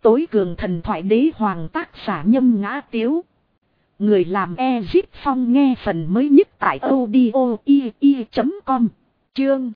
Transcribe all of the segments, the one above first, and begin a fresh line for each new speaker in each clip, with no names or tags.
tối cường thần thoại đế hoàng tác giả Nhâm Ngã Tiếu. Người làm Ezip Phong nghe phần mới nhất tại audio.com. Chương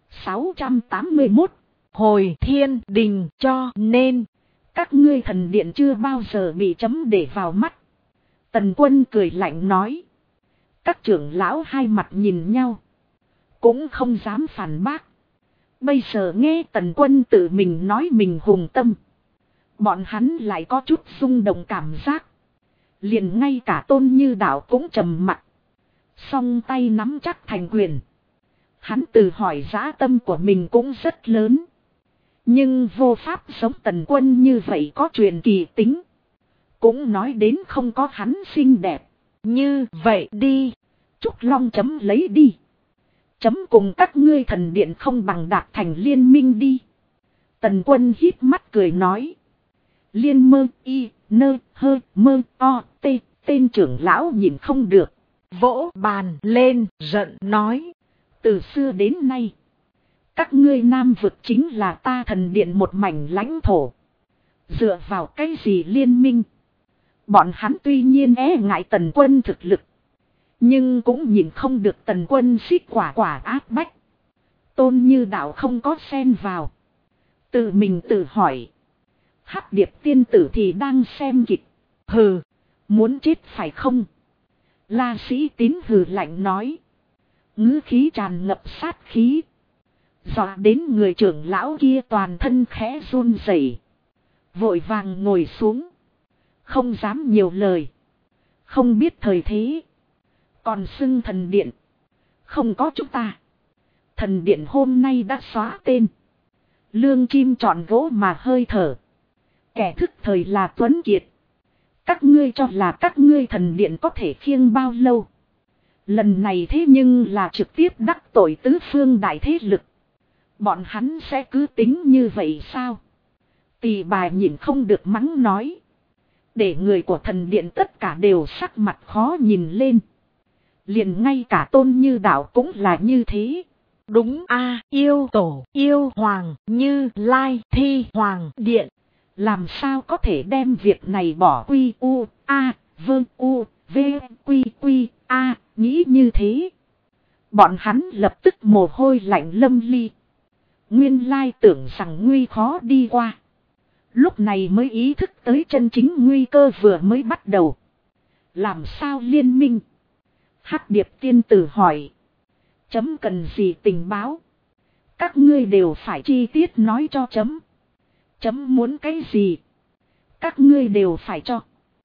681. Hồi thiên đình cho nên. Các ngươi thần điện chưa bao giờ bị chấm để vào mắt. Tần Quân cười lạnh nói. Các trưởng lão hai mặt nhìn nhau. Cũng không dám phản bác. Bây giờ nghe Tần Quân tự mình nói mình hùng tâm. Bọn hắn lại có chút rung động cảm giác. Liền ngay cả Tôn Như Đạo cũng trầm mặc. Song tay nắm chắc thành quyền. Hắn tự hỏi dã tâm của mình cũng rất lớn. Nhưng vô pháp giống Tần Quân như vậy có truyền kỳ tính. Cũng nói đến không có hắn xinh đẹp. Như vậy đi. Trúc Long chấm lấy đi. Chấm cùng các ngươi thần điện không bằng đạt thành liên minh đi. Tần Quân hít mắt cười nói. Liên mơ y nơ hơ mơ o tê. Tên trưởng lão nhìn không được. Vỗ bàn lên giận nói. Từ xưa đến nay. Các ngươi Nam vực chính là ta thần điện một mảnh lãnh thổ. Dựa vào cái gì liên minh? Bọn hắn tuy nhiên ngại Tần Quân thực lực. Nhưng cũng nhìn không được Tần Quân xích quả áp bách. Tôn Như Đạo không có xen vào. Tự mình tự hỏi. Hắc Điệp tiên tử thì đang xem kịch. Hừ, muốn chết phải không? La Sĩ Tín hừ lạnh nói. Ngữ khí tràn ngập sát khí. Dọa đến người trưởng lão kia toàn thân khẽ run rẩy, vội vàng ngồi xuống. Không dám nhiều lời. Không biết thời thế. Còn xưng thần điện. Không có chúng ta. Thần điện hôm nay đã xóa tên. Lương chim trọn gỗ mà hơi thở. Kẻ thức thời là Tuấn Kiệt. Các ngươi cho là các ngươi thần điện có thể khiêng bao lâu. Lần này thế nhưng là trực tiếp đắc tội tứ phương đại thế lực. Bọn hắn sẽ cứ tính như vậy sao? Tỳ bà nhìn không được mắng nói. Để người của thần điện tất cả đều sắc mặt khó nhìn lên. Liền ngay cả Tôn Như Đạo cũng là như thế. Đúng a, yêu tổ, yêu hoàng, Như Lai, Thi Hoàng Điện. Làm sao có thể đem việc này bỏ quy u, a, vơ u, v, quy quy, a, nghĩ như thế. Bọn hắn lập tức mồ hôi lạnh lâm ly. Nguyên lai tưởng rằng nguy khó đi qua. Lúc này mới ý thức tới chân chính nguy cơ vừa mới bắt đầu. Làm sao liên minh? Hắc Điệp tiên tử hỏi. Chấm cần gì tình báo? Các ngươi đều phải chi tiết nói cho chấm. Chấm muốn cái gì? Các ngươi đều phải cho.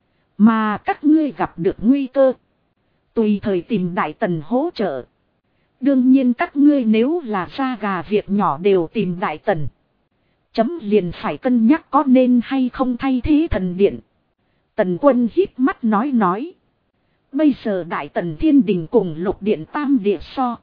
Mà các ngươi gặp được nguy cơ. Tùy thời tìm Đại Tần hỗ trợ. Đương nhiên các ngươi nếu là ra gà việc nhỏ đều tìm Đại Tần. Chấm liền phải cân nhắc có nên hay không thay thế thần điện. Tần Quân hít mắt nói. Bây giờ Đại Tần Thiên Đình cùng Lục Điện Tam Địa so.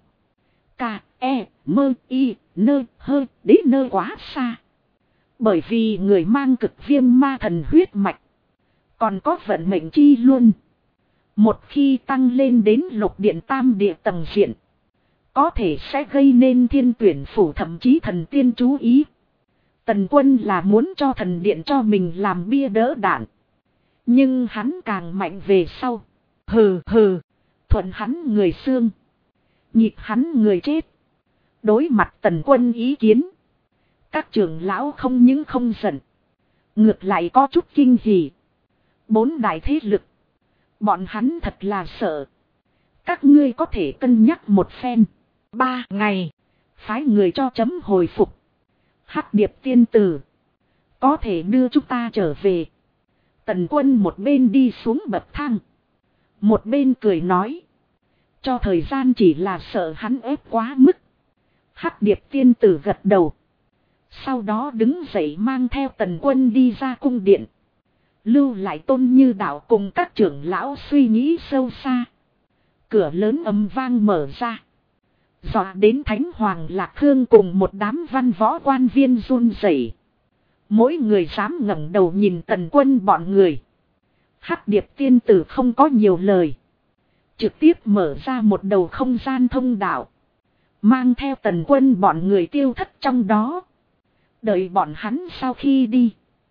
Mơ y nơ hơ đế nơ quá xa. Bởi vì người mang cực viêm ma thần huyết mạch. Còn có vận mệnh chi luôn. Một khi tăng lên đến Lục Điện Tam Địa tầng diện. Có thể sẽ gây nên thiên tuyển phủ thậm chí thần tiên chú ý. Tần Quân là muốn cho thần điện cho mình làm bia đỡ đạn. Nhưng hắn càng mạnh về sau. Hừ, thuận hắn người xương. Nhịp hắn người chết. Đối mặt Tần Quân ý kiến. Các trưởng lão không những không giận. Ngược lại có chút kinh hỉ. 4 đại thế lực. Bọn hắn thật là sợ. Các ngươi có thể cân nhắc một phen. 3 ngày. Phái người cho chấm hồi phục. Hắc Điệp tiên tử. Có thể đưa chúng ta trở về. Tần Quân một bên đi xuống bậc thang. Một bên cười nói. Cho thời gian chỉ là sợ hắn ép quá mức. Hắc Điệp tiên tử gật đầu. Sau đó đứng dậy mang theo Tần Quân đi ra cung điện. Lưu lại Tôn Như Đạo cùng các trưởng lão suy nghĩ sâu xa. Cửa lớn ầm vang mở ra. Dọa đến Thánh Hoàng Lạc Hương cùng một đám văn võ quan viên run rẩy. Mỗi người dám ngẩng đầu nhìn Tần Quân bọn người. Hắc Điệp tiên tử không có nhiều lời. Trực tiếp mở ra một đầu không gian thông đạo. Mang theo Tần Quân bọn người tiêu thất trong đó. Đợi bọn hắn sau khi đi.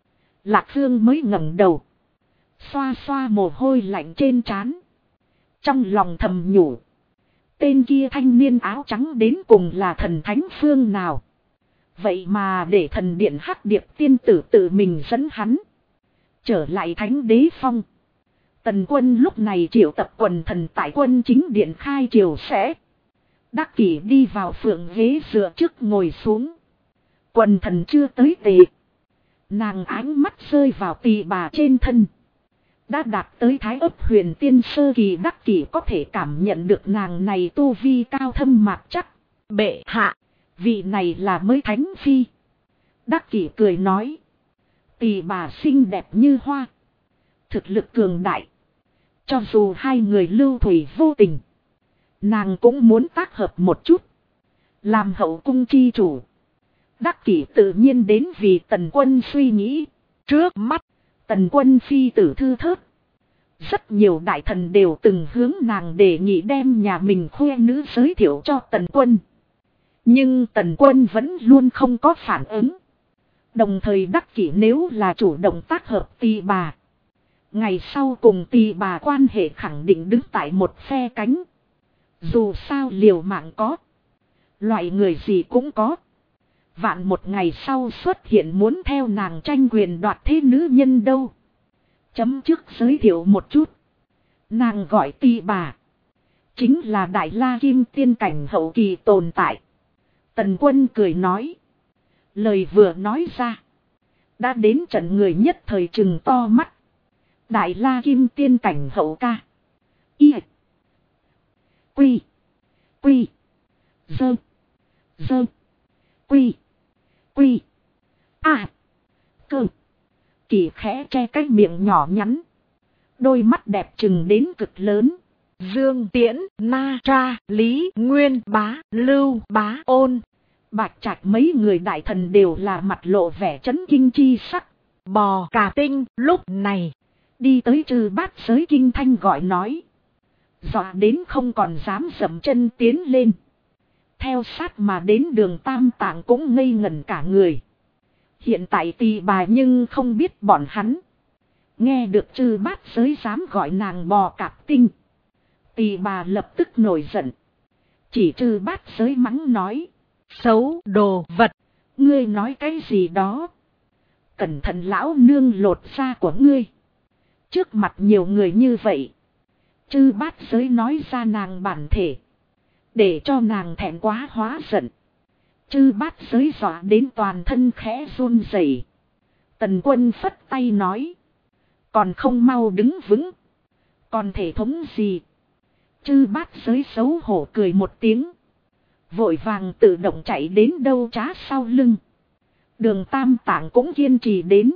Lạc Vương mới ngẩng đầu. Xoa xoa mồ hôi lạnh trên trán. Trong lòng thầm nhủ. Tên kia thanh niên áo trắng đến cùng là thần thánh phương nào. Vậy mà để thần điện Hắc Điệp tiên tử tự mình dẫn hắn trở lại thánh đế phong. Tần Quân lúc này triệu tập quần thần tại quân chính điện khai triều sẽ. Đắc Kỷ đi vào phượng ghế dựa trước ngồi xuống. Quần thần chưa tới tề. Nàng ánh mắt rơi vào Tỳ Bà trên thân. Đã đạt tới thái ấp huyền tiên sơ kỳ. Đắc Kỷ có thể cảm nhận được nàng này tu vi cao thâm mạc chắc. Bệ hạ, vị này là mới thánh phi. Đắc Kỷ cười nói. Tỳ Bà xinh đẹp như hoa, thực lực cường đại. Cho dù hai người lưu thủy vô tình, nàng cũng muốn tác hợp một chút, làm hậu cung chi chủ. Đắc Kỷ tự nhiên đến vì Tần Quân suy nghĩ. Trước mắt, Tần Quân phi tử thư thớt. Rất nhiều đại thần đều từng hướng nàng đề nghị đem nhà mình khoe nữ giới thiệu cho Tần Quân. Nhưng Tần Quân vẫn luôn không có phản ứng. Đồng thời Đắc Kỷ nếu là chủ động tác hợp Tỳ Bà, ngày sau cùng Tỳ Bà quan hệ khẳng định đứng tại một phe cánh. Dù sao liều mạng có, loại người gì cũng có. Vạn một ngày sau xuất hiện muốn theo nàng tranh quyền đoạt thế nữ nhân đâu. Chấm trước giới thiệu một chút. Nàng gọi Tỳ Bà, chính là Đại La Kim tiên cảnh hậu kỳ tồn tại. Tần Quân cười nói. Lời vừa nói ra, đã đến trận người nhất thời trừng to mắt. Đại La Kim tiên cảnh hậu ca. Y. Quy. Quy. Dơ. Dơ. Quy. Quy. À. Cơ. Kỳ khẽ che cái miệng nhỏ nhắn. Đôi mắt đẹp trừng đến cực lớn. Dương Tiễn, Na Tra, Lý Nguyên Bá, Lưu Bá Ôn, Bạch Trạch mấy người đại thần đều là mặt lộ vẻ chấn kinh chi sắc. Bò Cà Tinh lúc này đi tới Trư Bát Giới kinh thanh gọi nói. Dọa đến không còn dám dậm chân tiến lên. Theo sát mà đến Đường Tam Tạng cũng ngây ngẩn cả người. Hiện tại Tỳ Bà nhưng không biết bọn hắn. Nghe được Trư Bát Giới dám gọi nàng Bò Cạp Tinh, Tỳ Bà lập tức nổi giận. Chỉ Trư Bát Giới mắng nói. Xấu đồ vật, ngươi nói cái gì đó? Cẩn thận lão nương lột da của ngươi. Trước mặt nhiều người như vậy, Trư Bát Giới nói ra nàng bản thể, để cho nàng thẹn quá hóa giận. Trư Bát Giới dọa đến toàn thân khẽ run rẩy. Tần Quân phất tay nói. Còn không mau đứng vững. Còn thể thống gì? Trư Bát Giới xấu hổ cười một tiếng, vội vàng tự động chạy đến đâu trá sau lưng. Đường Tam Tạng cũng kiên trì đến.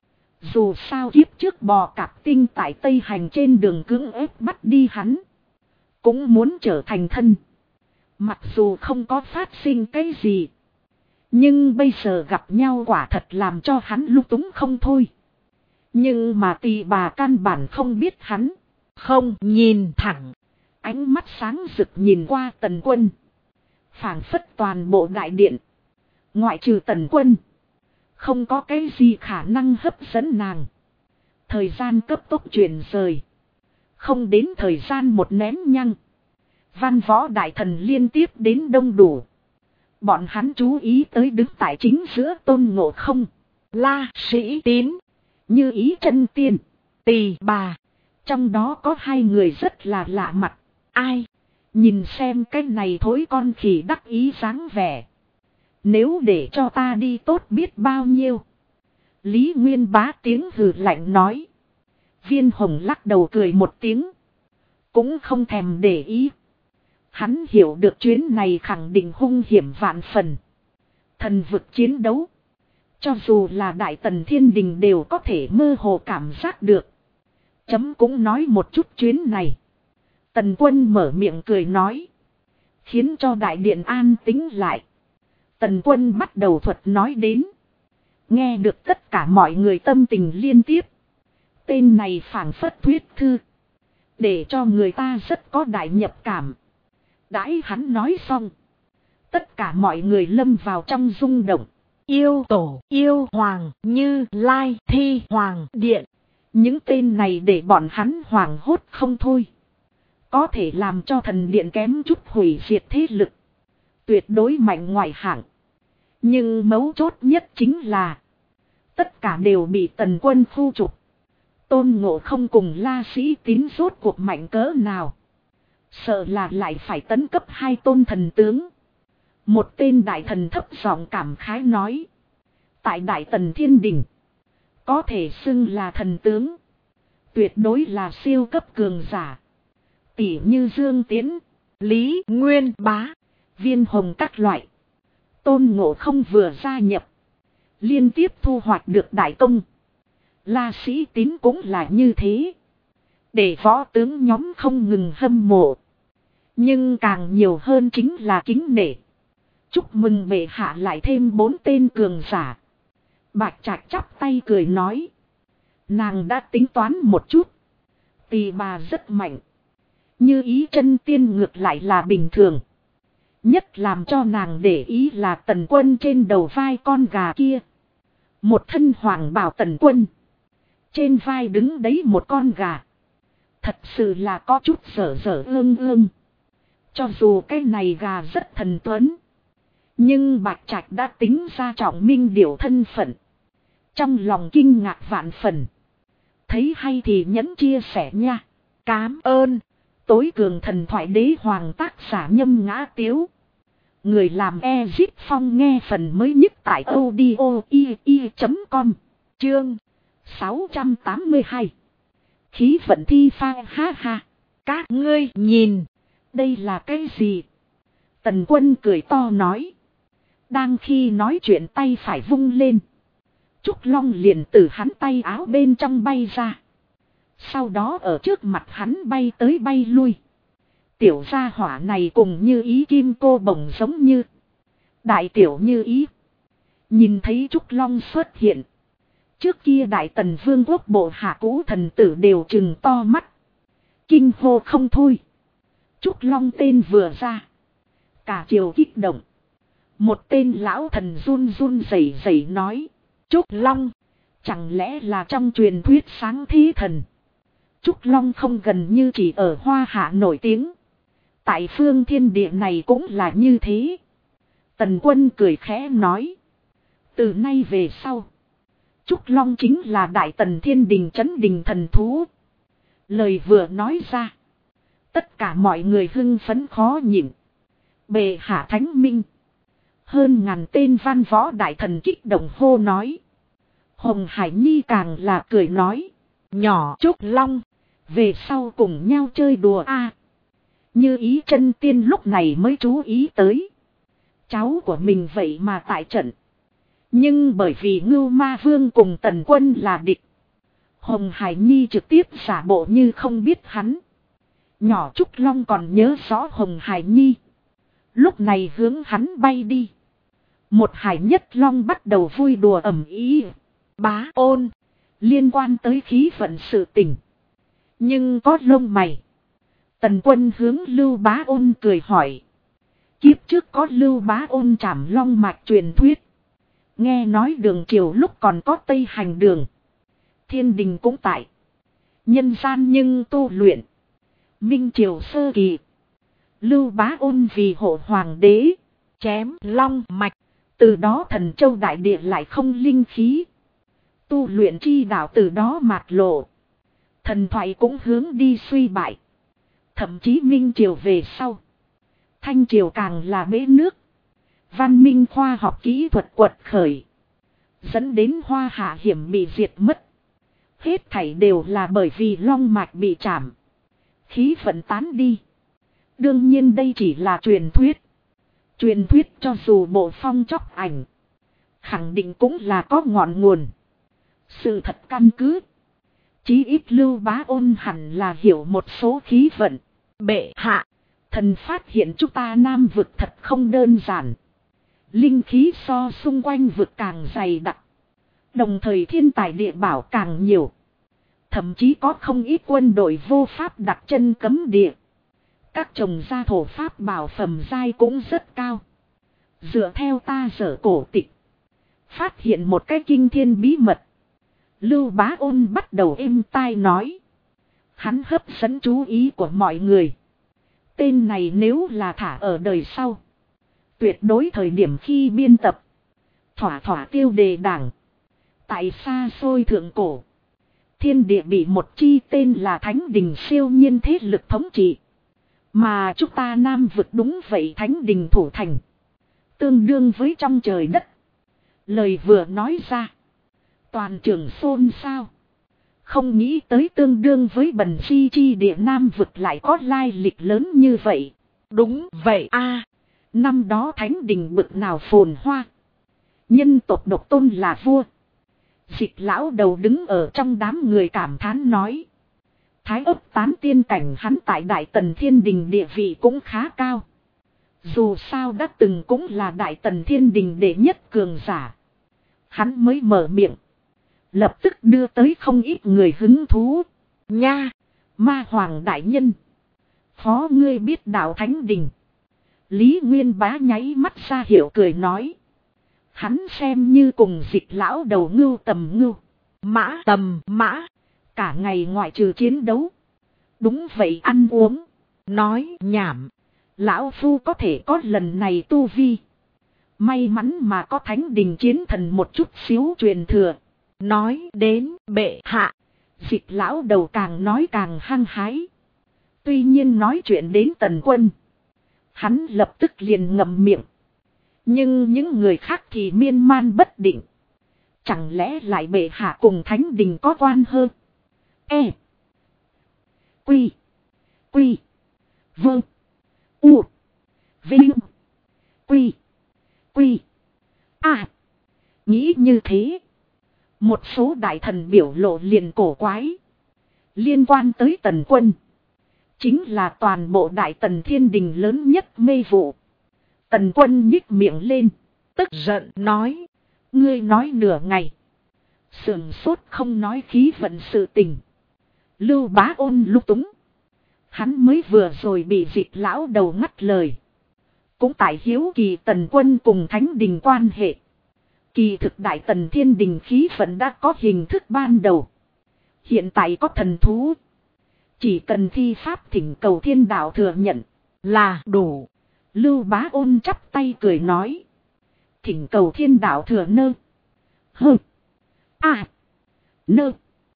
Dù sao kiếp trước Bò Cạp Tinh tại Tây Hành trên đường cưỡng ép bắt đi hắn, cũng muốn trở thành thân. Mặc dù không có phát sinh cái gì, nhưng bây giờ gặp nhau quả thật làm cho hắn lung túng không thôi. Nhưng mà Tỳ Bà căn bản không biết hắn, không nhìn thẳng. Ánh mắt sáng rực nhìn qua Tần Quân, phảng phất toàn bộ đại điện, ngoại trừ Tần Quân, không có cái gì khả năng hấp dẫn nàng. Thời gian cấp tốc chuyển rời. Không đến thời gian một nén nhăng, văn võ đại thần liên tiếp đến đông đủ. Bọn hắn chú ý tới đứng tại chính giữa Tôn Ngộ Không, La Sĩ Tín, Như Ý Chân Tiên, Tỳ Bà. Trong đó có hai người rất là lạ mặt. Ai? Nhìn xem cái này thối con khỉ đắc ý dáng vẻ. Nếu để cho ta đi tốt biết bao nhiêu. Lý Nguyên Bá tiếng hừ lạnh nói. Viên Hồng lắc đầu cười một tiếng, cũng không thèm để ý. Hắn hiểu được chuyến này khẳng định hung hiểm vạn phần. Thần vực chiến đấu, cho dù là Đại Tần Thiên Đình đều có thể mơ hồ cảm giác được. Chấm cũng nói một chút chuyến này. Tần Quân mở miệng cười nói, khiến cho đại điện an tĩnh lại. Tần Quân bắt đầu thuật nói đến. Nghe được tất cả mọi người tâm tình liên tiếp. Tên này phảng phất thuyết thư, để cho người ta rất có đại nhập cảm. Đãi hắn nói xong, tất cả mọi người lâm vào trong rung động. yêu tổ, yêu hoàng, Như Lai, Thi Hoàng Điện. Những tên này để bọn hắn hoảng hốt không thôi. Có thể làm cho thần điện kém chút hủy diệt thế lực. Tuyệt đối mạnh ngoại hạng. Nhưng mấu chốt nhất chính là tất cả đều bị Tần Quân khu trục. Tôn Ngộ Không cùng La Sĩ Tín rốt cuộc mạnh cỡ nào. Sợ là lại phải tấn cấp 2 tôn thần tướng. Một tên đại thần thấp giọng cảm khái nói. Tại Đại Tần Thiên Đình. Có thể xưng là thần tướng. Tuyệt đối là siêu cấp cường giả. Tỷ như Dương Tiến, Lý Nguyên Bá, Viên Hồng các loại. Tôn Ngộ Không vừa gia nhập. Liên tiếp thu hoạch được đại công. La Sĩ Tín cũng là như thế. Để võ tướng nhóm không ngừng hâm mộ. Nhưng càng nhiều hơn chính là kính nể. Chúc mừng bệ hạ lại thêm 4 tên cường giả. Bạch Trạch chắp tay cười nói. Nàng đã tính toán một chút. Tỳ bà rất mạnh. Như Ý Chân Tiên ngược lại là bình thường. Nhất làm cho nàng để ý là Tần Quân trên đầu vai con gà kia. Một thân hoàng bào Tần Quân. Trên vai đứng đấy một con gà. Thật sự là có chút dở dở ương ương. Cho dù cái này gà rất thần tuấn. Nhưng Bạch Trạch đã tính ra Trọng Minh Điểu thân phận. Trong lòng kinh ngạc vạn phần. Thấy hay thì nhẫn chia sẻ nha. Cám ơn. Tối cường thần thoại đế hoàng tác giả Nhâm Ngã Tiếu. Người làm Ezit Phong nghe phần mới nhất tại audio.com. Chương 682. Khí vận thi pha ha ha. Các ngươi nhìn. Đây là cái gì? Tần Quân cười to nói. Đang khi nói chuyện tay phải vung lên. Trúc Long liền từ hắn tay áo bên trong bay ra. Sau đó ở trước mặt hắn bay tới bay lui. Tiểu gia hỏa này cùng Như Ý kim cô bồng giống như. Đại tiểu Như Ý. Nhìn thấy Trúc Long xuất hiện. Trước kia Đại Tần Vương quốc bộ hạ cũ thần tử đều trừng to mắt. Kinh hô không thôi. Trúc Long tên vừa ra. Cả triều kích động. Một tên lão thần run run rẩy rẩy nói. Trúc Long. Chẳng lẽ là trong truyền thuyết sáng thế thần. Trúc Long không gần như chỉ ở Hoa Hạ nổi tiếng. Tại phương thiên địa này cũng là như thế. Tần Quân cười khẽ nói. Từ nay về sau. Trúc Long chính là Đại Tần Thiên Đình Chấn Đình thần thú. Lời vừa nói ra. Tất cả mọi người hưng phấn khó nhịn. Bệ hạ thánh minh. Hơn ngàn tên văn võ đại thần kích động hô nói. Hồng Hải Nhi càng là cười nói. Nhỏ Trúc Long. Về sau cùng nhau chơi đùa a. Như Ý Chân Tiên lúc này mới chú ý tới. Cháu của mình vậy mà tại trận. Nhưng bởi vì Ngưu Ma Vương cùng Tần Quân là địch. Hồng Hải Nhi trực tiếp giả bộ như không biết hắn. Nhỏ Trúc Long còn nhớ rõ Hồng Hải Nhi. Lúc này hướng hắn bay đi. Một Hải Nhất Long bắt đầu vui đùa ầm ĩ. Bá Ôn. Liên quan tới khí vận sự tình. Nhưng có lông mày. Tần Quân hướng Lưu Bá Ôn cười hỏi. Kiếp trước có Lưu Bá Ôn trảm long mạch truyền thuyết. Nghe nói đường triều lúc còn có Tây Hành đường. Thiên đình cũng tại. Nhân gian nhưng tu luyện. Minh triều sơ kỳ. Lưu Bá Ôn vì hộ hoàng đế. Chém long mạch. Từ đó thần châu đại địa lại không linh khí. Tu luyện chi đạo từ đó mạt lộ. Thần thoại cũng hướng đi suy bại. Thậm chí Minh triều về sau. Thanh triều càng là bế nước. Văn minh khoa học kỹ thuật quật khởi. Dẫn đến Hoa Hạ hiểm bị diệt mất. Hết thảy đều là bởi vì long mạch bị chạm. Khí vận tán đi. Đương nhiên đây chỉ là truyền thuyết. Truyền thuyết cho dù bộ phong chóc ảnh. Khẳng định cũng là có ngọn nguồn. Sự thật căn cứ. Chí ít Lưu Bá Ôn hẳn là hiểu một số khí vận. Bệ hạ. Thần phát hiện chúng ta Nam vực thật không đơn giản. Linh khí so xung quanh vực càng dày đặc. Đồng thời thiên tài địa bảo càng nhiều. Thậm chí có không ít quân đội vô pháp đặt chân cấm địa. Các trồng gia thổ pháp bảo phẩm giai cũng rất cao. Dựa theo ta dở cổ tịch. Phát hiện một cái kinh thiên bí mật. Lưu Bá Ôn bắt đầu êm tai nói. Hắn hấp dẫn chú ý của mọi người. Tên này nếu là thả ở đời sau. Tuyệt đối thời điểm khi biên tập. Thỏa thỏa tiêu đề đảng. Tại xa xôi thượng cổ. Thiên địa bị một chi tên là Thánh Đình siêu nhiên thế lực thống trị. Mà chúng ta Nam vực đúng vậy Thánh Đình thủ thành. Tương đương với trong trời đất. Lời vừa nói ra. Toàn trường xôn xao. Không nghĩ tới tương đương với Bần Chi chi địa Nam vực lại có lai lịch lớn như vậy. Đúng vậy a, năm đó Thánh Đình bực nào phồn hoa. Nhân tộc độc tôn là vua. Dịch lão đầu đứng ở trong đám người cảm thán nói. Thái ấp tán tiên cảnh hắn tại Đại Tần Thiên Đình địa vị cũng khá cao. Dù sao đã từng cũng là Đại Tần Thiên Đình đệ nhất cường giả. Hắn mới mở miệng. Lập tức đưa tới không ít người hứng thú. Nha! Ma Hoàng Đại Nhân! Phó ngươi biết đạo Thánh Đình. Lý Nguyên Bá nháy mắt ra hiểu cười nói. Hắn xem như cùng dịch lão đầu ngưu tầm ngưu. Mã tầm mã. Cả ngày ngoại trừ chiến đấu. Đúng vậy ăn uống. Nói nhảm. Lão Phu có thể có lần này tu vi. May mắn mà có Thánh Đình chiến thần một chút xíu truyền thừa. Nói đến bệ hạ. Dịch lão đầu càng nói càng hăng hái. Tuy nhiên nói chuyện đến Tần Quân. Hắn lập tức liền ngậm miệng. Nhưng những người khác thì miên man bất định. Chẳng lẽ lại bệ hạ cùng Thánh Đình có quan hơn? E. Quy. Quy. Vâng. U. Vinh. Quy. Quy. À. Nghĩ như thế. Một số đại thần biểu lộ liền cổ quái. Liên quan tới Tần Quân. Chính là toàn bộ Đại Tần Thiên Đình lớn nhất mê vụ. Tần Quân nhích miệng lên. Tức giận nói. Ngươi nói nửa ngày. Sườn sốt không nói khí vận sự tình. Lưu Bá Ôn lúc túng. Hắn mới vừa rồi bị dịch lão đầu ngắt lời. Cũng tại hiếu kỳ Tần Quân cùng Thánh Đình quan hệ. Kỳ thực Đại Tần Thiên Đình khí vận đã có hình thức ban đầu. Hiện tại có thần thú. Chỉ cần thi pháp thỉnh cầu thiên đạo thừa nhận là đủ. Lưu Bá Ôn chắp tay cười nói. Thỉnh cầu thiên đạo thừa nơ. Hơ. À. Nơ.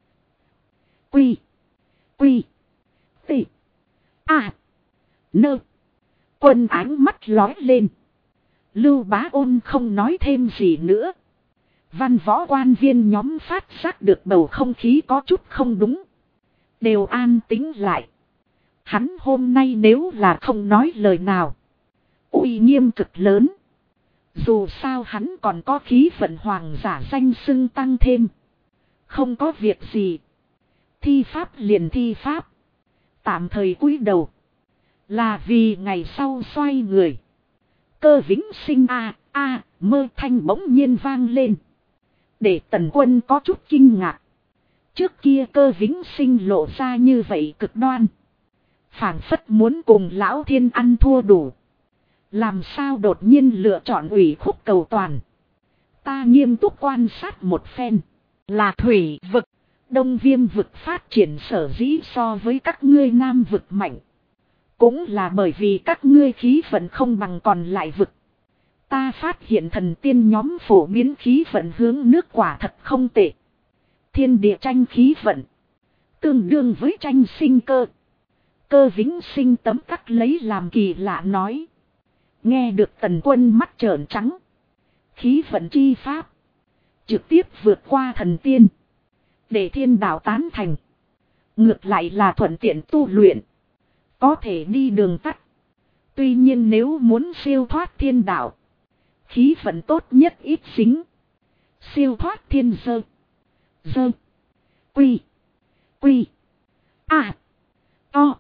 Quy. Quy. Tị. À. Nơ. Quân ánh mắt lói lên. Lưu Bá Ôn không nói thêm gì nữa. Văn võ quan viên nhóm phát giác được bầu không khí có chút không đúng. Đều an tĩnh lại. Hắn hôm nay nếu là không nói lời nào. Uy nghiêm cực lớn. Dù sao hắn còn có khí vận hoàng giả danh xưng tăng thêm. Không có việc gì. Thi pháp liền thi pháp. Tạm thời cúi đầu. Là vì ngày sau xoay người. Cơ Vĩnh Sinh mơ thanh bỗng nhiên vang lên. Để Tần Quân có chút kinh ngạc. Trước kia Cơ Vĩnh Sinh lộ ra như vậy cực đoan. Phảng phất muốn cùng Lão Thiên ăn thua đủ. Làm sao đột nhiên lựa chọn ủy khúc cầu toàn. Ta nghiêm túc quan sát một phen. Là thủy vực. Đông Viêm vực phát triển sở dĩ so với các ngươi Nam vực mạnh. Cũng là bởi vì các ngươi khí vận không bằng còn lại vực. Ta phát hiện thần tiên nhóm phổ biến khí vận hướng nước quả thật không tệ. Thiên địa tranh khí vận. Tương đương với tranh sinh cơ. Cơ Vĩnh Sinh tấm tắc lấy làm kỳ lạ nói. Nghe được Tần Quân mắt trợn trắng. Khí vận chi pháp. Trực tiếp vượt qua thần tiên. Để thiên đạo tán thành. Ngược lại là thuận tiện tu luyện. Có thể đi đường tắt. Tuy nhiên nếu muốn siêu thoát thiên đạo. Khí vận tốt nhất ít xính. Siêu thoát thiên dơ. Dơ. Quy. Quy. À. To.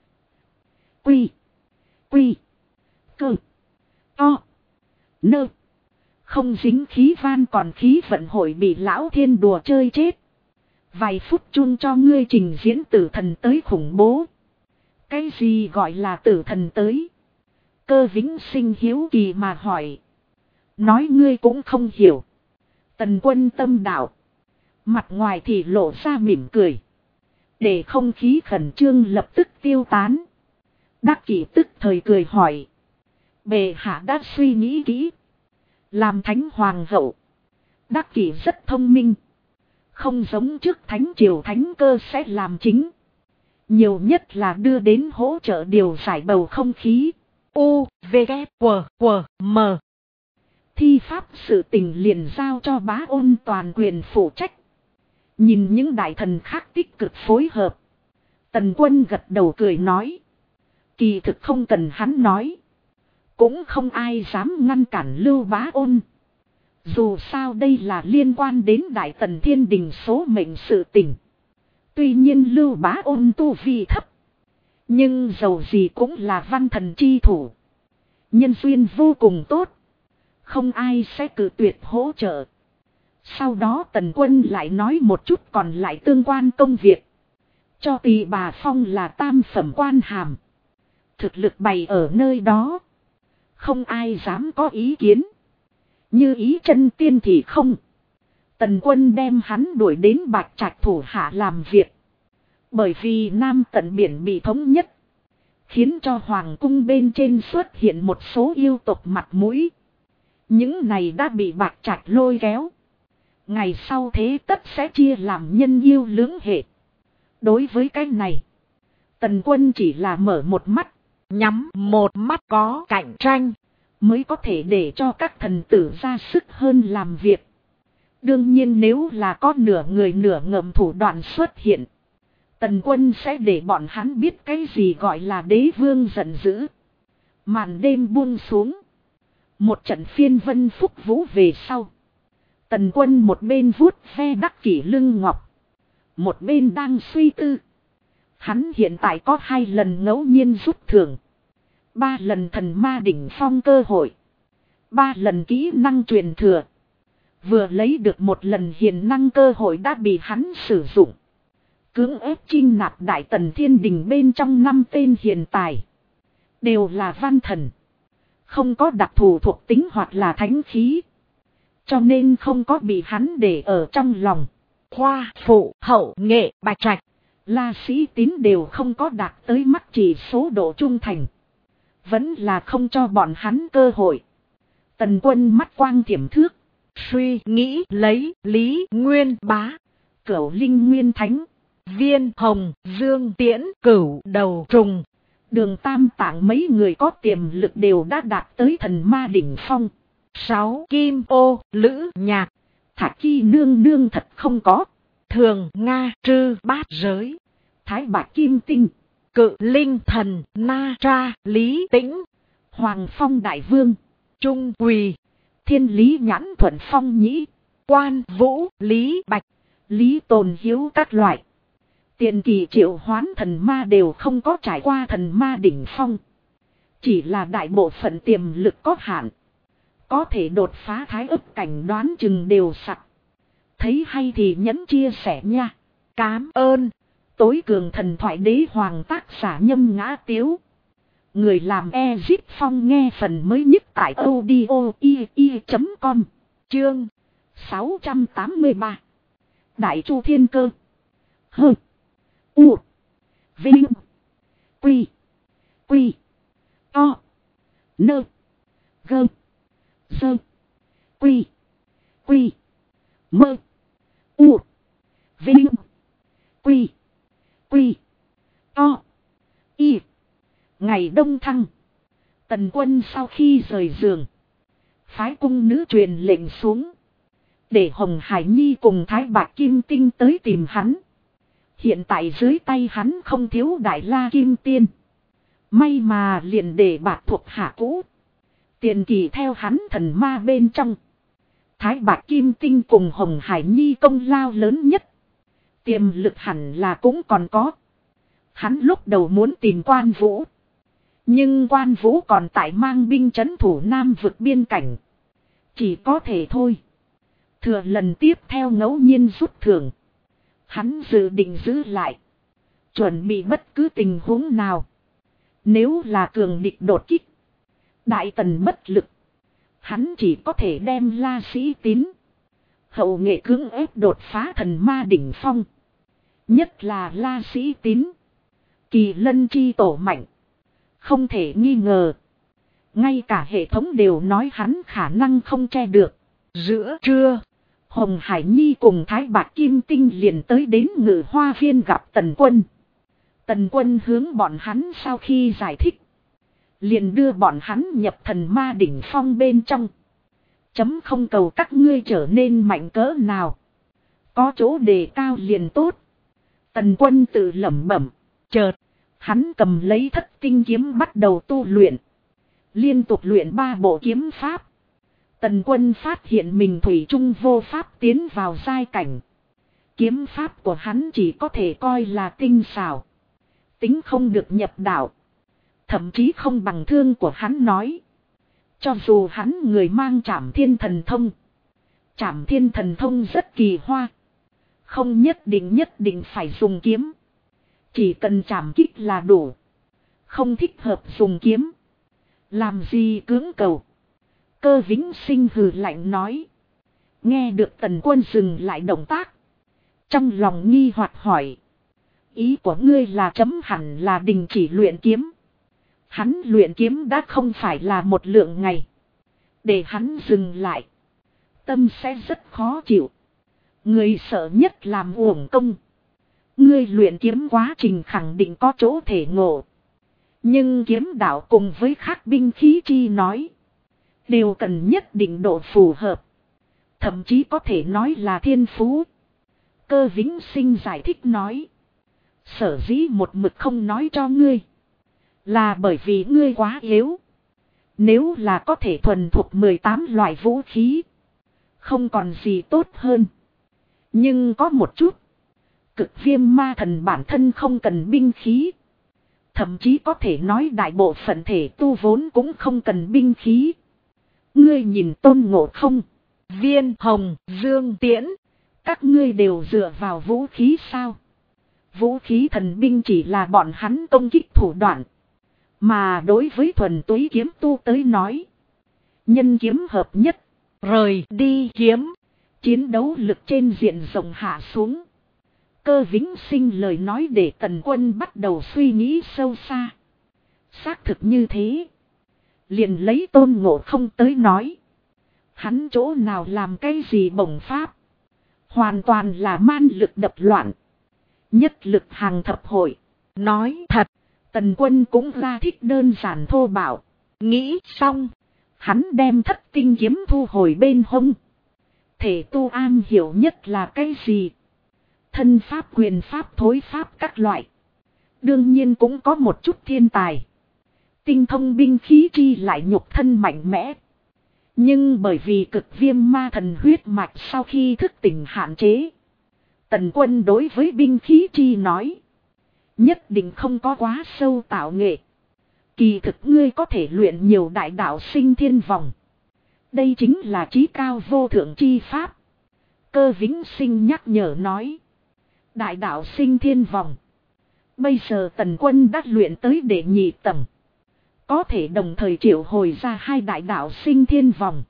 Quy. Quy. Cơ. To. Nơ. Không dính khí van còn khí vận hội bị Lão Thiên đùa chơi chết. Vài phút chun cho ngươi trình diễn tử thần tới khủng bố. Cái gì gọi là tử thần tới? Cơ Vĩnh Sinh hiếu kỳ mà hỏi. Nói ngươi cũng không hiểu. Tần Quân tâm đạo. Mặt ngoài thì lộ ra mỉm cười. Để không khí khẩn trương lập tức tiêu tán. Đắc Kỷ tức thời cười hỏi. Bệ hạ đã suy nghĩ kỹ. Làm thánh hoàng hậu. Đắc Kỷ rất thông minh. Không giống trước thánh triều thánh cơ sẽ làm chính. Nhiều nhất là đưa đến hỗ trợ điều giải bầu không khí. U, V, K, W, M. Thi pháp sự tình liền giao cho Bá Ôn toàn quyền phụ trách. Nhìn những đại thần khác tích cực phối hợp. Tần Quân gật đầu cười nói. Kỳ thực không cần hắn nói. Cũng không ai dám ngăn cản Lưu Bá Ôn. Dù sao đây là liên quan đến Đại Tần Thiên Đình số mệnh sự tình. Tuy nhiên Lưu Bá Ôn tu vi thấp. Nhưng dầu gì cũng là văn thần chi thủ. Nhân duyên vô cùng tốt. Không ai sẽ cự tuyệt hỗ trợ. Sau đó Tần Quân lại nói một chút còn lại tương quan công việc. Cho Tỳ Bà Phong là tam phẩm quan hàm. Thực lực bày ở nơi đó. Không ai dám có ý kiến. Như ý chân tiên thì không. Tần Quân đem hắn đuổi đến Bạch Trạch thủ hạ làm việc. Bởi vì Nam Tận Biển bị thống nhất. Khiến cho Hoàng cung bên trên xuất hiện một số yêu tộc mặt mũi. Những này đã bị Bạch Trạch lôi kéo. Ngày sau thế tất sẽ chia làm nhân yêu lưỡng hệ. Đối với cái này. Tần Quân chỉ là mở một mắt. Nhắm một mắt có cạnh tranh. Mới có thể để cho các thần tử ra sức hơn làm việc. Đương nhiên nếu là có nửa người nửa ngầm thủ đoạn xuất hiện. Tần Quân sẽ để bọn hắn biết cái gì gọi là đế vương giận dữ. Màn đêm buông xuống. Một trận phiên vân phúc vũ về sau. Tần Quân một bên vuốt ve Đắc Kỷ lưng ngọc. Một bên đang suy tư. Hắn hiện tại có 2 lần ngẫu nhiên rút thưởng. 3 lần thần ma đỉnh phong cơ hội. 3 lần kỹ năng truyền thừa. Vừa lấy được 1 lần hiền năng cơ hội đã bị hắn sử dụng. Cưỡng ép chinh nạp Đại Tần Thiên Đình bên trong 5 tên hiền tài. Đều là văn thần. Không có đặc thù thuộc tính hoặc là thánh khí. Cho nên không có bị hắn để ở trong lòng. Khoa, phụ, hậu, nghệ, Bạch Trạch. La Sĩ Tín đều không có đạt tới mắt chỉ số độ trung thành. Vẫn là không cho bọn hắn cơ hội. Tần Quân mắt quang thiểm thước. Suy nghĩ lấy Lý Nguyên Bá. Cửu Linh Nguyên Thánh. Viên Hồng Dương Tiễn Cửu Đầu Trùng. Đường Tam Tạng mấy người có tiềm lực đều đã đạt tới thần ma đỉnh phong. 6 Kim Ô Lữ Nhạc. Thạch Chi Nương Nương thật không có. Thường Nga Trư Bát Giới. Thái Bạch Kim Tinh. Cự Linh Thần Na Tra Lý Tĩnh. Hoàng Phong Đại Vương. Trung Quỳ. Thiên Lý Nhãn Thuận Phong Nhĩ. Quan Vũ Lý Bạch. Lý Tồn Hiếu các loại. Tiền kỳ triệu hoán thần ma đều không có trải qua thần ma đỉnh phong. Chỉ là đại bộ phận tiềm lực có hạn. Có thể đột phá thái ức cảnh đoán chừng đều sặc. Thấy hay thì nhấn chia sẻ nha. Cám ơn. Tối cường thần thoại đế hoàng tác giả Nhâm Ngã Tiếu. Người làm Ezip Phong nghe phần mới nhất tại audio.com. Chương 683. Đại Chu Thiên Cơ. Hơ. U. Vinh. Quy. Quy. To. Nơ. Gơ. Sơ. Quy. Quy. Mơ. U. Vinh. Quy. Quy. To. Y. Ngày đông thăng. Tần Quân sau khi rời giường. Phái cung nữ truyền lệnh xuống. Để Hồng Hải Nhi cùng Thái Bạch Kim Tinh tới tìm hắn. Hiện tại dưới tay hắn không thiếu Đại La Kim Tiên. May mà liền để bạt thuộc hạ cũ. Tiền kỳ theo hắn thần ma bên trong. Thái Bạch Kim Tinh cùng Hồng Hải Nhi công lao lớn nhất. Tiềm lực hẳn là cũng còn có. Hắn lúc đầu muốn tìm Quan Vũ. Nhưng Quan Vũ còn tại mang binh trấn thủ Nam vực biên cảnh. Chỉ có thể thôi. Thừa lần tiếp theo ngẫu nhiên rút thưởng. Hắn dự định giữ lại. Chuẩn bị bất cứ tình huống nào. Nếu là cường địch đột kích. Đại Tần bất lực. Hắn chỉ có thể đem La Sĩ Tín. Hậu nghệ cưỡng ép đột phá thần ma đỉnh phong. Nhất là La Sĩ Tín. Kỳ lân chi tổ mạnh. Không thể nghi ngờ. Ngay cả hệ thống đều nói hắn khả năng không che được. Giữa trưa, Hồng Hải Nhi cùng Thái Bạc Kim Tinh liền tới đến Ngự Hoa Viên gặp Tần Quân. Tần Quân hướng bọn hắn sau khi giải thích. Liền đưa bọn hắn nhập thần ma đỉnh phong bên trong. Chấm không cầu các ngươi trở nên mạnh cỡ nào. Có chỗ đề cao liền tốt. Tần Quân tự lẩm bẩm. Chợt, hắn cầm lấy Thất Tinh kiếm bắt đầu tu luyện. Liên tục luyện 3 bộ kiếm pháp. Tần Quân phát hiện mình thủy chung vô pháp tiến vào giai cảnh. Kiếm pháp của hắn chỉ có thể coi là tinh xảo. Tính không được nhập đạo. Thậm chí không bằng thương của hắn nói. Cho dù hắn người mang Trảm Thiên Thần Thông. Trảm Thiên Thần Thông rất kỳ hoa. Không nhất định phải dùng kiếm. Chỉ cần chạm kích là đủ. Không thích hợp dùng kiếm. Làm gì cưỡng cầu. Cơ Vĩnh Sinh hừ lạnh nói. Nghe được Tần Quân dừng lại động tác. Trong lòng nghi hoặc hỏi. Ý của ngươi là chấm hẳn là đình chỉ luyện kiếm. Hắn luyện kiếm đã không phải là một lượng ngày. Để hắn dừng lại. Tâm sẽ rất khó chịu. Người sợ nhất làm uổng công. Ngươi luyện kiếm quá trình khẳng định có chỗ thể ngộ. Nhưng kiếm đạo cùng với khác binh khí chi nói. Đều cần nhất định độ phù hợp. Thậm chí có thể nói là thiên phú. Cơ Vĩnh Sinh giải thích nói. Sở dĩ một mực không nói cho ngươi. Là bởi vì ngươi quá yếu. Nếu là có thể thuần thuộc 18 loại vũ khí. Không còn gì tốt hơn. Nhưng có một chút. Cực Viêm Ma Thần bản thân không cần binh khí. Thậm chí có thể nói đại bộ phận thể tu vốn cũng không cần binh khí. Ngươi nhìn Tôn Ngộ Không, Viên Hồng, Dương Tiễn. Các ngươi đều dựa vào vũ khí sao? Vũ khí thần binh chỉ là bọn hắn công kích thủ đoạn. Mà đối với thuần túy kiếm tu tới nói. Nhân kiếm hợp nhất. Rời đi kiếm. Chiến đấu lực trên diện rộng hạ xuống. Cơ Vĩnh Sinh lời nói để Tần Quân bắt đầu suy nghĩ sâu xa. Xác thực như thế. Liền lấy Tôn Ngộ Không tới nói. Hắn chỗ nào làm cái gì bổng pháp. Hoàn toàn là man lực đập loạn. Nhất lực hàng thập hội. Nói thật. Tần Quân cũng ra thích đơn giản thô bạo. Nghĩ xong. Hắn đem Thất Tinh kiếm thu hồi bên hông. Thể tu am hiểu nhất là cái gì? Thân pháp quyền pháp thối pháp các loại. Đương nhiên cũng có một chút thiên tài. Tinh thông binh khí chi lại nhục thân mạnh mẽ. Nhưng bởi vì Cực Viêm Ma Thần huyết mạch sau khi thức tỉnh hạn chế. Tần Quân đối với binh khí chi nói. Nhất định không có quá sâu tạo nghệ. Kỳ thực ngươi có thể luyện nhiều đại đạo sinh thiên vòng. Đây chính là chí cao vô thượng chi pháp. Cơ Vĩnh Sinh nhắc nhở nói. Đại đạo sinh thiên vòng. Bây giờ Tần Quân đã luyện tới đệ nhị tầng. Có thể đồng thời triệu hồi ra 2 đại đạo sinh thiên vòng.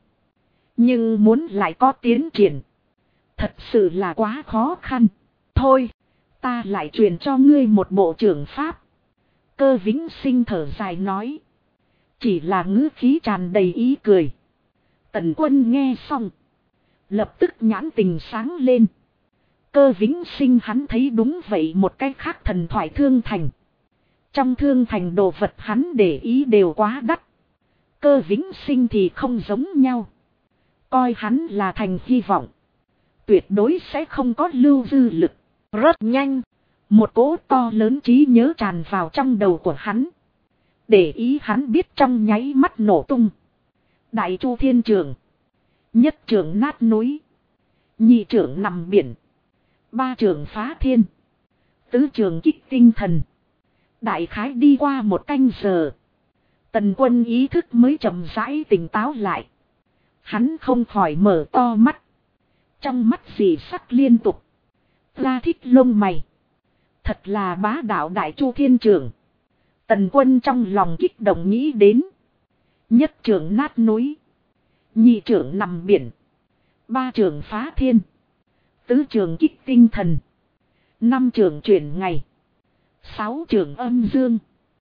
Nhưng muốn lại có tiến triển. Thật sự là quá khó khăn. Thôi, ta lại truyền cho ngươi một bộ trưởng pháp. Cơ Vĩnh Sinh thở dài nói. Chỉ là ngữ khí tràn đầy ý cười. Tần Quân nghe xong. Lập tức nhãn tình sáng lên. Cơ Vĩnh Sinh hắn thấy đúng vậy một cách khác thần thoại Thương Thành. Trong Thương Thành đồ vật hắn để ý đều quá đắt. Cơ Vĩnh Sinh thì không giống nhau. Coi hắn là thành hy vọng. Tuyệt đối sẽ không có lưu dư lực. Rất nhanh. Một cỗ to lớn trí nhớ tràn vào trong đầu của hắn. Để ý hắn biết trong nháy mắt nổ tung. Đại Chu Thiên Trường. Nhất trường nát núi. Nhị trường nằm biển. 3 trường phá thiên. Tứ trường kích tinh thần. Đại khái đi qua 1 canh giờ. Tần Quân ý thức mới chậm rãi tỉnh táo lại. Hắn không khỏi mở to mắt. Trong mắt dị sắc liên tục. Ra thích lông mày. Thật là bá đạo Đại Chu Thiên Trường. Tần Quân trong lòng kích động nghĩ đến. Nhất trường nát núi. Nhị trường nằm biển. 3 trường phá thiên. 4 trường kích tinh thần. 5 trường chuyển ngày. 6 trường âm dương.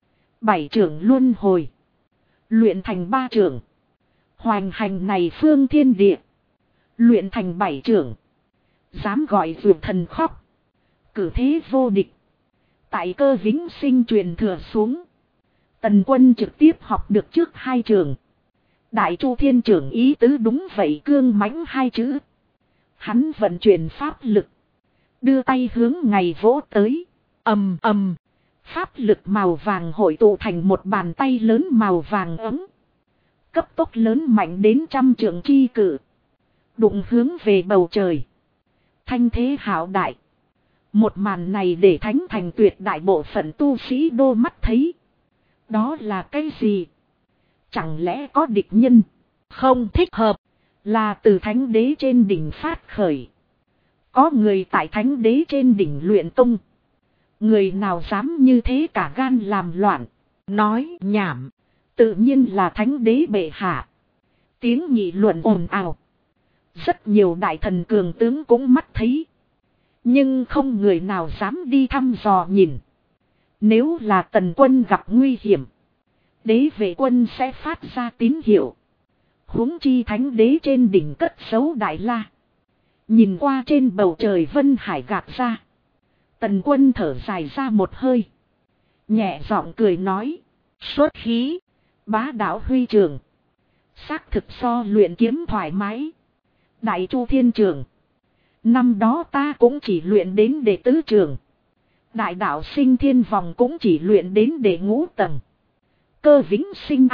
7 trường luân hồi. Luyện thành 3 trường. Hoành hành này phương thiên địa. Luyện thành 7 trường. Dám gọi vượt thần khóc. Cử thế vô địch. Tại Cơ Vĩnh Sinh truyền thừa xuống. Tần Quân trực tiếp học được trước 2 trường. Đại Chu Thiên trưởng ý tứ đúng vậy, cương mãnh 2 chữ. Hắn vận chuyển pháp lực. Đưa tay hướng ngày vỗ tới. Ầm ầm. Pháp lực màu vàng hội tụ thành một bàn tay lớn màu vàng ấm. Cấp tốc lớn mạnh đến 100 trượng chi cự. Đụng hướng về bầu trời. Thanh thế hạo đại. Một màn này để Thánh Thành tuyệt đại bộ phận tu sĩ đô mắt thấy. Đó là cái gì? Chẳng lẽ có địch nhân? Không thích hợp. Là từ Thánh Đế trên đỉnh phát khởi. Có người tại Thánh Đế trên đỉnh luyện tung. Người nào dám như thế cả gan làm loạn. Nói nhảm. Tự nhiên là Thánh Đế bệ hạ. Tiếng nghị luận ồn ào. Rất nhiều đại thần cường tướng cũng mắt thấy. Nhưng không người nào dám đi thăm dò nhìn. Nếu là Tần Quân gặp nguy hiểm. Đế vệ quân sẽ phát ra tín hiệu. Huống chi Thánh Đế trên đỉnh cất giấu Đại La. Nhìn qua trên bầu trời vân hải gạt ra. Tần Quân thở dài ra một hơi. Nhẹ giọng cười nói. Xuất khí. Bá đạo huy trường. Xác thực so luyện kiếm thoải mái. Đại Chu Thiên trường. Năm đó ta cũng chỉ luyện đến đệ tứ trường. Đại đạo sinh thiên vòng cũng chỉ luyện đến đệ ngũ tầng. Cơ Vĩnh Sinh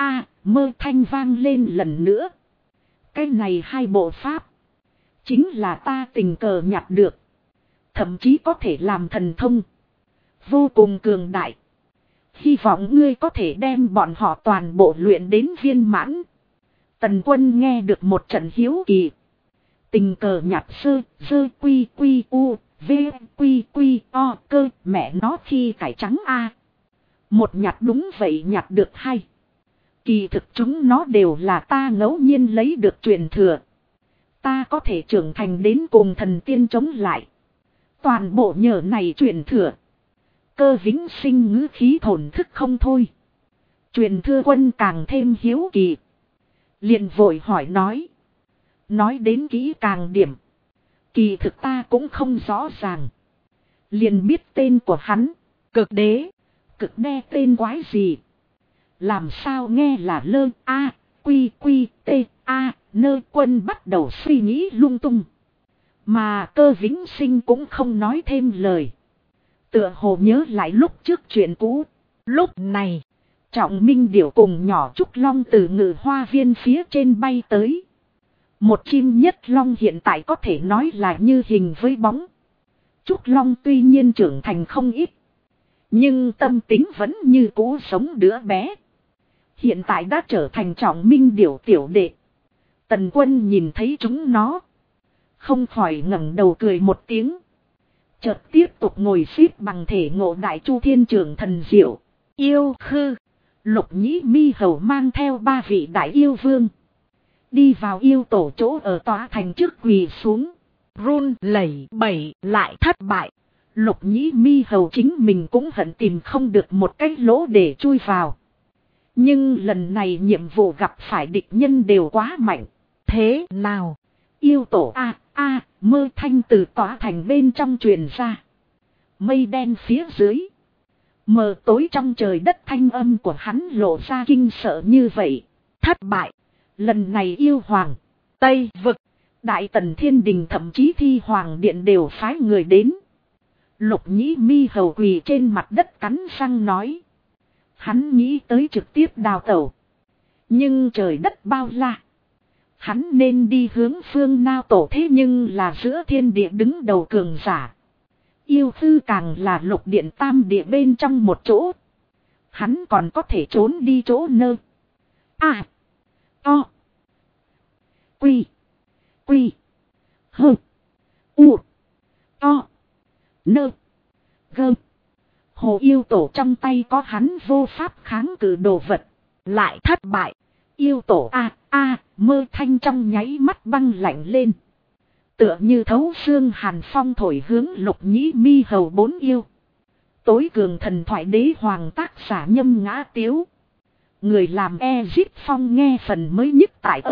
mơ thanh vang lên lần nữa. Cái này 2 bộ pháp. Chính là ta tình cờ nhặt được. Thậm chí có thể làm thần thông. Vô cùng cường đại. Hy vọng ngươi có thể đem bọn họ toàn bộ luyện đến viên mãn. Tần Quân nghe được một trận hiếu kỳ. Tình cờ nhặt sơ quy quy u v quy quy o cơ, mẹ nó khi cải trắng a. Một nhặt đúng vậy nhặt được 2. Kỳ thực chúng nó đều là ta ngẫu nhiên lấy được truyền thừa. Ta có thể trưởng thành đến cùng thần tiên chống lại. Toàn bộ nhờ này truyền thừa. Cơ Vĩnh Sinh ngữ khí thổn thức không thôi. Truyền thừa Quân càng thêm hiếu kỳ. Liền vội hỏi nói. Nói đến kỹ càng điểm. Kỳ thực ta cũng không rõ ràng. Liền biết tên của hắn. Cực đế. Cực đe tên quái gì. Làm sao nghe là lơ a quy quy t a nơ Quân bắt đầu suy nghĩ lung tung. Mà Cơ Vĩnh Sinh cũng không nói thêm lời. Tựa hồ nhớ lại lúc trước chuyện cũ. Lúc này. Trọng Minh Điểu cùng nhỏ Trúc Long từ Ngự Hoa Viên phía trên bay tới. Một chim nhất long hiện tại có thể nói là như hình với bóng. Trúc Long tuy nhiên trưởng thành không ít. Nhưng tâm tính vẫn như cũ sống đứa bé. Hiện tại đã trở thành Trọng Minh Điểu tiểu đệ. Tần Quân nhìn thấy chúng nó. Không khỏi ngẩng đầu cười một tiếng. Chợt tiếp tục ngồi xếp bằng thể ngộ Đại Chu Thiên trưởng thần diệu. Yêu Khư. Lục Nhĩ Mi Hầu mang theo 3 vị đại yêu vương. Đi vào yêu tổ chỗ ở tòa thành trước quỳ xuống. Run lẩy bẩy lại thất bại. Lục Nhĩ Mi Hầu chính mình cũng hận tìm không được một cái lỗ để chui vào. Nhưng lần này nhiệm vụ gặp phải địch nhân đều quá mạnh. Thế nào? Yêu tổ mơ thanh từ tòa thành bên trong truyền ra. Mây đen phía dưới. Mờ tối trong trời đất thanh âm của hắn lộ ra kinh sợ như vậy. Thất bại. Lần này yêu hoàng. Tây vực. Đại Tần Thiên Đình thậm chí Thi Hoàng Điện đều phái người đến. Lục Nhĩ Mi Hầu quỳ trên mặt đất cắn răng nói. Hắn nghĩ tới trực tiếp đào tẩu. Nhưng trời đất bao la. Hắn nên đi hướng phương nào tổ, thế nhưng là giữa thiên địa đứng đầu cường giả. Yêu Khư càng là lục điện tam địa bên trong một chỗ. Hắn còn có thể trốn đi chỗ nơ. To. Quy. Hơ. U. To. Nơ. Gơ. Hồ yêu tổ trong tay có hắn vô pháp kháng cự đồ vật. Lại thất bại. Yêu tổ Mơ thanh trong nháy mắt băng lạnh lên. Tựa như thấu xương hàn phong thổi hướng Lục Nhĩ Mi hầu bốn yêu. Tối cường thần thoại đế hoàng tác giả Nhâm Ngã Tiếu. Người làm Ezit Phong nghe phần mới nhất tại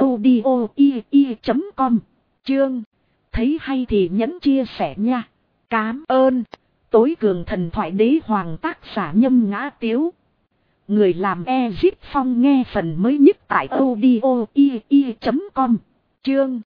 audio.com. Chương. Thấy hay thì nhấn chia sẻ nha. Cám ơn. Tối cường thần thoại đế hoàng tác giả Nhâm Ngã Tiếu. Người làm Ezit Phong nghe phần mới nhất tại audio.com. Chương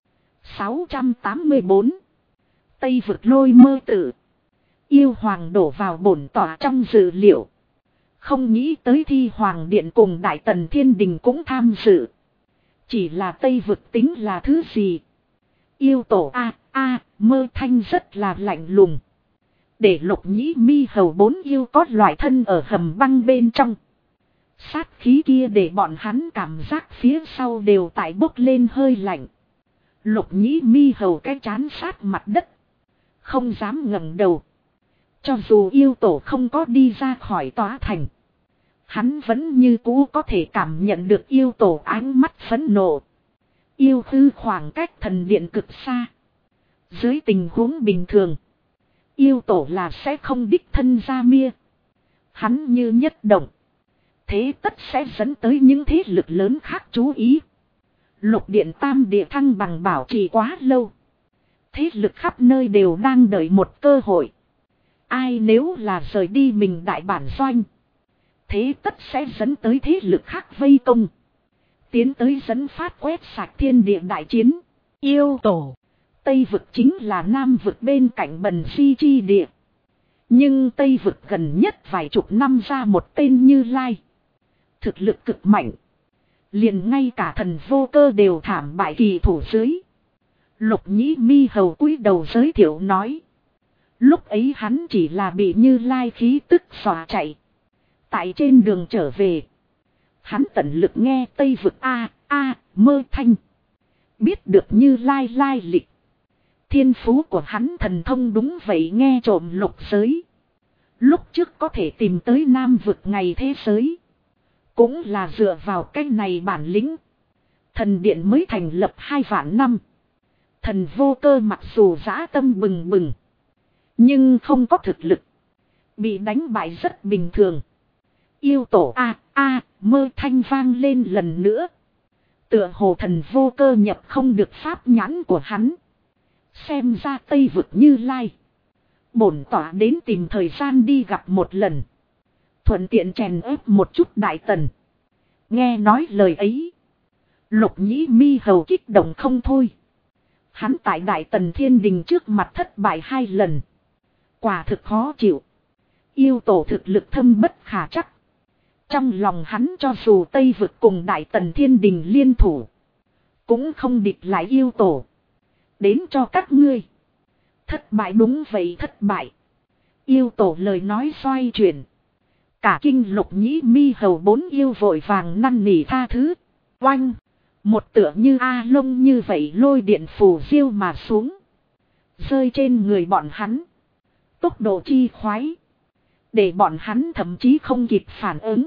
684. Tây vực lôi mơ tử. Yêu hoàng đổ vào bổn tỏa trong dự liệu. Không nghĩ tới Thi Hoàng Điện cùng Đại Tần Thiên Đình cũng tham dự. Chỉ là Tây vực tính là thứ gì? Yêu tổ Mơ thanh rất là lạnh lùng. Để Lục Nhĩ Mi hầu bốn yêu có loại thân ở hầm băng bên trong. Sát khí kia để bọn hắn cảm giác phía sau đều tại bốc lên hơi lạnh. Lục Nhĩ Mi hầu cái chán sát mặt đất. Không dám ngẩng đầu. Cho dù yêu tổ không có đi ra khỏi tòa thành. Hắn vẫn như cũ có thể cảm nhận được yêu tổ ánh mắt phẫn nộ. Yêu hư khoảng cách thần điện cực xa. Dưới tình huống bình thường. Yêu tổ là sẽ không đích thân ra mia. Hắn như nhất động. Thế tất sẽ dẫn tới những thế lực lớn khác chú ý. Lục điện tam địa thăng bằng bảo trì quá lâu. Thế lực khắp nơi đều đang đợi một cơ hội. Ai nếu là rời đi mình đại bản doanh. Thế tất sẽ dẫn tới thế lực khác vây công. Tiến tới dẫn phát quét sạch thiên địa đại chiến. Yêu tổ. Tây vực chính là Nam vực bên cạnh Bần Si chi địa. Nhưng Tây vực gần nhất vài chục năm ra một tên Như Lai. Thực lực cực mạnh. Liền ngay cả thần vô cơ đều thảm bại kỳ thủ dưới. Lục Nhĩ Mi hầu cúi đầu giới thiệu nói. Lúc ấy hắn chỉ là bị Như Lai khí tức xòa chạy. Tại trên đường trở về. Hắn tận lực nghe Tây vực Mơ thanh. Biết được Như Lai lai lịch. Thiên phú của hắn thần thông đúng vậy nghe trộm lục giới. Lúc trước có thể tìm tới Nam vực ngày thế giới. Cũng là dựa vào cái này bản lĩnh. Thần điện mới thành lập 2 vạn năm. Thần vô cơ mặc dù dã tâm bừng bừng. Nhưng không có thực lực. Bị đánh bại rất bình thường. Yêu tổ Mơ thanh vang lên lần nữa. Tựa hồ thần vô cơ nhập không được pháp nhãn của hắn. Xem ra Tây vực Như Lai. Bổn tỏa đến tìm thời gian đi gặp một lần. Thuận tiện chèn ép một chút Đại Tần. Nghe nói lời ấy. Lục Nhĩ Mi hầu kích động không thôi. Hắn tại Đại Tần Thiên Đình trước mặt thất bại 2 lần. Quả thực khó chịu. Yêu tổ thực lực thâm bất khả chắc. Trong lòng hắn cho dù Tây vực cùng Đại Tần Thiên Đình liên thủ. Cũng không địch lại yêu tổ. Đến cho các ngươi. Thất bại đúng vậy thất bại. Yêu tổ lời nói xoay chuyển. Cả kinh Lục Nhĩ Mi hầu bốn yêu vội vàng năn nỉ tha thứ. Oanh. Một tựa như A Lông như vậy lôi điện phù diêu mà xuống. Rơi trên người bọn hắn. Tốc độ chi khoái. Để bọn hắn thậm chí không kịp phản ứng.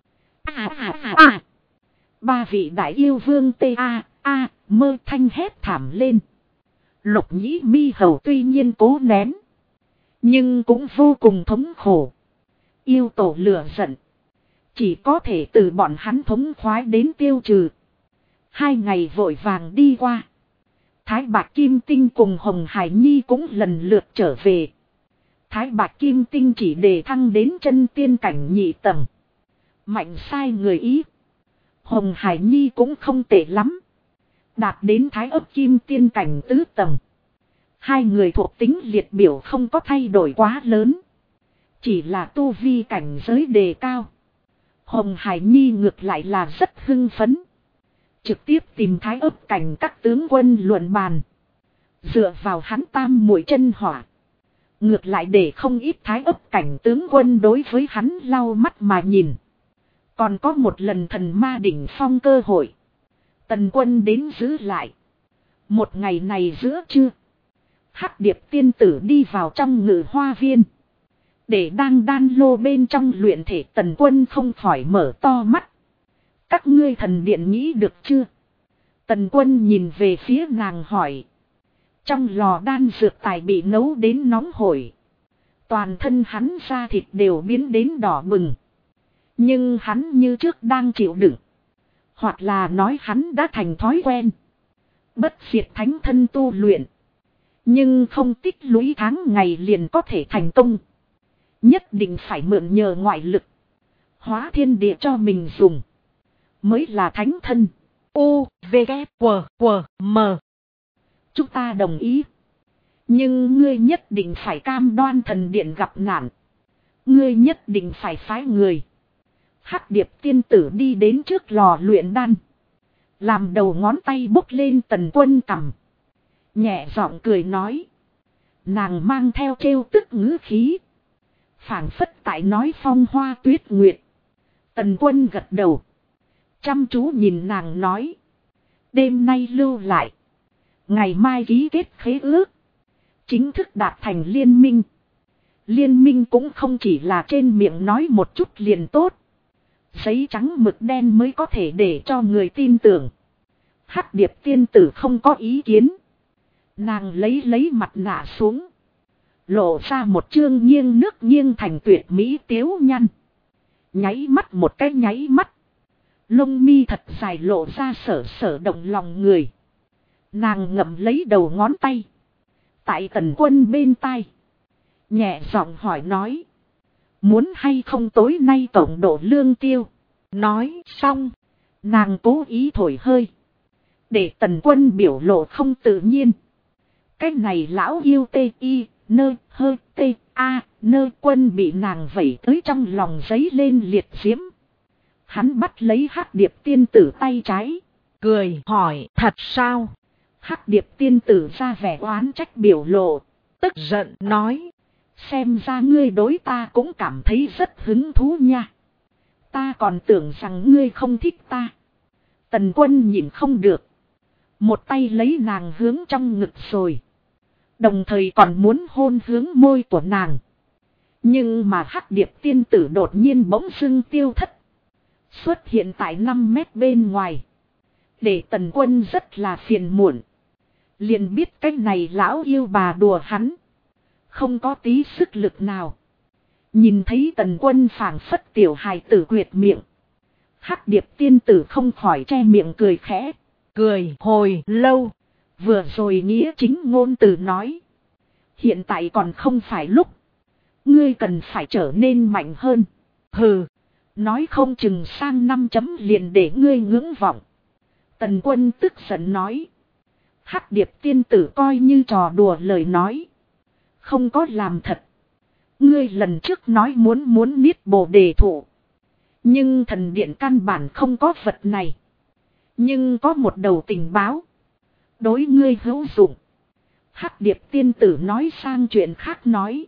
Ba vị đại yêu vương Mơ thanh hét thảm lên. Lục Nhĩ Mi hầu tuy nhiên cố nén. Nhưng cũng vô cùng thống khổ. Yêu tổ lửa giận. Chỉ có thể từ bọn hắn thống khoái đến tiêu trừ. 2 ngày vội vàng đi qua. Thái Bạc Kim Tinh cùng Hồng Hải Nhi cũng lần lượt trở về. Thái Bạc Kim Tinh chỉ đề thăng đến chân tiên cảnh nhị tầng. Mạnh sai người ý. Hồng Hải Nhi cũng không tệ lắm. Đạt đến Thái Ấp Kim Tiên cảnh 4 tầng. 2 người thuộc tính liệt biểu không có thay đổi quá lớn. Chỉ là tu vi cảnh giới đề cao. Hồng Hải Nhi ngược lại là rất hưng phấn. Trực tiếp tìm Thái Ấp cảnh các tướng quân luận bàn. Dựa vào hắn tam muội chân hỏa. Ngược lại để không ít Thái Ấp cảnh tướng quân đối với hắn lau mắt mà nhìn. Còn có một lần thần ma đỉnh phong cơ hội. Tần quân đến giữ lại. Một ngày này giữa trưa. Hắc Điệp tiên tử đi vào trong ngự hoa viên. Để đang đan lô bên trong luyện thể Tần quân không khỏi mở to mắt. Các ngươi thần điện nghĩ được chưa? Tần Quân nhìn về phía nàng hỏi. Trong lò đan dược tài bị nấu đến nóng hổi. Toàn thân hắn da thịt đều biến đến đỏ bừng. Nhưng hắn như trước đang chịu đựng. Hoặc là nói hắn đã thành thói quen. Bất diệt thánh thân tu luyện. Nhưng không tích lũy tháng ngày liền có thể thành công. Nhất định phải mượn nhờ ngoại lực. Hóa thiên địa cho mình dùng. Mới là thánh thân. U, V, K, W, W, M. Chúng ta đồng ý. Nhưng ngươi nhất định phải cam đoan thần điện gặp nạn. Ngươi nhất định phải phái người. Hắc Điệp tiên tử đi đến trước lò luyện đan. Làm đầu ngón tay bốc lên Tần Quân cằm. Nhẹ giọng cười nói. Nàng mang theo trêu tức ngữ khí. Phảng phất tại nói phong hoa tuyết nguyệt. Tần Quân gật đầu. Chăm chú nhìn nàng nói. Đêm nay lưu lại. Ngày mai ký kết khế ước. Chính thức đạt thành liên minh. Liên minh cũng không chỉ là trên miệng nói một chút liền tốt. Giấy trắng mực đen mới có thể để cho người tin tưởng. Hắc Điệp tiên tử không có ý kiến. Nàng lấy mặt nạ xuống. Lộ ra một chương nghiêng nước nghiêng thành tuyệt mỹ tiếu nhăn. Nháy mắt một cái nháy mắt. Lông mi thật dài lộ ra sở động lòng người. Nàng ngậm lấy đầu ngón tay. Tại Tần Quân bên tai. Nhẹ giọng hỏi nói. Muốn hay không tối nay tổng độ lương tiêu. Nói xong. Nàng cố ý thổi hơi. Để Tần Quân biểu lộ không tự nhiên. Cái này lão yêu tê y nơ hơ tê a nơ Quân bị nàng vẩy tới trong lòng giấy lên liệt diễm. Hắn bắt lấy Hắc Điệp tiên tử tay trái. Cười hỏi thật sao? Hắc Điệp tiên tử ra vẻ oán trách biểu lộ. Tức giận nói. Xem ra ngươi đối ta cũng cảm thấy rất hứng thú nha. Ta còn tưởng rằng ngươi không thích ta. Tần Quân nhìn không được. Một tay lấy nàng hướng trong ngực rồi. Đồng thời còn muốn hôn hướng môi của nàng. Nhưng mà Hắc Điệp tiên tử đột nhiên bỗng dưng tiêu thất. Xuất hiện tại 5 mét bên ngoài. Để Tần Quân rất là phiền muộn. Liền biết cái này lão yêu bà đùa hắn. Không có tí sức lực nào. Nhìn thấy Tần Quân phảng phất tiểu hài tử quyệt miệng. Hắc Điệp tiên tử không khỏi che miệng cười khẽ. Cười hồi lâu. Vừa rồi nghĩa chính ngôn từ nói. Hiện tại còn không phải lúc. Ngươi cần phải trở nên mạnh hơn. Hừ. Nói không chừng sang 5 chấm liền để ngươi ngưỡng vọng. Tần Quân tức giận nói. Hắc Điệp tiên tử coi như trò đùa lời nói. Không có làm thật. Ngươi lần trước nói muốn niết bồ đề thụ. Nhưng thần điện căn bản không có vật này. Nhưng có một đầu tình báo. Đối ngươi hữu dụng. Hắc Điệp tiên tử nói sang chuyện khác nói.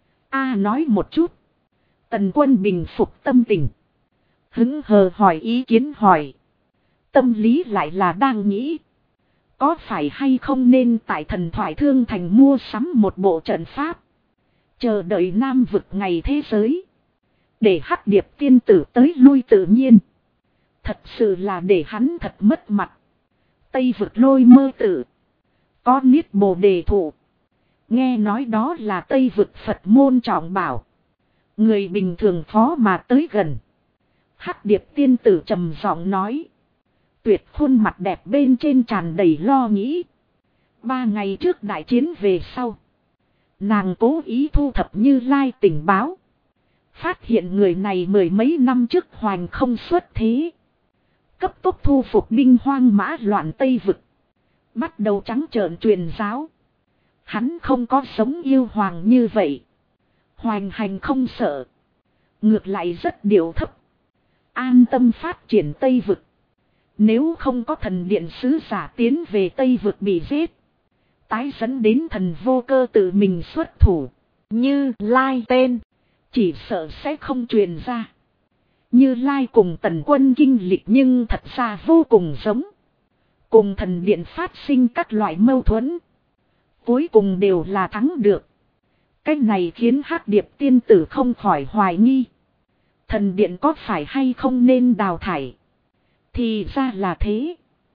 Nói một chút. Tần Quân bình phục tâm tình. Hứng hờ hỏi ý kiến hỏi. Tâm lý lại là đang nghĩ. Có phải hay không nên tại Thần Thoại Thương Thành mua sắm một bộ trận pháp. Chờ đợi Nam vực ngày thế giới. Để Hắc Điệp tiên tử tới lui tự nhiên. Thật sự là để hắn thật mất mặt. Tây vực Lôi Mơ tử. Có niết bồ đề thụ. Nghe nói đó là Tây vực Phật môn trọng bảo. Người bình thường khó mà tới gần. Hắc Điệp tiên tử trầm giọng nói. Tuyệt khuôn mặt đẹp bên trên tràn đầy lo nghĩ. 3 ngày trước đại chiến về sau. Nàng cố ý thu thập Như Lai tình báo. Phát hiện người này 10 mấy năm trước hoành không xuất thế. Cấp tốc thu phục binh hoang mã loạn Tây vực. Bắt đầu trắng trợn truyền giáo. Hắn không có sống yêu hoàng như vậy. Hoành hành không sợ. Ngược lại rất điệu thấp. An tâm phát triển Tây vực. Nếu không có thần điện sứ giả tiến về Tây vực bị giết. Tái dẫn đến thần vô cơ tự mình xuất thủ. Như Lai tên. Chỉ sợ sẽ không truyền ra. Như Lai cùng Tần Quân kinh lịch nhưng thật ra vô cùng giống. Cùng thần điện phát sinh các loại mâu thuẫn. Cuối cùng đều là thắng được. Cái này khiến Hắc Điệp tiên tử không khỏi hoài nghi. Thần điện có phải hay không nên đào thải. Thì ra là thế.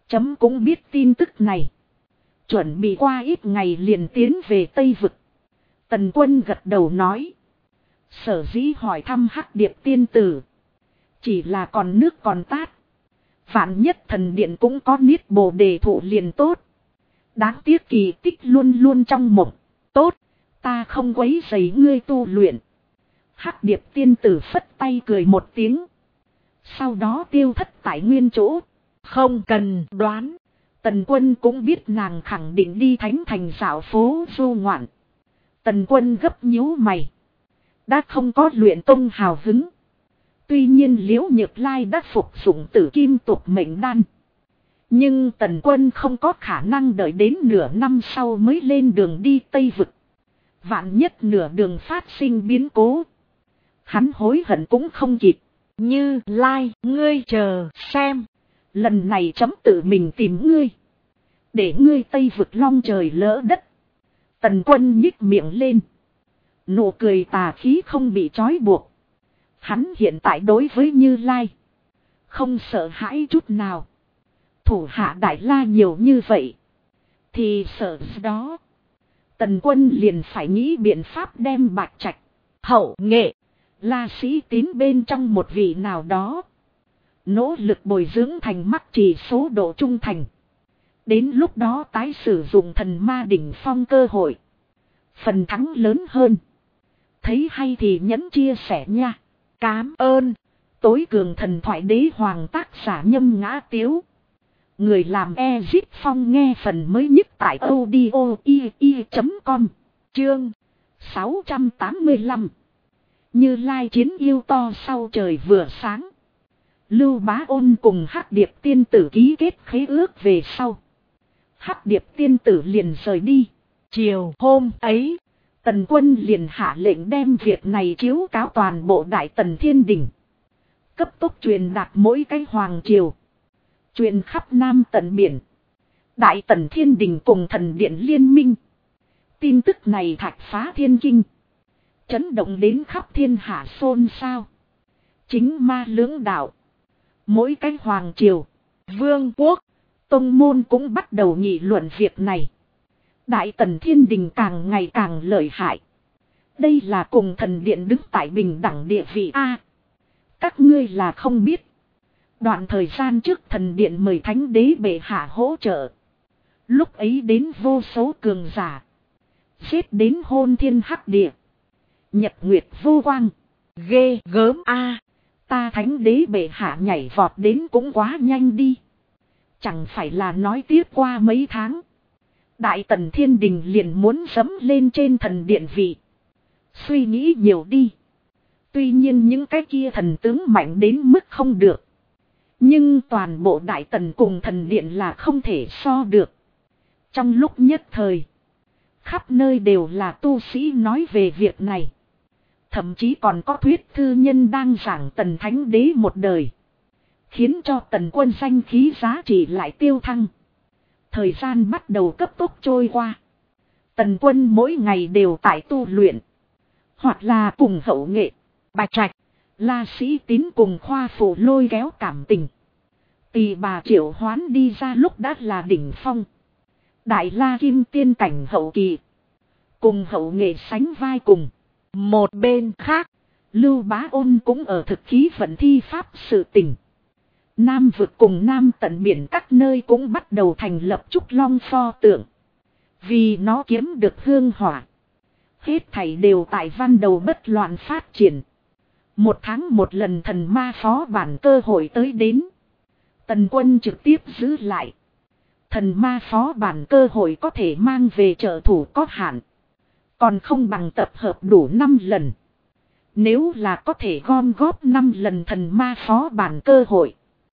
Chấm cũng biết tin tức này. Chuẩn bị qua ít ngày liền tiến về Tây Vực. Tần Quân gật đầu nói. Sở dĩ hỏi thăm Hắc Điệp tiên tử. Chỉ là còn nước còn tát. Vạn nhất thần điện cũng có niết bồ đề thụ liền tốt. Đáng tiếc kỳ tích luôn luôn trong mộng. Tốt, ta không quấy rầy ngươi tu luyện. Hắc Điệp tiên tử phất tay cười một tiếng. Sau đó tiêu thất tại nguyên chỗ. Không cần đoán. Tần Quân cũng biết nàng khẳng định đi thánh thành dạo phố du ngoạn. Tần Quân gấp nhíu mày. Đã không có luyện công hào hứng. Tuy nhiên Liễu Nhược Lai đã phục dụng tử kim tục mệnh đan. Nhưng Tần Quân không có khả năng đợi đến nửa năm sau mới lên đường đi Tây Vực. Vạn nhất nửa đường phát sinh biến cố. Hắn hối hận cũng không kịp. Như Lai, ngươi chờ xem. Lần này chấm tự mình tìm ngươi. Để ngươi Tây Vực long trời lỡ đất. Tần Quân nhích miệng lên. Nụ cười tà khí không bị trói buộc. Hắn hiện tại đối với Như Lai. Không sợ hãi chút nào. Thủ hạ Đại La nhiều như vậy. Thì sợ đó. Tần Quân liền phải nghĩ biện pháp đem Bạch Trạch, Hậu Nghệ, La Sĩ Tín bên trong một vị nào đó. Nỗ lực bồi dưỡng thành mắc chỉ số độ trung thành. Đến lúc đó tái sử dụng thần ma đỉnh phong cơ hội. Phần thắng lớn hơn. Thấy hay thì nhấn chia sẻ nha. Cám ơn. Tối cường thần thoại đế hoàng tác giả Nhâm Ngã Tiếu. Người làm Ezip Phong nghe phần mới nhất tại audio.com. Chương 685. Như Lai chiến yêu to sau trời vừa sáng. Lưu Bá Ôn cùng Hắc Điệp tiên tử ký kết khế ước về sau. Hắc Điệp tiên tử liền rời đi. Chiều hôm ấy, Tần Quân liền hạ lệnh đem việc này chiếu cáo toàn bộ Đại Tần Thiên Đình. Cấp tốc truyền đạt mỗi cái hoàng triều. Truyền khắp Nam tận biển. Đại Tần Thiên Đình cùng thần điện liên minh. Tin tức này thạch phá thiên kinh. Chấn động đến khắp thiên hạ xôn xao. Chính ma lưỡng đạo. Mỗi cái hoàng triều, vương quốc, tông môn cũng bắt đầu nghị luận việc này. Đại Tần Thiên Đình càng ngày càng lợi hại. Đây là cùng thần điện đứng tại bình đẳng địa vị A. Các ngươi là không biết. Đoạn thời gian trước thần điện mời thánh đế bệ hạ hỗ trợ. Lúc ấy đến vô số cường giả. Giết đến hôn thiên hắc địa. Nhật nguyệt vô quang. Ghê gớm A. Ta thánh đế bệ hạ nhảy vọt đến cũng quá nhanh đi. Chẳng phải là nói tiếp qua mấy tháng. Đại Tần Thiên Đình liền muốn dẫm lên trên thần điện vị. Suy nghĩ nhiều đi. Tuy nhiên những cái kia thần tướng mạnh đến mức không được. Nhưng toàn bộ Đại Tần cùng thần điện là không thể so được. Trong lúc nhất thời. Khắp nơi đều là tu sĩ nói về việc này. Thậm chí còn có thuyết thư nhân đang giảng Tần Thánh Đế một đời. Khiến cho Tần Quân danh khí giá trị lại tiêu thăng. Thời gian bắt đầu cấp tốc trôi qua. Tần Quân mỗi ngày đều tại tu luyện. Hoặc là cùng Hậu Nghệ, Bạch Trạch, La Sĩ Tín cùng Khoa Phủ lôi kéo cảm tình. Tỳ bà triệu hoán đi ra lúc đã là đỉnh phong. Đại La Kim tiên cảnh hậu kỳ. Cùng Hậu Nghệ sánh vai cùng. Một bên khác, Lưu Bá Ôn cũng ở thực khí vận thi pháp sự tình. Nam vực cùng Nam tận biển các nơi cũng bắt đầu thành lập trúc long pho tượng. Vì nó kiếm được hương hỏa. Hết thảy đều tại văn đầu bất loạn phát triển. Một tháng một lần thần ma phó bản cơ hội tới đến. Tần Quân trực tiếp giữ lại. Thần ma phó bản cơ hội có thể mang về trợ thủ có hạn. Còn không bằng tập hợp đủ 5 lần. Nếu là có thể gom góp 5 lần thần ma phó bản cơ hội.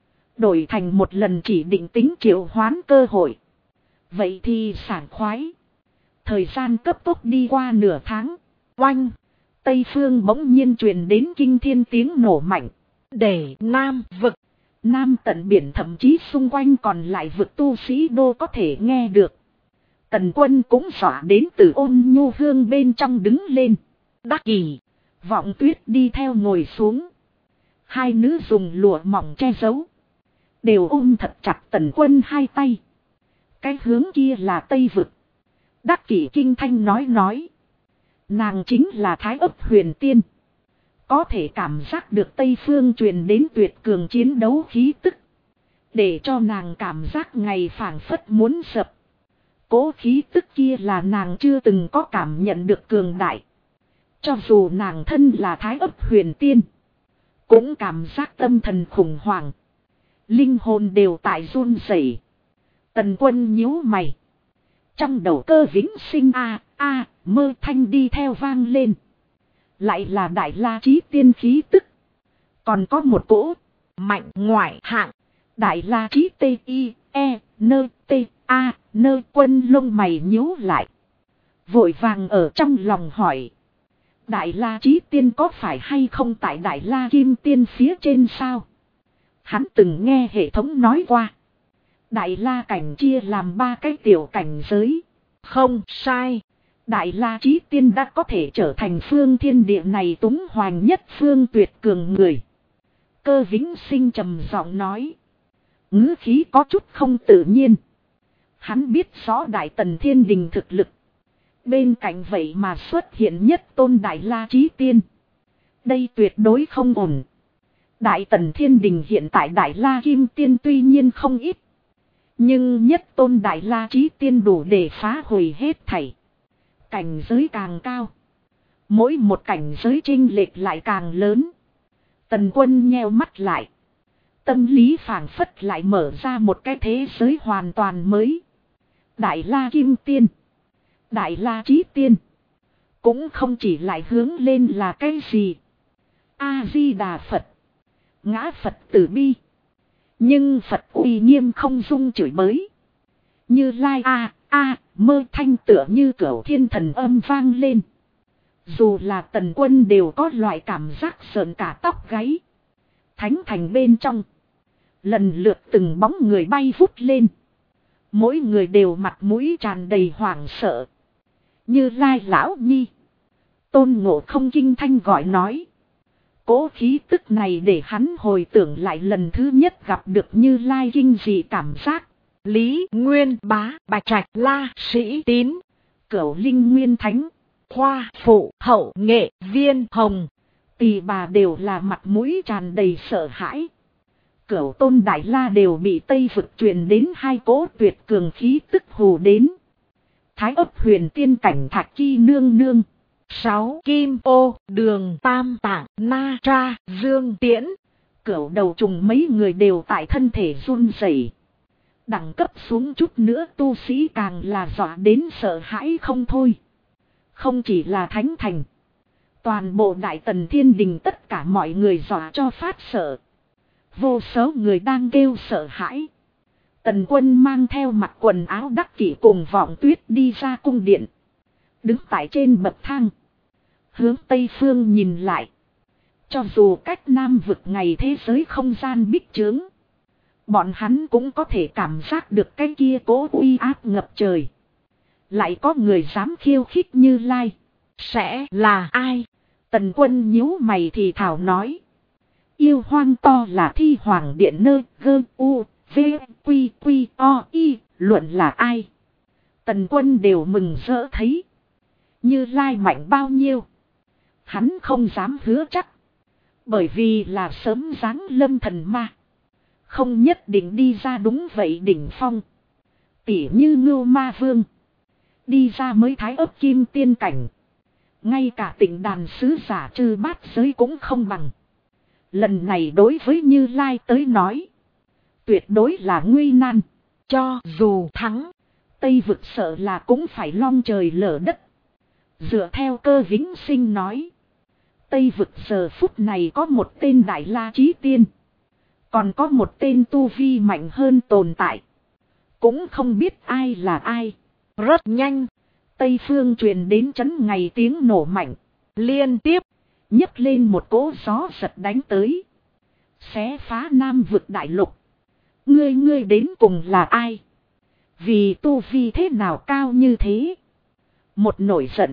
Đổi thành một lần chỉ định tính triệu hoán cơ hội. Vậy thì sảng khoái. Thời gian cấp tốc đi qua nửa tháng. Oanh. Tây phương bỗng nhiên truyền đến kinh thiên tiếng nổ mạnh. Để Nam vực. Nam tận biển thậm chí xung quanh còn lại vực tu sĩ đô có thể nghe được. Tần Quân cũng dọa đến từ Ôn Nhu Hương bên trong đứng lên. Đắc Kỳ, Vọng Tuyết đi theo ngồi xuống. Hai nữ dùng lụa mỏng che giấu. Đều ôm thật chặt Tần Quân hai tay. Cái hướng kia là Tây Vực. Đắc Kỷ Kinh Thanh nói. Nàng chính là Thái Ấp Huyền Tiên. Có thể cảm giác được Tây Phương truyền đến tuyệt cường chiến đấu khí tức. Để cho nàng cảm giác ngày phảng phất muốn sập. Cố khí tức kia là nàng chưa từng có cảm nhận được cường đại. Cho dù nàng thân là Thái Ấp Huyền Tiên. Cũng cảm giác tâm thần khủng hoảng. Linh hồn đều tại run rẩy. Tần Quân nhíu mày. Trong đầu Cơ Vĩnh Sinh mơ thanh đi theo vang lên. Lại là Đại La Chí Tiên khí tức. Còn có một cỗ mạnh ngoại hạng. Đại La Chí Nơ Quân lông mày nhíu lại. Vội vàng ở trong lòng hỏi. Đại La Chí Tiên có phải hay không tại Đại La Kim Tiên phía trên sao? Hắn từng nghe hệ thống nói qua. Đại La cảnh chia làm 3 cái tiểu cảnh giới. Không sai. Đại La Chí Tiên đã có thể trở thành phương thiên địa này túng hoành nhất phương tuyệt cường người. Cơ Vĩnh Sinh trầm giọng nói. Ngữ khí có chút không tự nhiên. Hắn biết rõ Đại Tần Thiên Đình thực lực. Bên cạnh vậy mà xuất hiện nhất tôn Đại La Chí Tiên. Đây tuyệt đối không ổn. Đại Tần Thiên Đình hiện tại Đại La Kim Tiên tuy nhiên không ít. Nhưng nhất tôn Đại La Chí Tiên đủ để phá hủy hết thảy. Cảnh giới càng cao. Mỗi một cảnh giới chênh lệch lại càng lớn. Tần Quân nheo mắt lại. Tâm lý phảng phất lại mở ra một cái thế giới hoàn toàn mới. Đại La Kim Tiên. Đại La Chí Tiên. Cũng không chỉ lại hướng lên là cái gì. A-di-đà Phật. Ngã Phật tử bi. Nhưng Phật uy nghiêm không dung chửi bới. Như Lai mơ thanh tựa như cửu thiên thần âm vang lên. Dù là Tần Quân đều có loại cảm giác sợn cả tóc gáy. Thánh thành bên trong. Lần lượt từng bóng người bay vút lên. Mỗi người đều mặt mũi tràn đầy hoảng sợ. Như Lai Lão Nhi. Tôn Ngộ Không kinh thanh gọi nói. Cố khí tức này để hắn hồi tưởng lại lần thứ nhất gặp được Như Lai kinh dị cảm giác. Lý Nguyên Bá, Bạch Trạch La Sĩ Tín, Cửu Linh Nguyên Thánh, Hoa Phụ Hậu Nghệ Viên Hồng. Tỳ bà đều là mặt mũi tràn đầy sợ hãi. Cửu Tôn Đại La đều bị Tây Vực truyền đến 2 cỗ tuyệt cường khí tức hù đến. Thái Ấp Huyền Tiên cảnh Thạch Chi nương nương. 6 Kim Ô Đường Tam Tạng Na Tra Dương Tiễn. Cửu đầu trùng mấy người đều tại thân thể run rẩy. Đẳng cấp xuống chút nữa tu sĩ càng là dọa đến sợ hãi không thôi. Không chỉ là Thánh Thành. Toàn bộ Đại Tần Thiên Đình tất cả mọi người dọa cho phát sợ. Vô số người đang kêu sợ hãi. Tần Quân mang theo mặc quần áo Đắc Kỷ cùng Vọng Tuyết đi ra cung điện. Đứng tại trên bậc thang. Hướng Tây Phương nhìn lại. Cho dù cách Nam Vực ngày thế giới không gian bích chướng. Bọn hắn cũng có thể cảm giác được cái kia cố uy áp ngập trời. Lại có người dám khiêu khích Như Lai. Sẽ là ai? Tần Quân nhíu mày thì thảo nói. Yêu hoang to là Thi Hoàng Điện nơ gơ u v quy quy o y. Luận là ai? Tần Quân đều mừng rỡ thấy. Như Lai mạnh bao nhiêu? Hắn không dám hứa chắc. Bởi vì là sớm giáng lâm thần ma. Không nhất định đi ra đúng vậy đỉnh phong. Tỉ như Ngưu Ma Vương. Đi ra mới Thái Ấp Kim Tiên cảnh. Ngay cả Tịnh Đàn sứ giả Trư Bát Giới cũng không bằng. Lần này đối với Như Lai tới nói. Tuyệt đối là nguy nan. Cho dù thắng. Tây Vực sợ là cũng phải long trời lở đất. Dựa theo Cơ Vĩnh Sinh nói. Tây Vực giờ phút này có một tên Đại La Chí Tiên. Còn có một tên tu vi mạnh hơn tồn tại. Cũng không biết ai là ai. Rất nhanh. Tây phương truyền đến chấn ngày tiếng nổ mạnh. Liên tiếp. Nhấc lên một cỗ gió giật đánh tới. Xé phá Nam Vực đại lục. Ngươi đến cùng là ai? Vì tu vi thế nào cao như thế? Một nổi giận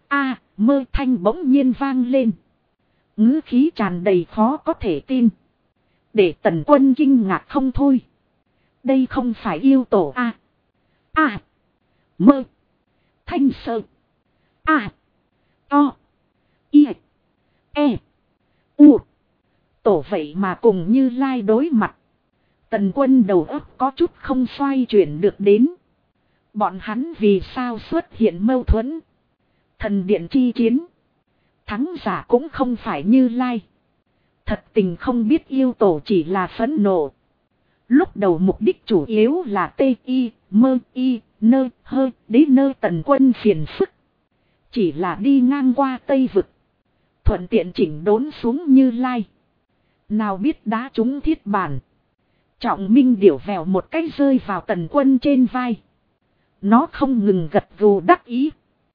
mơ thanh bỗng nhiên vang lên. Ngữ khí tràn đầy khó có thể tin. Để Tần Quân kinh ngạc không thôi. Đây không phải yêu tổ A. A. Mơ. Thanh Sơ. A. O. I. E. U. Tổ vậy mà cùng Như Lai đối mặt. Tần Quân đầu óc có chút không xoay chuyển được đến. Bọn hắn vì sao xuất hiện mâu thuẫn. Thần điện chi chiến. Thắng giả cũng không phải Như Lai. Thật tình không biết yêu tổ chỉ là phẫn nộ. Lúc đầu mục đích chủ yếu là T.I. Mơ y nơ hơ đế nơ Tần Quân phiền phức. Chỉ là đi ngang qua Tây Vực. Thuận tiện chỉnh đốn xuống Như Lai. Nào biết đá trúng thiết bản. Trọng Minh điểu vèo một cái rơi vào Tần Quân trên vai. Nó không ngừng gật gù đắc ý.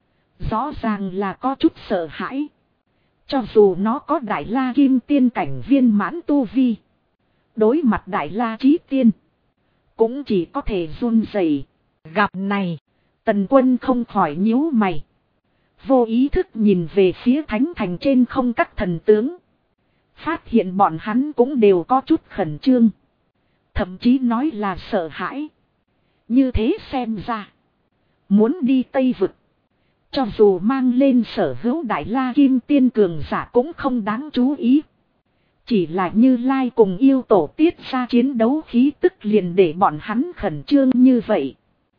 Rõ ràng là có chút sợ hãi. Cho dù nó có Đại La Kim Tiên cảnh viên mãn tu vi. Đối mặt Đại La Chí Tiên. Cũng chỉ có thể run rẩy. Gặp này. Tần Quân không khỏi nhíu mày. Vô ý thức nhìn về phía thánh thành trên không các thần tướng. Phát hiện bọn hắn cũng đều có chút khẩn trương. Thậm chí nói là sợ hãi. Như thế xem ra. Muốn đi Tây Vực. Cho dù mang lên sở hữu Đại La Kim Tiên cường giả cũng không đáng chú ý. Chỉ là Như Lai cùng yêu tổ tiết ra chiến đấu khí tức liền để bọn hắn khẩn trương như vậy.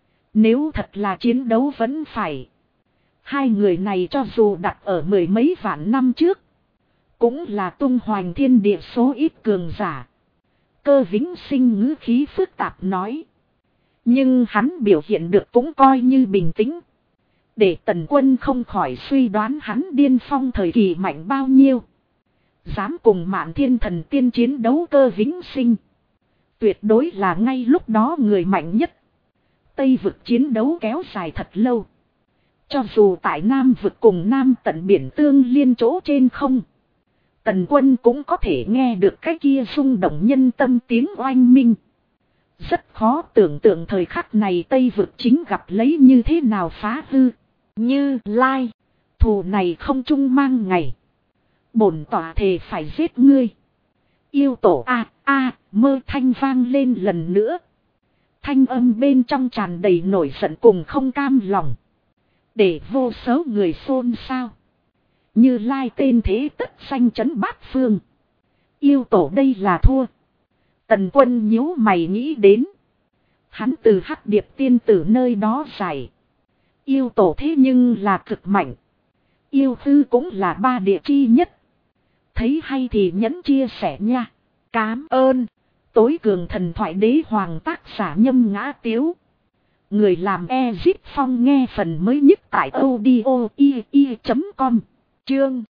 Nếu thật là chiến đấu vẫn phải. Hai người này cho dù đặt ở mười mấy vạn năm trước. Cũng là tung hoành thiên địa số ít cường giả. Cơ Vĩnh Sinh ngữ khí phức tạp nói. Nhưng hắn biểu hiện được cũng coi như bình tĩnh. Để Tần Quân không khỏi suy đoán hắn điên phong thời kỳ mạnh bao nhiêu. Dám cùng Mạn Thiên Thần Tiên chiến đấu Cơ Vĩnh Sinh. Tuyệt đối là ngay lúc đó người mạnh nhất. Tây Vực chiến đấu kéo dài thật lâu. Cho dù tại Nam Vực cùng Nam tận biển tương liên chỗ trên không. Tần Quân cũng có thể nghe được cái kia rung động nhân tâm tiếng oanh minh. Rất khó tưởng tượng thời khắc này Tây Vực chính gặp lấy như thế nào phá hư. Như Lai. Thù này không chung mang ngày. Bổn tỏa thề phải giết ngươi. Yêu tổ mơ thanh vang lên lần nữa. Thanh âm bên trong tràn đầy nổi giận cùng không cam lòng. Để vô số người xôn xao. Như Lai tên thế tất xanh chấn bát phương. Yêu tổ đây là thua. Tần Quân nhíu mày nghĩ đến. Hắn từ Hắc Điệp tiên tử nơi đó giải. Yêu tổ thế nhưng là cực mạnh. Yêu thư cũng là ba địa chi nhất. Thấy hay thì nhẫn chia sẻ nha. Cám ơn. Tối cường thần thoại đế hoàng tác giả Nhâm Ngã Tiếu. Người làm Ezip Phong nghe phần mới nhất tại audio.com. Chương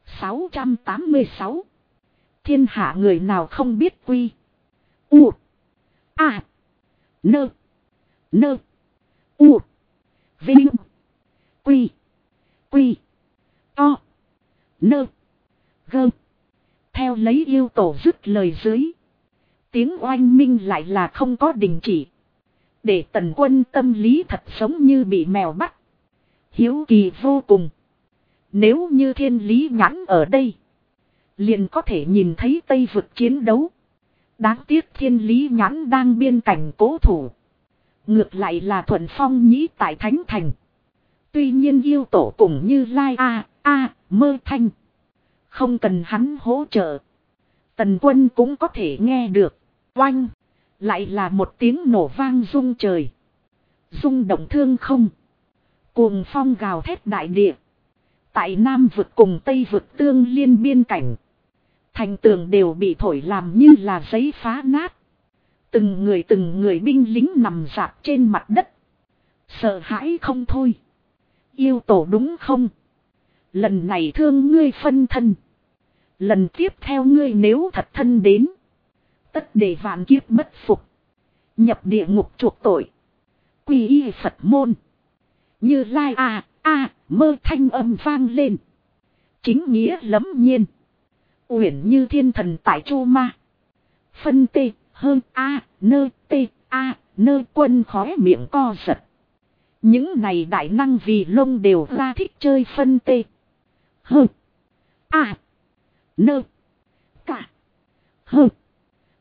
686. Thiên hạ người nào không biết quy. U. A. Nơ. Nơ. U. Vinh. Quy. Quy. To. Nơ. Gơ. Theo lấy yêu tổ dứt lời dưới. Tiếng oanh minh lại là không có đình chỉ. Để Tần Quân tâm lý thật giống như bị mèo bắt. Hiếu kỳ vô cùng. Nếu như thiên lý nhãn ở đây. Liền có thể nhìn thấy Tây Vực chiến đấu. Đáng tiếc thiên lý nhãn đang biên cảnh cố thủ. Ngược lại là thuận phong nhĩ tại Thánh Thành. Tuy nhiên yêu tổ cùng Như Lai mơ thanh. Không cần hắn hỗ trợ. Tần Quân cũng có thể nghe được. Oanh. Lại là một tiếng nổ vang rung trời. Rung động thương không. Cuồng phong gào thét đại địa. Tại Nam Vực cùng Tây Vực tương liên biên cảnh. Thành tường đều bị thổi làm như là giấy phá nát. Từng người binh lính nằm rạp trên mặt đất. Sợ hãi không thôi. Yêu tổ đúng không? Lần này thương ngươi phân thân. Lần tiếp theo ngươi nếu thật thân đến. Tất để vạn kiếp bất phục. Nhập địa ngục chuộc tội. Quy y Phật môn. Như Lai mơ thanh âm vang lên. Chính nghĩa lẫm nhiên. Uyển như thiên thần tại Chu Ma. Phân tê hơn nơ tê nơ Quân khóe miệng co giật. Những này đại năng vì lông đều ra thích chơi phân tê. Hơn nơ cả hơn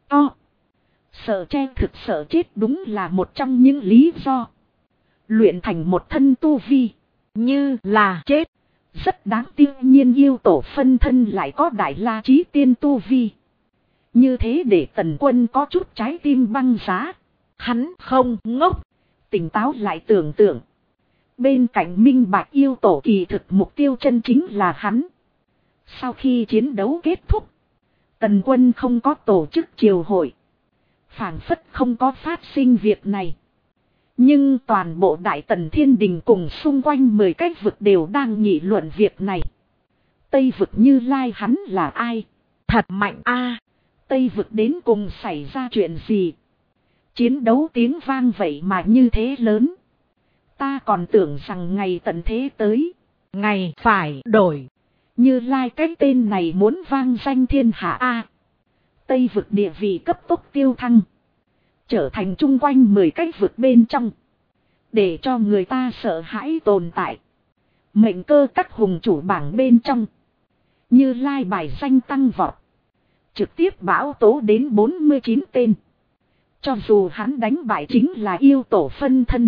Sợ che thực sợ chết đúng là một trong những lý do. Luyện thành một thân tu vi. Như là chết. Rất đáng tiếc nhiên yêu tổ phân thân lại có đại la chí tiên tu vi. Như thế để Tần Quân có chút trái tim băng giá. Hắn không ngốc. Tỉnh táo lại tưởng tượng. Bên cạnh minh bạch yêu tổ kỳ thực mục tiêu chân chính là hắn. Sau khi chiến đấu kết thúc. Tần Quân không có tổ chức triều hội. Phảng phất không có phát sinh việc này. Nhưng toàn bộ Đại Tần Thiên Đình cùng xung quanh 10 cái vực đều đang nghị luận việc này. Tây vực Như Lai hắn là ai? Thật mạnh a. Tây vực đến cùng xảy ra chuyện gì? Chiến đấu tiếng vang vậy mà như thế lớn. Ta còn tưởng rằng ngày tận thế tới. Ngày phải đổi. Như Lai cái tên này muốn vang danh thiên hạ a. Tây vực địa vị cấp tốc tiêu thăng. Trở thành chung quanh 10 cái vực bên trong. Để cho người ta sợ hãi tồn tại. Mệnh cơ các hùng chủ bảng bên trong. Như Lai bài danh tăng vọt. Trực tiếp bão tố đến 49 tên. Cho dù hắn đánh bại chính là yêu tổ phân thân.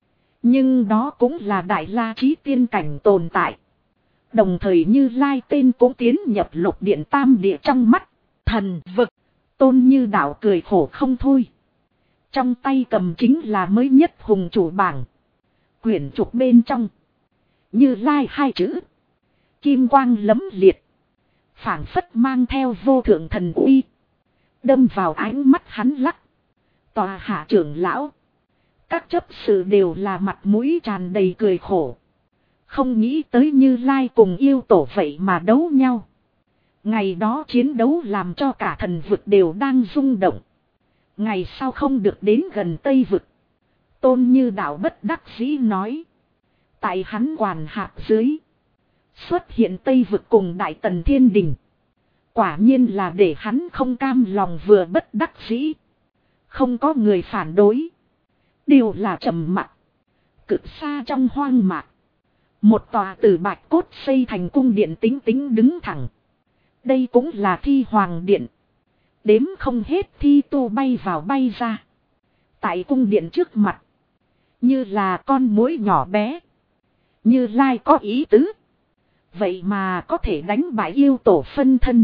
Nhưng đó cũng là đại la chí tiên cảnh tồn tại. Đồng thời Như Lai tên cũng tiến nhập lục điện tam địa trong mắt. Thần vực. Tôn Như Đạo cười khổ không thôi. Trong tay cầm chính là mới nhất hùng chủ bảng. Quyển trục bên trong. Như Lai hai chữ. Kim quang lấm liệt. Phảng phất mang theo vô thượng thần uy. Đâm vào ánh mắt hắn lắc. Tòa hạ trưởng lão. Các chấp sự đều là mặt mũi tràn đầy cười khổ. Không nghĩ tới Như Lai cùng yêu tổ vậy mà đấu nhau. Ngày đó chiến đấu làm cho cả thần vực đều đang rung động. Ngày sau không được đến gần Tây vực. Tôn Như Đạo bất đắc dĩ nói. Tại hắn quản hạt dưới. Xuất hiện Tây vực cùng Đại Tần Thiên Đình. Quả nhiên là để hắn không cam lòng vừa bất đắc dĩ. Không có người phản đối. Đều là trầm mặc. Cực xa trong hoang mạc. Một tòa từ bạch cốt xây thành cung điện tính tính đứng thẳng. Đây cũng là Thi Hoàng Điện. Đếm không hết thi tu bay vào bay ra. Tại cung điện trước mặt. Như là con muỗi nhỏ bé. Như Lai có ý tứ. Vậy mà có thể đánh bại yêu tổ phân thân.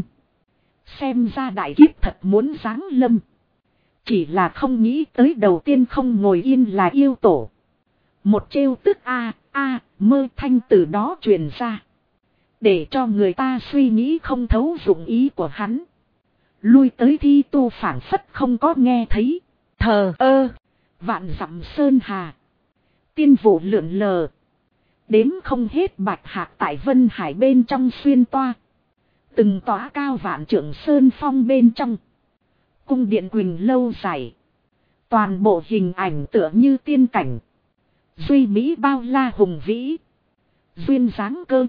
Xem ra đại kiếp thật muốn giáng lâm. Chỉ là không nghĩ tới đầu tiên không ngồi yên là yêu tổ. Một trêu tức mơ thanh từ đó truyền ra. Để cho người ta suy nghĩ không thấu dụng ý của hắn. Lui tới thi tu phảng phất không có nghe thấy. Thờ ơ. Vạn dặm sơn hà. Tiên vụ lượn lờ. Đếm không hết bạch hạc tại Vân Hải bên trong xuyên toa. Từng tỏa cao vạn trượng sơn phong bên trong. Cung điện quỳnh lâu dài. Toàn bộ hình ảnh tựa như tiên cảnh. Duy mỹ bao la hùng vĩ. Duyên dáng cơ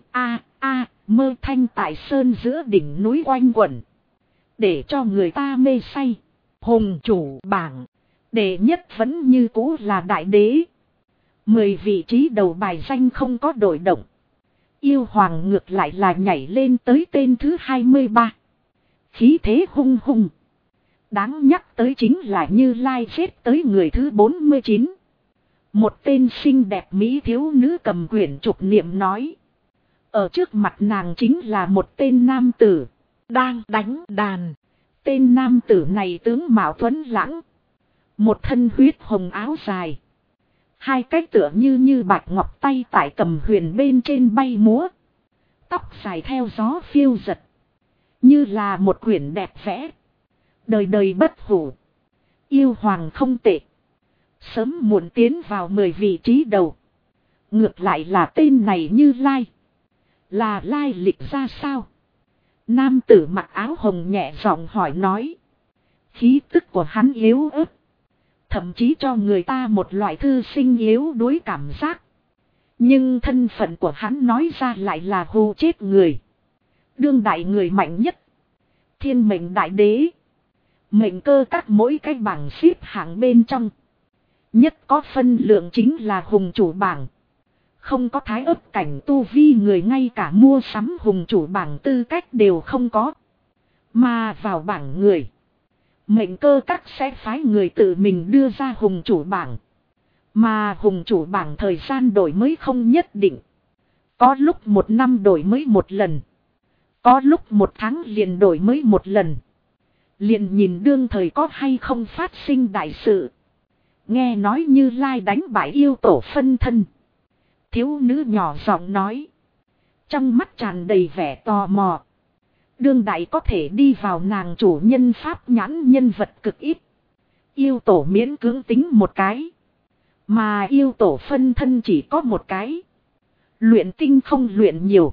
mơ thanh tại sơn giữa đỉnh núi quanh quẩn. Để cho người ta mê say. Hùng chủ bảng. Đệ nhất vẫn như cũ là đại đế. 10 vị trí đầu bài danh không có đổi động. Yêu hoàng ngược lại là nhảy lên tới tên thứ 23. Khí thế hung hùng. Đáng nhắc tới chính là Như Lai xếp tới người thứ 49. Một tên xinh đẹp mỹ thiếu nữ cầm quyển trục niệm nói. Ở trước mặt nàng chính là một tên nam tử. Đang đánh đàn. Tên nam tử này tướng mạo tuấn lãng. Một thân huyết hồng áo dài. Hai cái tựa như bạch ngọc tay tại cầm huyền bên trên bay múa. Tóc dài theo gió phiêu giật. Như là một quyển đẹp vẽ. Đời đời bất hủ. Yêu hoàng không tệ. Sớm muộn tiến vào 10 vị trí đầu. Ngược lại là tên này Như Lai. Là lai lịch ra sao? Nam tử mặc áo hồng nhẹ giọng hỏi nói. Khí tức của hắn yếu ớt. Thậm chí cho người ta một loại thư sinh yếu đuối cảm giác. Nhưng thân phận của hắn nói ra lại là hù chết người. Đương đại người mạnh nhất. Thiên mệnh đại đế. Mệnh cơ các mỗi cái bảng xếp hạng bên trong. Nhất có phân lượng chính là hùng chủ bảng. Không có thái ấp cảnh tu vi người ngay cả mua sắm hùng chủ bảng tư cách đều không có. Mà vào bảng người. Mệnh cơ các sẽ phái người tự mình đưa ra hùng chủ bảng. Mà hùng chủ bảng thời gian đổi mới không nhất định. Có lúc 1 năm đổi mới 1 lần. Có lúc 1 tháng liền đổi mới 1 lần. Liền nhìn đương thời có hay không phát sinh đại sự. Nghe nói Như Lai đánh bại yêu tổ phân thân. Thiếu nữ nhỏ giọng nói. Trong mắt tràn đầy vẻ tò mò. Đương đại có thể đi vào nàng chủ nhân pháp nhãn nhân vật cực ít. Yêu tổ miễn cưỡng tính 1 cái. Mà yêu tổ phân thân chỉ có 1 cái. Luyện tinh không luyện nhiều.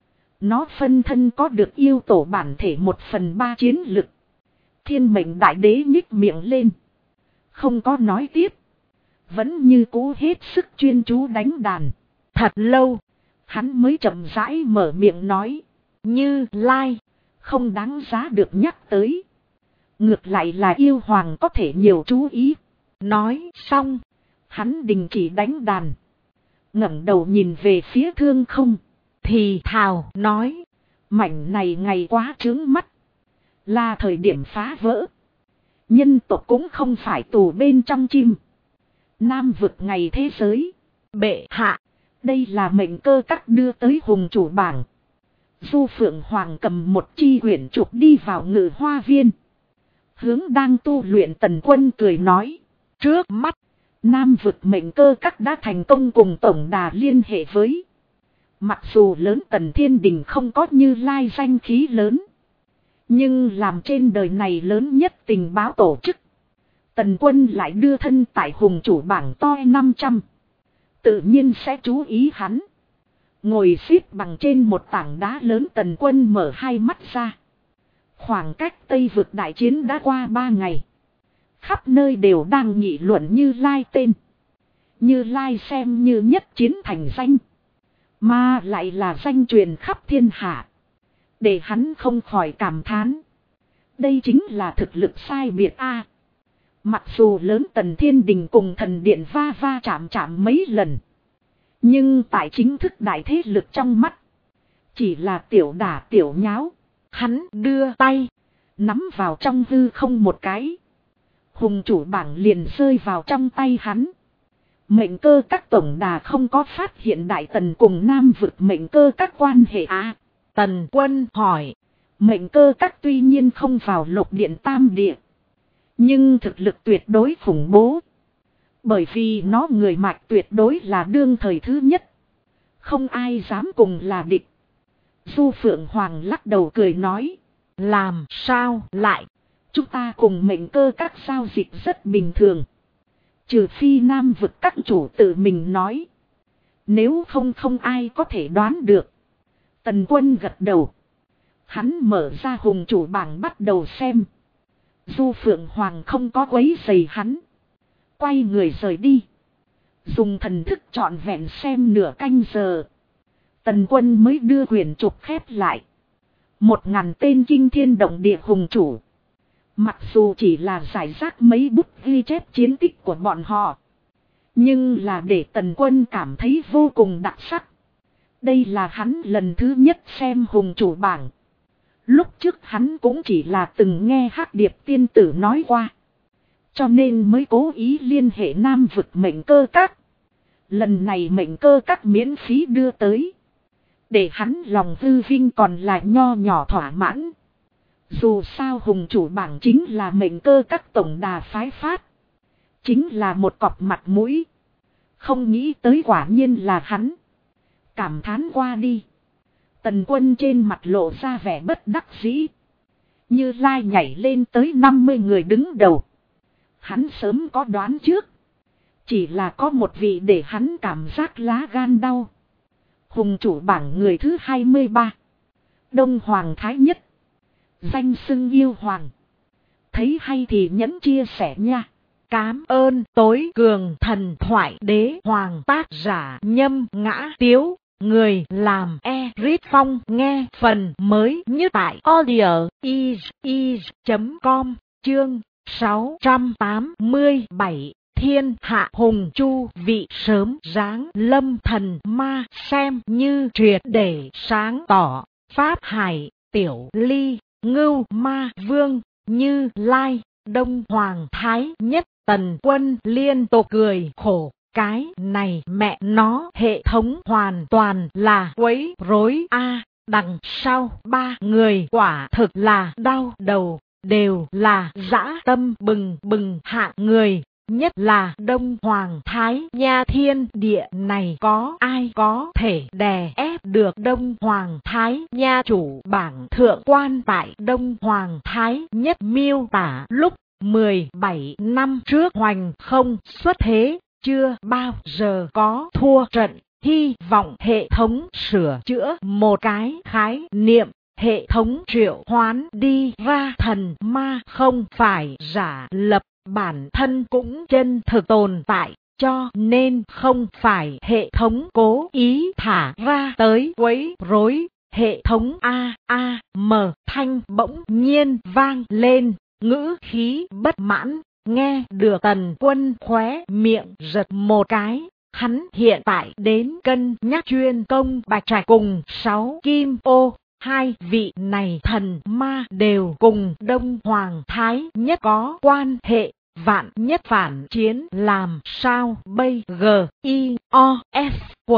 Nó phân thân có được yêu tổ bản thể 1/3 chiến lực. Thiên mệnh đại đế nhích miệng lên. Không có nói tiếp. Vẫn như cũ hết sức chuyên chú đánh đàn. Thật lâu. Hắn mới chậm rãi mở miệng nói. Như Lai. Không đáng giá được nhắc tới. Ngược lại là yêu hoàng có thể nhiều chú ý. Nói xong. Hắn đình chỉ đánh đàn. Ngẩng đầu nhìn về phía thương không. Thì thào nói. Mảnh này ngày quá trướng mắt. Là thời điểm phá vỡ. Nhân tộc cũng không phải tù bên trong chim. Nam vực ngày thế giới. Bệ hạ. Đây là mệnh cơ các đưa tới hùng chủ bảng. Du Phượng Hoàng cầm một chi quyển trục đi vào Ngự Hoa Viên. Hướng đang tu luyện Tần Quân cười nói. Trước mắt. Nam vực mệnh cơ các đã thành công cùng tổng đà liên hệ với. Mặc dù lớn Tần Thiên Đình không có Như Lai danh khí lớn. Nhưng làm trên đời này lớn nhất tình báo tổ chức. Tần Quân lại đưa thân tại hùng chủ bảng to 500. Tự nhiên sẽ chú ý hắn. Ngồi xếp bằng trên một tảng đá lớn Tần Quân mở hai mắt ra. Khoảng cách Tây vực đại chiến đã qua 3 ngày. Khắp nơi đều đang nghị luận Như Lai tên. Như Lai xem như nhất chiến thành danh. Mà lại là danh truyền khắp thiên hạ. Để hắn không khỏi cảm thán. Đây chính là thực lực sai biệt a. Mặc dù lớn Tần Thiên Đình cùng thần điện va va chạm mấy lần. Nhưng tại chính thức đại thế lực trong mắt. Chỉ là tiểu đả tiểu nháo. Hắn đưa tay. Nắm vào trong hư không một cái. Hùng chủ bảng liền rơi vào trong tay hắn. Mệnh cơ các tổng đà không có phát hiện Đại Tần cùng Nam vực mệnh cơ các quan hệ à. Tần Quân hỏi. Mệnh cơ các tuy nhiên không vào lục điện tam địa. Nhưng thực lực tuyệt đối khủng bố. Bởi vì nó người mạch tuyệt đối là đương thời thứ nhất. Không ai dám cùng là địch. Du Phượng Hoàng lắc đầu cười nói. Làm sao lại. Chúng ta cùng mệnh cơ các giao dịch rất bình thường. Trừ phi Nam vực các chủ tự mình nói. Nếu không ai có thể đoán được. Tần Quân gật đầu. Hắn mở ra hùng chủ bảng bắt đầu xem. Du Phượng Hoàng không có quấy rầy hắn. Quay người rời đi. Dùng thần thức trọn vẹn xem nửa canh giờ. Tần Quân mới đưa quyển trục khép lại. 1000 tên kinh thiên động địa hùng chủ. Mặc dù chỉ là giải rác mấy bút ghi chép chiến tích của bọn họ. Nhưng là để Tần Quân cảm thấy vô cùng đặc sắc. Đây là hắn lần thứ nhất xem hùng chủ bảng. Lúc trước hắn cũng chỉ là từng nghe Hắc Điệp tiên tử nói qua. Cho nên mới cố ý liên hệ Nam vực mệnh cơ các. Lần này mệnh cơ các miễn phí đưa tới. Để hắn lòng hư vinh còn là nho nhỏ thỏa mãn. Dù sao hùng chủ bảng chính là mệnh cơ các tổng đà phái phát. Chính là một cọp mặt mũi. Không nghĩ tới quả nhiên là hắn. Cảm thán qua đi. Tần Quân trên mặt lộ ra vẻ bất đắc dĩ. Như Lai nhảy lên tới 50 người đứng đầu. Hắn sớm có đoán trước. Chỉ là có một vị để hắn cảm giác lá gan đau. Hùng chủ bảng người thứ 23. Đông Hoàng Thái Nhất. Danh xưng yêu hoàng. Thấy hay thì nhấn chia sẻ nha. Cám ơn tối cường thần thoại đế hoàng tác giả Nhâm Ngã Tiếu. Người làm Eric Phong nghe phần mới nhất tại audio is.com chương 687 Thiên Hạ Hùng Chu vị sớm giáng lâm thần ma xem như triệt để sáng tỏ Pháp Hải Tiểu Ly Ngưu Ma Vương Như Lai Đông Hoàng Thái Nhất. Tần Quân liên tục cười khổ. Cái này mẹ nó hệ thống hoàn toàn là quấy rối a. Đằng sau ba người quả thực là đau đầu, đều là dã tâm bừng bừng hạng người. Nhất là Đông Hoàng Thái Nha, thiên địa này có ai có thể đè ép được Đông Hoàng Thái Nha. Chủ bảng thượng quan tại Đông Hoàng Thái Nhất miêu tả lúc 17 năm trước hoành không xuất thế, chưa bao giờ có thua trận. Hy vọng hệ thống sửa chữa một cái khái niệm. Hệ thống triệu hoán đi ra thần ma không phải giả lập, bản thân cũng chân thực tồn tại, cho nên không phải hệ thống cố ý thả ra tới quấy rối. Hệ thống m thanh bỗng nhiên vang lên, ngữ khí bất mãn. Nghe được Tần Quân khóe miệng giật một cái. Hắn hiện tại đến cân nhắc chuyên công Bạch Trạch cùng 6 kim ô. Hai vị này thần ma đều cùng Đông Hoàng Thái Nhất có quan hệ. Vạn nhất phản chiến làm sao bây giờ? I O S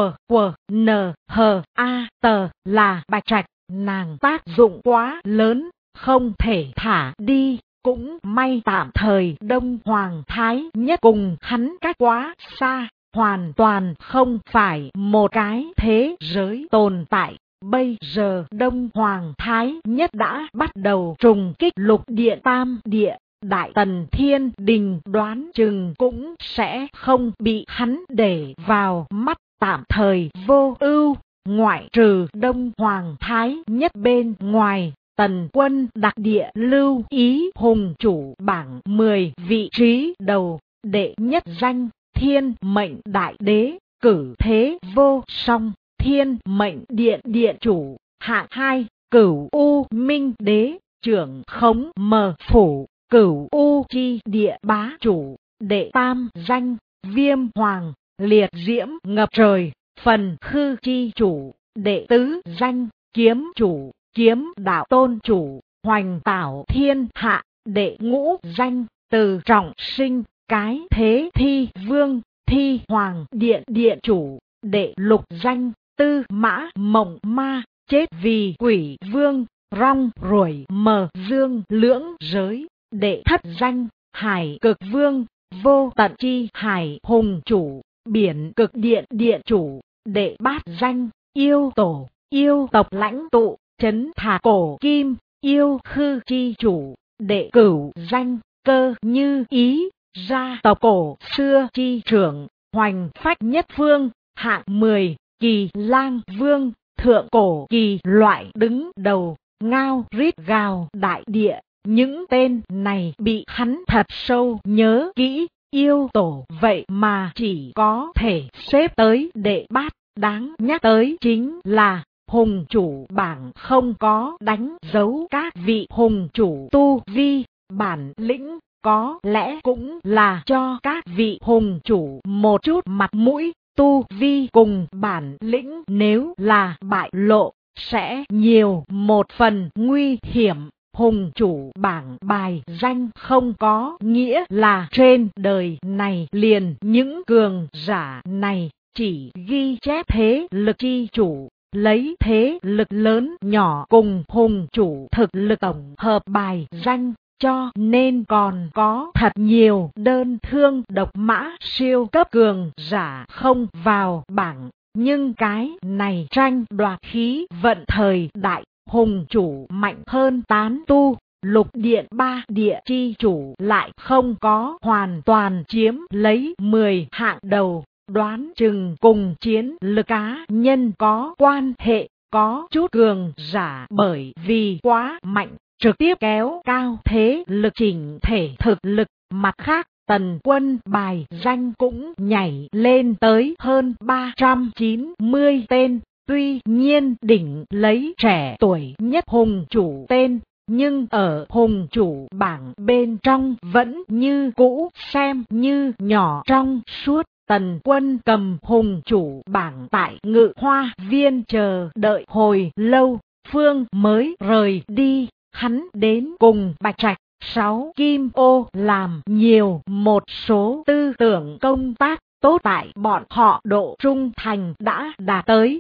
Q N H A T là Bạch Trạch, nàng tác dụng quá lớn, không thể thả đi. Cũng may tạm thời Đông Hoàng Thái Nhất cùng hắn cách quá xa, hoàn toàn không phải một cái thế giới tồn tại. Bây giờ Đông Hoàng Thái Nhất đã bắt đầu trùng kích lục địa tam địa. Đại Tần Thiên Đình đoán chừng cũng sẽ không bị hắn để vào mắt, tạm thời vô ưu. Ngoại trừ Đông Hoàng Thái Nhất bên ngoài, Tần Quân đặc địa lưu ý hùng chủ bảng 10 vị trí đầu. Đệ nhất danh Thiên Mệnh Đại Đế, cử thế vô song, Thiên Mệnh Điện Điện Chủ. Hạng 2 Cửu U Minh Đế, trưởng khống mờ phủ, Cửu U Chi Địa Bá Chủ. Đệ tam danh Viêm Hoàng, liệt diễm ngập trời, phần khư chi chủ. Đệ tứ danh Kiếm Chủ, kiếm đạo tôn chủ, hoành tảo thiên hạ. Đệ ngũ danh Từ Trọng Sinh, cái thế thi vương, thi hoàng điện điện chủ. Đệ lục danh Tư Mã Mộng Ma, chết vì quỷ vương, rong ruổi mờ dương lưỡng giới. Đệ thất danh Hải Cực Vương, vô tận chi hải hùng chủ, biển cực điện điện chủ. Đệ bát danh Yêu Tổ, yêu tộc lãnh tụ, trấn thả cổ kim, yêu khư chi chủ. Đệ cửu danh Cơ Như Ý, gia tộc cổ xưa chi trưởng, hoành phách nhất phương. Hạng 10 Kỳ Lang Vương, thượng cổ kỳ loại đứng đầu, ngao rít gào đại địa. Những tên này bị hắn thật sâu nhớ kỹ. Yêu Tổ vậy mà chỉ có thể xếp tới đệ bát. Đáng nhắc tới chính là hùng chủ bảng không có đánh dấu các vị hùng chủ tu vi, bản lĩnh. Có lẽ cũng là cho các vị hùng chủ một chút mặt mũi. Tu vi cùng bản lĩnh nếu là bại lộ, sẽ nhiều một phần nguy hiểm. Hùng chủ bảng bài danh không có nghĩa là trên đời này liền những cường giả này, chỉ ghi chép thế lực chi chủ, lấy thế lực lớn nhỏ cùng hùng chủ thực lực tổng hợp bài danh. Cho nên còn có thật nhiều đơn thương độc mã siêu cấp cường giả không vào bảng. Nhưng cái này tranh đoạt khí vận thời đại, hùng chủ mạnh hơn tán tu, lục điện ba địa chi chủ lại không có hoàn toàn chiếm lấy 10 hạng đầu. Đoán chừng cùng chiến lực cá nhân có quan hệ. Có chút cường giả bởi vì quá mạnh, trực tiếp kéo cao thế lực chỉnh thể thực lực. Mặt khác, Tần Quân bài danh cũng nhảy lên tới hơn 390 tên. Tuy nhiên đỉnh lấy trẻ tuổi nhất hùng chủ tên, nhưng ở hùng chủ bảng bên trong vẫn như cũ xem như nhỏ trong suốt. Tần Quân cầm hùng chủ bảng tại Ngự Hoa Viên chờ đợi hồi lâu, Phương mới rời đi. Hắn đến cùng Bạch Trạch 6. Kim ô làm nhiều một số tư tưởng công tác tốt tại bọn họ độ trung thành đã đạt tới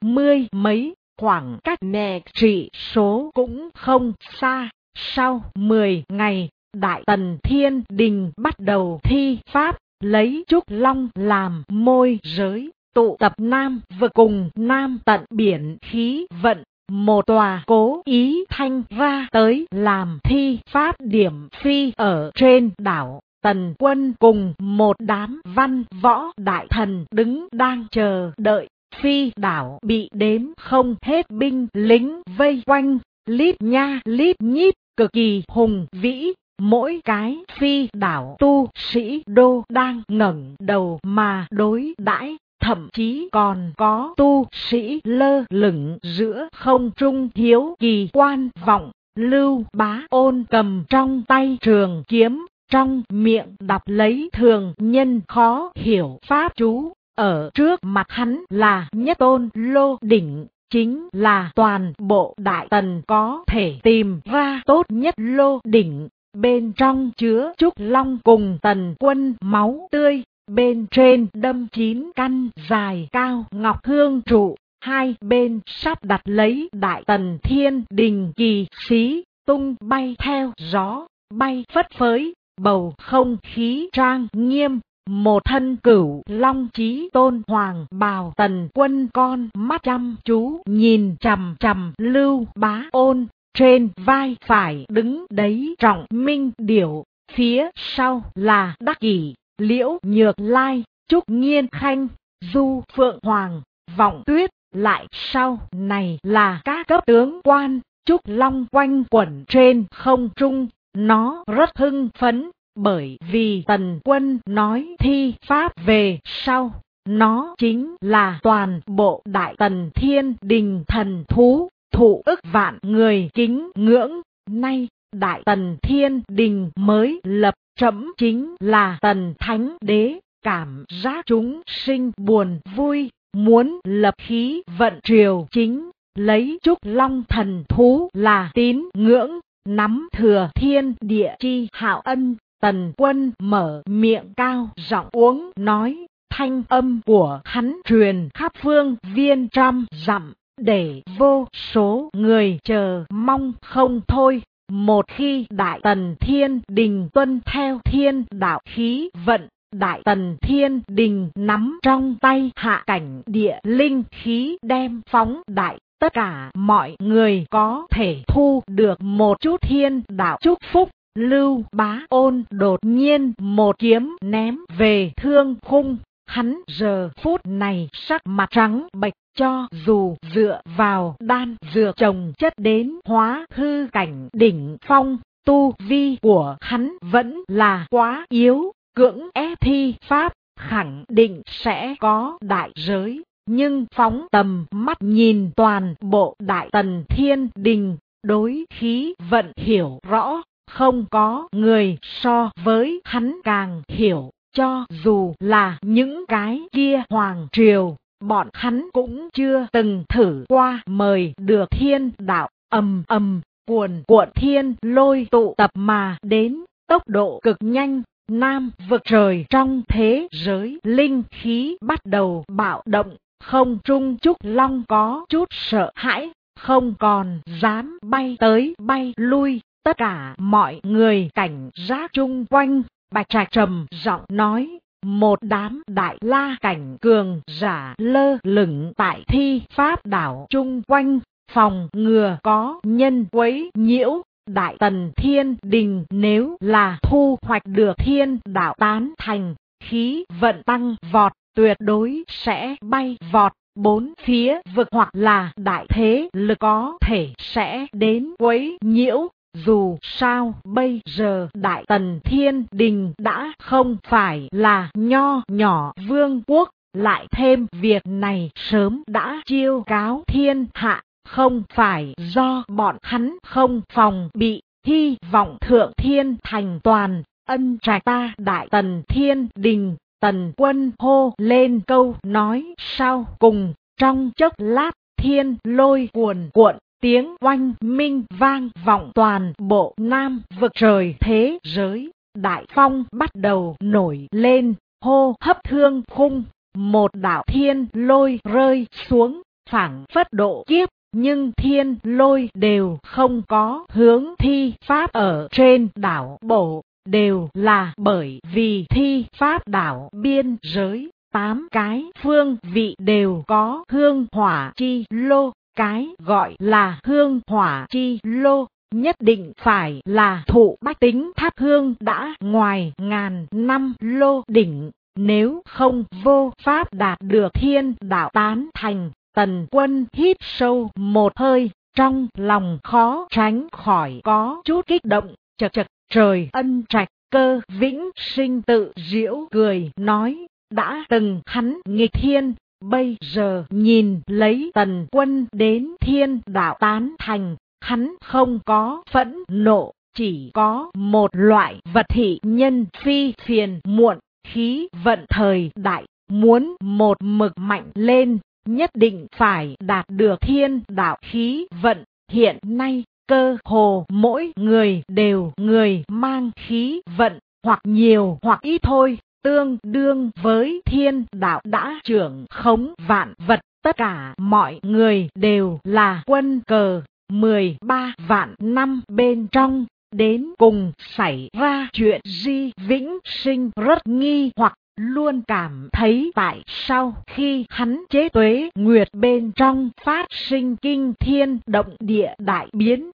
90 mấy, khoảng cách mẹ trị số cũng không xa. Sau 10 ngày, Đại Tần Thiên Đình bắt đầu thi pháp, lấy Trúc Long làm môi giới, tụ tập Nam Vực cùng Nam tận biển khí vận. Một tòa Cố Ý Thanh ra tới làm thi pháp điểm phi ở trên đảo. Tần Quân cùng một đám văn võ đại thần đứng đang chờ đợi. Phi đảo bị đếm không hết binh lính vây quanh, lít nha lít nhít, cực kỳ hùng vĩ. Mỗi cái phi đảo tu sĩ đô đang ngẩng đầu mà đối đãi, thậm chí còn có tu sĩ lơ lửng giữa không trung hiếu kỳ quan vọng. Lưu Bá Ôn cầm trong tay trường kiếm, trong miệng đọc lấy thường nhân khó hiểu pháp chú. Ở trước mặt hắn là nhất tôn lô đỉnh, chính là toàn bộ Đại Tần có thể tìm ra tốt nhất lô đỉnh. Bên trong chứa Trúc Long cùng Tần Quân máu tươi, bên trên đâm 9 căn dài cao ngọc hương trụ, hai bên sắp đặt lấy Đại Tần Thiên Đình kỳ sĩ, tung bay theo gió, bay phất phới, bầu không khí trang nghiêm. Một thân Cửu Long Chí Tôn hoàng bào Tần Quân con mắt chăm chú nhìn chằm chằm Lưu Bá Ôn. Trên vai phải đứng đấy Trọng Minh Điểu, phía sau là Đắc Kỷ, Liễu Nhược Lai, Trúc Nghiên Khanh, Du Phượng Hoàng, Vọng Tuyết. Lại sau này là các cấp tướng quan. Trúc Long quanh quẩn trên không trung, nó rất hưng phấn, bởi vì Tần Quân nói thi pháp về sau, nó chính là toàn bộ Đại Tần Thiên Đình thần thú, thụ ức vạn người kính ngưỡng. Nay Đại Tần Thiên Đình mới lập, trẫm chính là Tần Thánh Đế, cảm giác chúng sinh buồn vui, muốn lập khí vận triều chính, lấy Trúc Long thần thú là tín ngưỡng, nắm thừa thiên địa chi hạo ân. Tần Quân mở miệng cao giọng uống nói, thanh âm của hắn truyền khắp phương viên trăm dặm, để vô số người chờ mong không thôi. Một khi Đại Tần Thiên Đình tuân theo thiên đạo khí vận, Đại Tần Thiên Đình nắm trong tay hạ cảnh địa linh khí đem phóng đại, tất cả mọi người có thể thu được một chút thiên đạo chúc phúc. Lưu Bá Ôn đột nhiên một kiếm ném về thương khung, hắn giờ phút này sắc mặt trắng bệch, cho dù dựa vào đan dược trồng chất đến hóa hư cảnh đỉnh phong, tu vi của hắn vẫn là quá yếu, cưỡng ép thi pháp khẳng định sẽ có đại giới. Nhưng phóng tầm mắt nhìn toàn bộ Đại Tần Thiên Đình, đối khí vận hiểu rõ, không có người so với hắn càng hiểu. Cho dù là những cái kia hoàng triều, bọn hắn cũng chưa từng thử qua mời được thiên đạo. Ầm ầm, cuồn cuộn thiên lôi tụ tập mà đến, tốc độ cực nhanh. Nam Vực trời trong thế giới linh khí bắt đầu bạo động, không trung Trúc Long có chút sợ hãi, không còn dám bay tới bay lui. Tất cả mọi người cảnh giác chung quanh. Bạch Trạch trầm giọng nói, một đám đại la cảnh cường giả lơ lửng tại thi pháp đảo chung quanh, phòng ngừa có nhân quấy nhiễu. Đại Tần Thiên Đình nếu là thu hoạch được thiên đạo tán thành, khí vận tăng vọt, tuyệt đối sẽ bay vọt bốn phía vực, hoặc là đại thế lực có thể sẽ đến quấy nhiễu. Dù sao bây giờ Đại Tần Thiên Đình đã không phải là nho nhỏ vương quốc, lại thêm việc này sớm đã chiêu cáo thiên hạ, không phải do bọn hắn không phòng bị. Hy vọng Thượng Thiên thành toàn, ân trạch ta Đại Tần Thiên Đình. Tần Quân hô lên câu nói sau cùng, trong chốc lát thiên lôi cuồn cuộn, tiếng oanh minh vang vọng toàn bộ Nam vực trời thế giới. Đại phong bắt đầu nổi lên, hô hấp thương khung, một đạo thiên lôi rơi xuống, phảng phất độ kiếp, nhưng thiên lôi đều không có hướng thi pháp ở trên đảo bộ, đều là bởi vì thi pháp đảo biên giới, 8 cái phương vị đều có hương hỏa chi lô. Cái gọi là hương hỏa chi lô, nhất định phải là thụ bách tính thắp hương đã ngoài ngàn năm lô đỉnh, nếu không vô pháp đạt được thiên đạo tán thành. Tần Quân hít sâu một hơi, trong lòng khó tránh khỏi có chút kích động, chật chật, trời ân trạch, Cơ Vĩnh Sinh tự giễu cười nói, đã từng hắn nghịch thiên, bây giờ nhìn lấy Tần Quân đến thiên đạo tán thành, hắn không có phẫn nộ, chỉ có một loại vật thị nhân phi phiền muộn, khí vận thời đại, muốn một mực mạnh lên, nhất định phải đạt được thiên đạo khí vận. Hiện nay, cơ hồ mỗi người đều người mang khí vận, hoặc nhiều hoặc ít thôi, tương đương với thiên đạo đã trưởng khống vạn vật, tất cả mọi người đều là quân cờ. 13 vạn năm bên trong, đến cùng xảy ra chuyện gì? Vĩnh Sinh rất nghi hoặc, luôn cảm thấy tại sao khi hắn chế tuế nguyệt bên trong phát sinh kinh thiên động địa đại biến.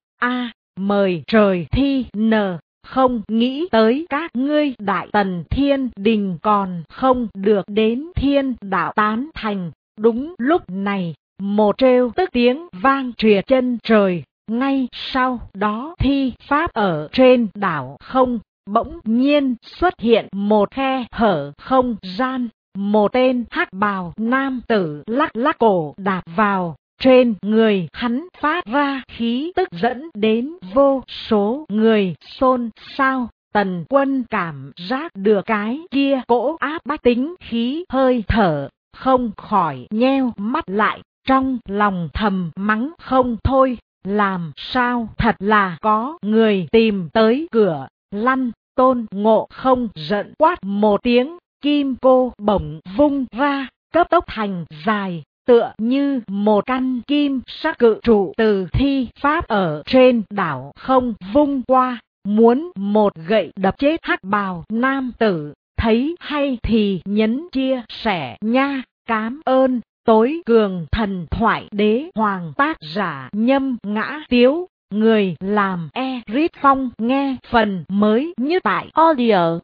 Mời trời thi nờ, không nghĩ tới các ngươi Đại Tần Thiên Đình còn không được đến thiên đạo tán thành. Đúng lúc này, một trêu tức tiếng vang triệt chân trời, ngay sau đó thi pháp ở trên đảo không, bỗng nhiên xuất hiện một khe hở không gian, một tên hắc bào nam tử lắc lắc cổ đạp vào, trên người hắn phát ra khí tức dẫn đến vô số người xôn xao. Tần Quân cảm giác được cái kia cỗ áp bách tính khí hơi thở, không khỏi nheo mắt lại, trong lòng thầm mắng không thôi, làm sao thật là có người tìm tới cửa. Lăn! Tôn Ngộ Không giận quát một tiếng, kim cô bổng vung ra, cấp tốc thành dài, tựa như một căn kim sắc cự trụ từ thi pháp ở trên đảo không vung qua, muốn một gậy đập chết hắc bào nam tử. Thấy hay thì nhấn chia sẻ nha. Cám ơn. Tối cường thần thoại đế hoàng, tác giả Nhâm Ngã Tiếu, người làm Eric Phong. Nghe phần mới nhất tại audio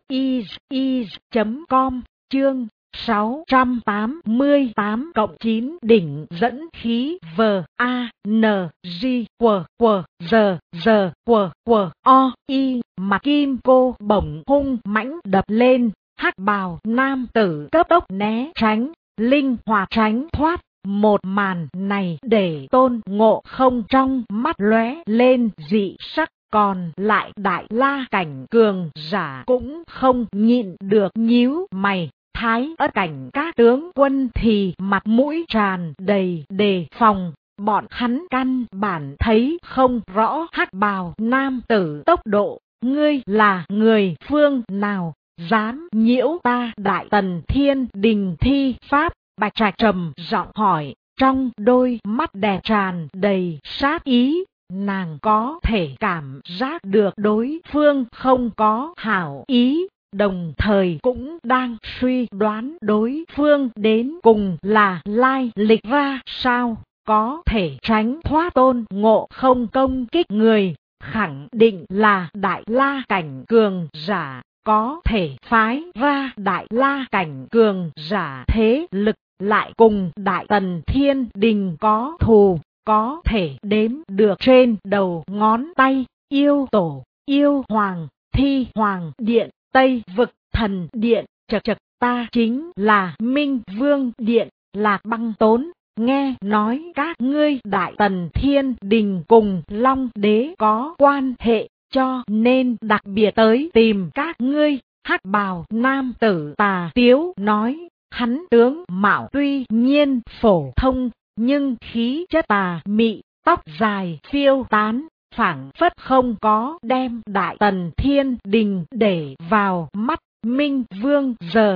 is.com, chương 688-9 đỉnh dẫn khí VANG mà kim cô bổng hung mãnh đập lên, hắc bào nam tử cấp tốc né tránh, linh hoạt tránh thoát. Một màn này để Tôn Ngộ Không trong mắt lóe lên dị sắc, còn lại Đại La cảnh cường giả cũng không nhịn được nhíu mày. Thái Ất cảnh các tướng quân thì mặt mũi tràn đầy đề phòng, bọn hắn căn bản thấy không rõ hắc bào nam tử tốc độ. Ngươi là người phương nào, dám nhiễu ta Đại Tần Thiên Đình thi pháp? Bạch Trạch trầm giọng hỏi, trong đôi mắt đẹp tràn đầy sát ý. Nàng có thể cảm giác được đối phương không có hảo ý, đồng thời cũng đang suy đoán đối phương đến cùng là lai lịch ra sao, có thể tránh thoát Tôn Ngộ Không công kích người, khẳng định là Đại La cảnh cường giả, có thể phái ra Đại La cảnh cường giả thế lực, lại cùng Đại Tần Thiên Đình có thù, có thể đếm được trên đầu ngón tay. Yêu Tổ, Yêu Hoàng, Thi Hoàng Điện, Tây Vực Thần Điện, chật chật, ta chính là Minh Vương Điện, Lạc Băng Tốn. Nghe nói các ngươi Đại Tần Thiên Đình cùng Long Đế có quan hệ, cho nên đặc biệt tới tìm các ngươi. Hắc bào nam tử tà tiếu nói, hắn tướng mạo tuy nhiên phổ thông, nhưng khí chất tà mị, tóc dài phiêu tán, phảng phất không có đem Đại Tần Thiên Đình để vào mắt. Minh Vương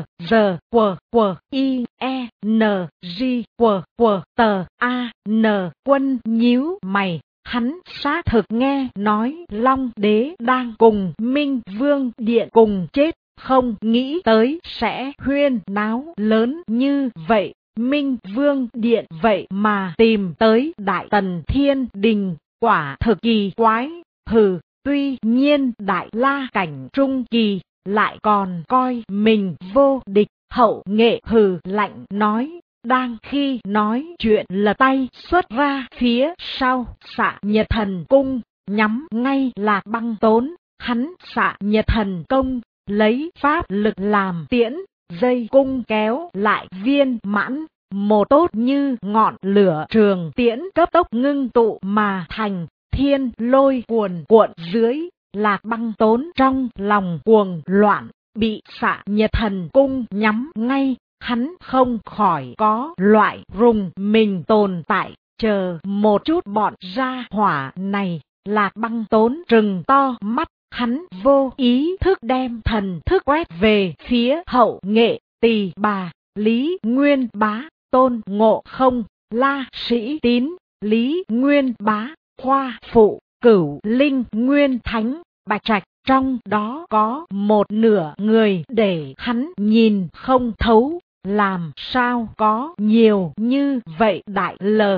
I E N G tờ A N Quân nhíu mày. Hắn xác thực nghe nói Long Đế đang cùng Minh Vương Điện cùng chết, không nghĩ tới sẽ huyên náo lớn như vậy. Minh Vương Điện vậy mà tìm tới Đại Tần Thiên Đình, quả thực kỳ quái. Tuy nhiên Đại La cảnh trung kỳ lại còn coi mình vô địch. Hậu Nghệ lạnh nói. Đang khi nói chuyện lật tay xuất ra phía sau Xạ Nhật Thần Cung, nhắm ngay Lạc Băng Tốn. Hắn Xạ Nhật Thần Công lấy pháp lực làm tiễn, dây cung kéo lại viên mãn, một tốt như ngọn lửa trường tiễn cấp tốc ngưng tụ mà thành. Thiên lôi cuồn cuộn dưới, Lạc Băng Tốn trong lòng cuồng loạn, bị Xạ Nhật Thần Cung nhắm ngay. Hắn không khỏi có loại rùng mình tồn tại. Chờ một chút bọn gia hỏa này. Lạc Băng Tốn trừng to mắt, hắn vô ý thức đem thần thức quét về phía Hậu Nghệ, Tỳ Bà, Lý Nguyên Bá, Tôn Ngộ Không, La Sĩ Tín, Lý Nguyên Bá, Khoa Phụ, Cửu Linh Nguyên Thánh, Bạch Trạch. Trong đó có một nửa người để hắn nhìn không thấu. Làm sao có nhiều như vậy? Đại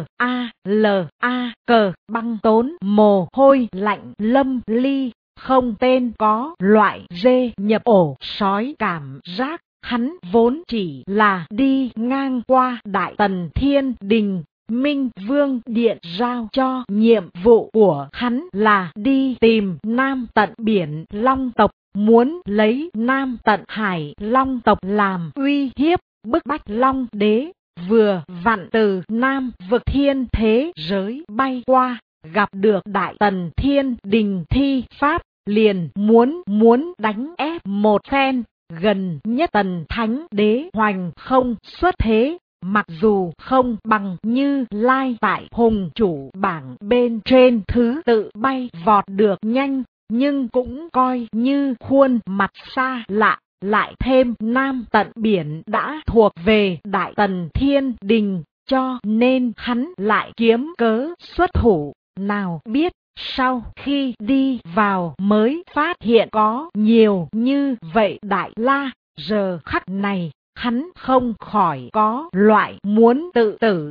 cờ Băng Tốn mồ hôi lạnh lâm ly, không tên có loại dê nhập ổ sói cảm giác. Hắn vốn chỉ là đi ngang qua Đại Tần Thiên Đình, Minh Vương Điện giao cho nhiệm vụ của hắn là đi tìm Nam Tận Biển Long tộc, muốn lấy Nam Tận Hải Long tộc làm uy hiếp, bức bách Long Đế. Vừa vặn từ Nam vực thiên thế giới bay qua, gặp được Đại Tần Thiên Đình thi pháp, liền muốn đánh ép một phen. Gần nhất Tần Thánh Đế hoành không xuất thế, mặc dù không bằng Như Lai tại hùng chủ bảng bên trên thứ tự bay vọt được nhanh, nhưng cũng coi như khuôn mặt xa lạ. Lại thêm Nam Tận Biển đã thuộc về Đại Tần Thiên Đình, cho nên hắn lại kiếm cớ xuất thủ. Nào biết sau khi đi vào mới phát hiện có nhiều như vậy Đại La. Giờ khắc này hắn không khỏi có loại muốn tự tử.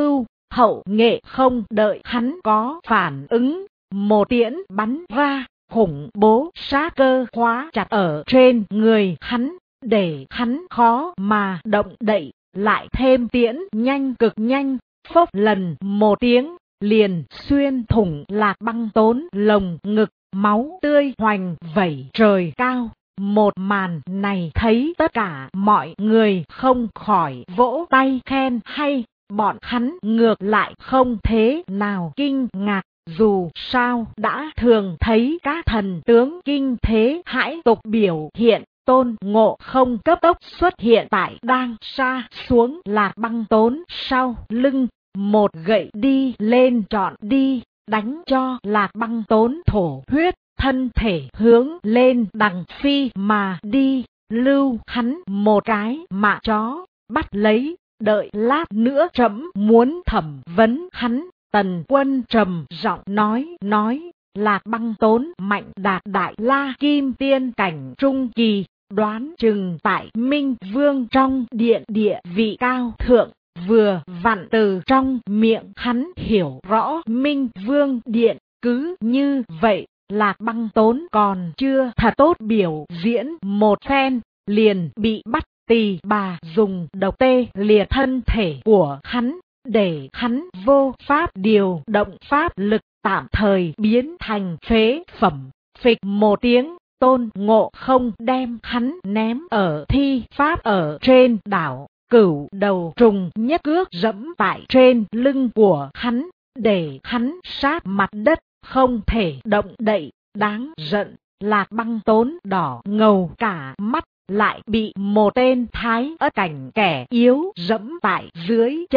Hậu Nghệ không đợi hắn có phản ứng, một tiễn bắn ra, khủng bố sát cơ khóa chặt ở trên người hắn, để hắn khó mà động đậy. Lại thêm tiễn nhanh cực nhanh, phốc lần một tiếng, liền xuyên thủng Lạc Băng Tốn lồng ngực, máu tươi hoành vẩy trời cao. Một màn này thấy tất cả mọi người không khỏi vỗ tay khen hay. Bọn hắn ngược lại không thế nào kinh ngạc, dù sao đã thường thấy các thần tướng kinh thế hãi tục biểu hiện. Tôn Ngộ Không cấp tốc xuất hiện tại đang xa xuống Lạc Băng Tốn sau lưng, một gậy đi lên trọn đi, đánh cho Lạc Băng Tốn thổ huyết, thân thể hướng lên đằng phi mà đi. Lưu hắn một cái mạ chó, bắt lấy, đợi lát nữa trẫm muốn thẩm vấn hắn. Tần Quân trầm giọng nói, Lạc Băng Tốn mạnh đạt Đại La Kim Tiên cảnh trung kỳ, đoán chừng tại Minh Vương trong điện địa vị cao thượng. Vừa vặn từ trong miệng hắn hiểu rõ Minh Vương điện. Cứ như vậy, Lạc Băng Tốn còn chưa thật tốt biểu diễn một phen, liền bị bắt. Tỳ Bà dùng độc tê liệt thân thể của hắn, để hắn vô pháp điều động pháp lực, tạm thời biến thành phế phẩm. Phịch một tiếng, Tôn Ngộ Không đem hắn ném ở thi pháp ở trên đảo. Cửu đầu trùng nhất cước dẫm tại trên lưng của hắn, để hắn sát mặt đất, không thể động đậy. Đáng giận, Lạc Băng Tốn đỏ ngầu cả mắt, lại bị một tên Thái Ất cảnh kẻ yếu dẫm tại dưới chân.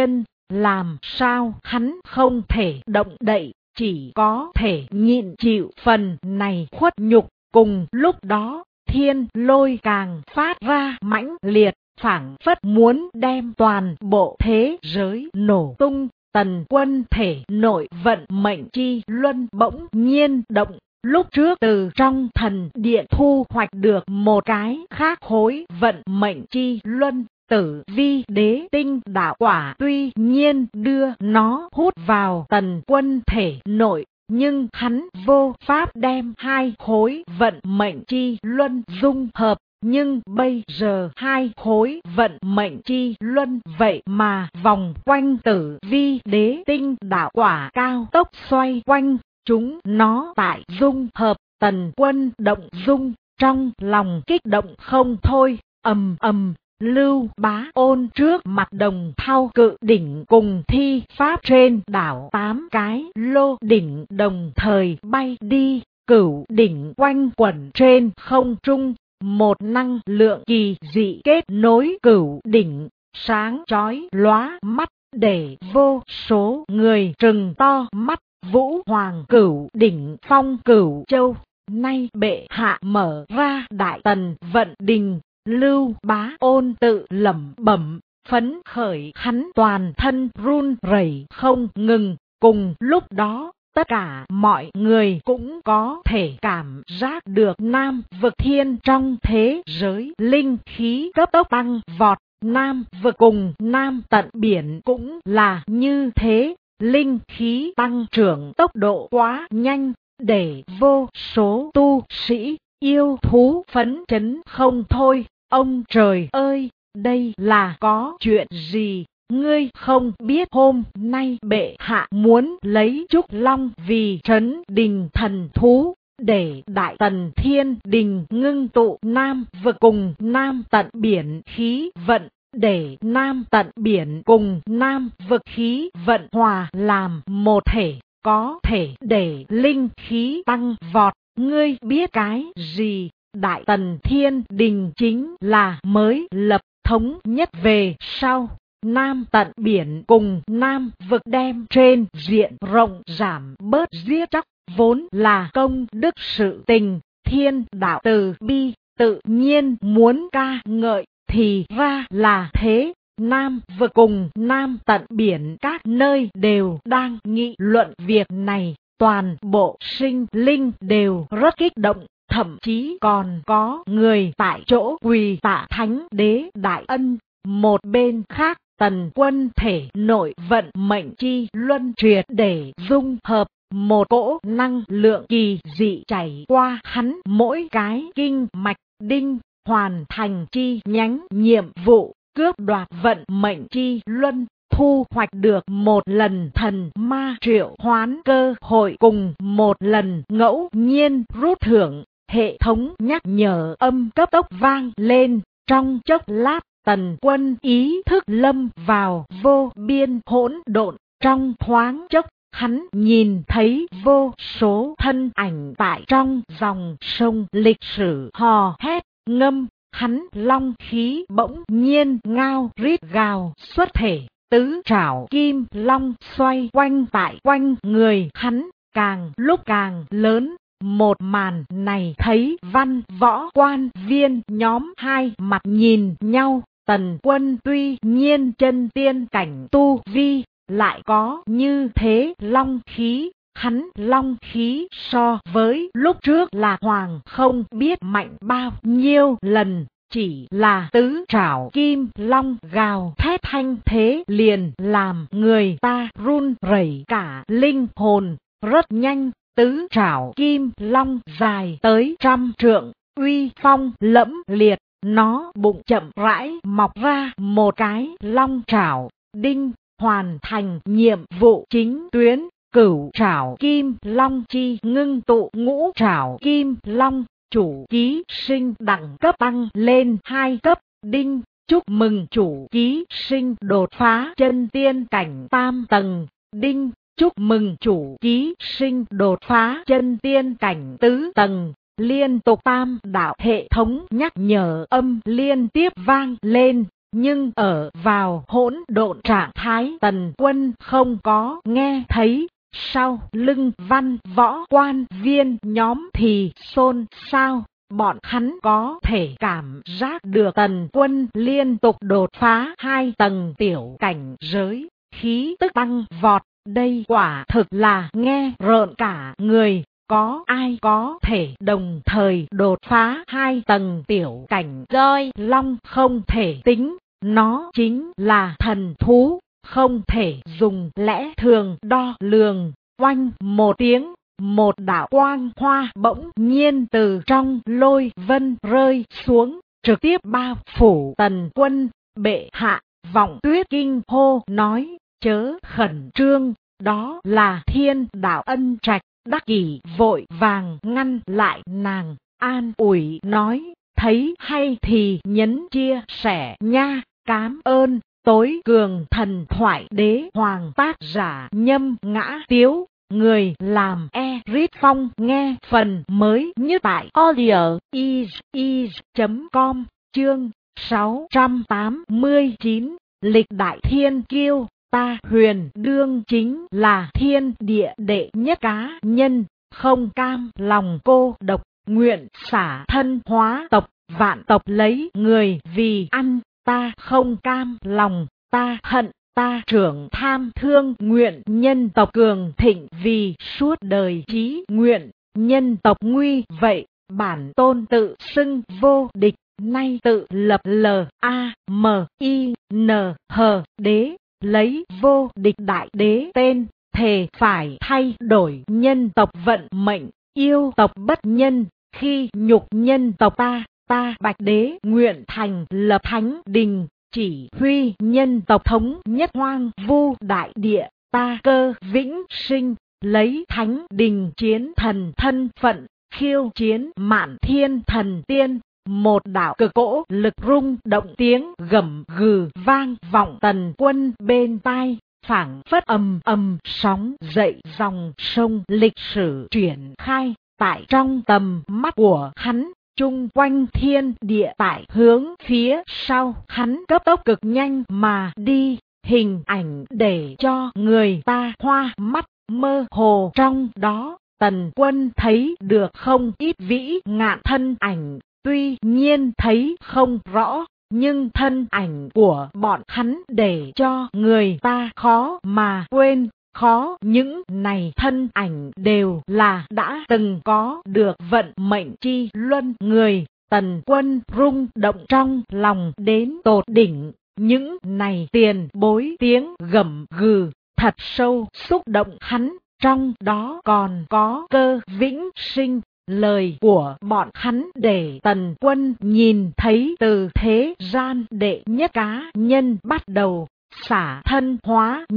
làm sao hắn không thể động đậy, chỉ có thể nhịn chịu phần này khuất nhục. Cùng lúc đó, thiên lôi càng phát ra mãnh liệt, phảng phất muốn đem toàn bộ thế giới nổ tung. Tần Quân thể nội vận mệnh chi luân bỗng nhiên động. Lúc trước từ trong thần điện thu hoạch được một cái khác khối vận mệnh chi luân, Tử Vi đế tinh đạo quả, tuy nhiên đưa nó hút vào Tần Quân thể nội, nhưng hắn vô pháp đem hai khối vận mệnh chi luân dung hợp. Nhưng bây giờ hai khối vận mệnh chi luân vậy mà vòng quanh Tử Vi đế tinh đạo quả cao tốc xoay quanh. Chúng nó tại dung hợp. Tần Quân động dung, trong lòng kích động không thôi. Ầm ầm, Lưu Bá Ôn trước mặt Đồng Thao cự đỉnh cùng thi pháp trên đảo 8 cái lô đỉnh đồng thời bay đi. Cửu đỉnh quanh quẩn trên không trung, một năng lượng kỳ dị kết nối cửu đỉnh, sáng chói lóa mắt, để vô số người trừng to mắt. Vũ Hoàng Cửu Đỉnh phong Cửu Châu, nay bệ hạ mở ra đại tần vận đình. Lưu Bá Ôn tự lẩm bẩm, phấn khởi, hắn toàn thân run rẩy không ngừng. Cùng lúc đó, tất cả mọi người cũng có thể cảm giác được Nam Vực Thiên trong thế giới linh khí cấp tốc tăng vọt. Nam Vực cùng Nam Tận Biển cũng là như thế. Linh khí tăng trưởng tốc độ quá nhanh, để vô số tu sĩ, yêu thú phấn chấn không thôi. Ông trời ơi, đây là có chuyện gì? Ngươi không biết hôm nay bệ hạ muốn lấy Trúc Long vì trấn đình thần thú, để Đại Tần Thiên Đình ngưng tụ Nam Vực cùng Nam Tận Biển khí vận, để Nam Tận Biển cùng Nam Vực khí vận hòa làm một thể, có thể để linh khí tăng vọt. Ngươi biết cái gì? Đại Tần Thiên Đình chính là mới lập thống nhất về sau. Nam Tận Biển cùng Nam Vực đem trên diện rộng giảm bớt giết chóc, vốn là công đức sự tình. Thiên đạo từ bi, tự nhiên muốn ca ngợi, thì ra là thế. Nam Vực cùng Nam Tận Biển các nơi đều đang nghị luận việc này, toàn bộ sinh linh đều rất kích động, thậm chí còn có người tại chỗ quỳ tạ Thánh Đế đại ân. Một bên khác, Tần Quân thể nội vận mệnh chi luân triệt để dung hợp, một cỗ năng lượng kỳ dị chảy qua hắn mỗi cái kinh mạch, đinh hoàn thành chi nhánh nhiệm vụ, cướp đoạt vận mệnh chi luân, thu hoạch được một lần thần ma triệu hoán cơ hội cùng một lần ngẫu nhiên rút thưởng. Hệ thống nhắc nhở âm cấp tốc vang lên, trong chốc lát Tần Quân ý thức lâm vào vô biên hỗn độn. Trong thoáng chốc, hắn nhìn thấy vô số thân ảnh tại trong dòng sông lịch sử hò hét ngâm. Hắn long khí bỗng nhiên ngao rít gào xuất thể, tứ trảo kim long xoay quanh tại quanh người hắn, càng lúc càng lớn. Một màn này thấy văn võ quan viên nhóm hai mặt nhìn nhau. Tần Quân tuy nhiên chân tiên cảnh tu vi, lại có như thế long khí. Hắn long khí so với lúc trước là hoàng không biết mạnh bao nhiêu lần. Chỉ là tứ trảo kim long gào thét thanh thế liền làm người ta run rẩy cả linh hồn. Rất nhanh, tứ trảo kim long dài tới 100 trượng, uy phong lẫm liệt. Nó bụng chậm rãi mọc ra một cái long trảo, đinh hoàn thành nhiệm vụ chính tuyến. Cửu trảo kim long chi ngưng tụ ngũ trảo kim long, chủ ký sinh đẳng cấp tăng lên 2 cấp, đinh chúc mừng chủ ký sinh đột phá chân tiên cảnh 3 tầng, đinh chúc mừng chủ ký sinh đột phá chân tiên cảnh 4 tầng. Liên tục tam đạo hệ thống nhắc nhở âm liên tiếp vang lên. Nhưng ở vào hỗn độn trạng thái Tần Quân không có nghe thấy. Sau lưng văn võ quan viên nhóm thì xôn xao. Bọn hắn có thể cảm giác được Tần Quân liên tục đột phá 2 tầng tiểu cảnh giới, khí tức tăng vọt. Đây quả thực là nghe rợn cả người. Có ai có thể đồng thời đột phá 2 tầng tiểu cảnh giới? Long không thể tính, nó chính là thần thú, không thể dùng lẽ thường đo lường. Oanh một tiếng, một đạo quang hoa bỗng nhiên từ trong lôi vân rơi xuống, trực tiếp bao phủ Tần Quân. Bệ hạ, Vọng Tuyết kinh hô nói, chớ khẩn trương, đó là Thiên Đạo Ân Trạch. Đắc Kỷ vội vàng ngăn lại nàng, an ủi nói, thấy hay thì nhấn chia sẻ nha, cám ơn. Tối cường thần thoại đế hoàng, tác giả Nhâm Ngã Tiếu, người làm Eric Phong. Nghe phần mới nhất tại audio is.com, chương 689, lịch đại thiên kiêu. Ta Huyền đương chính là thiên địa đệ nhất cá nhân, không cam lòng cô độc, nguyện xả thân hóa tộc, vạn tộc lấy người vì ăn. Ta không cam lòng, ta hận, ta trưởng tham thương, nguyện nhân tộc cường thịnh vì suốt đời chí nguyện, nhân tộc nguy vậy. Bản tôn tự xưng vô địch, nay tự lập LAMINH đế, lấy vô địch đại đế tên, thề phải thay đổi nhân tộc vận mệnh, yêu tộc bất nhân, khi nhục nhân tộc ta Bạch Đế nguyện thành lập thánh đình, chỉ huy nhân tộc thống nhất hoang vu đại địa. Ta Cơ Vĩnh Sinh, lấy thánh đình chiến thần thân phận, khiêu chiến Mạn Thiên thần tiên. Một đạo cực cỗ lực rung động, tiếng gầm gừ vang vọng Tần Quân bên tai, phảng phất ầm ầm sóng dậy dòng sông lịch sử triển khai. Tại trong tầm mắt của hắn, chung quanh thiên địa tại hướng phía sau hắn cấp tốc cực nhanh mà đi, hình ảnh để cho người ta hoa mắt mơ hồ. Trong đó Tần Quân thấy được không ít vĩ ngạn thân ảnh, tuy nhiên thấy không rõ, nhưng thân ảnh của bọn hắn để cho người ta khó mà quên. Khó những này thân ảnh đều là đã từng có được vận mệnh chi luân người. Tần Quân rung động trong lòng đến tột đỉnh, những này tiền bối tiếng gầm gừ thật sâu xúc động hắn. Trong đó còn có Cơ Vĩnh Sinh, lời của bọn hắn để Tần Quân nhìn thấy từ thế gian đệ nhất cá nhân bắt đầu, xả thân hóa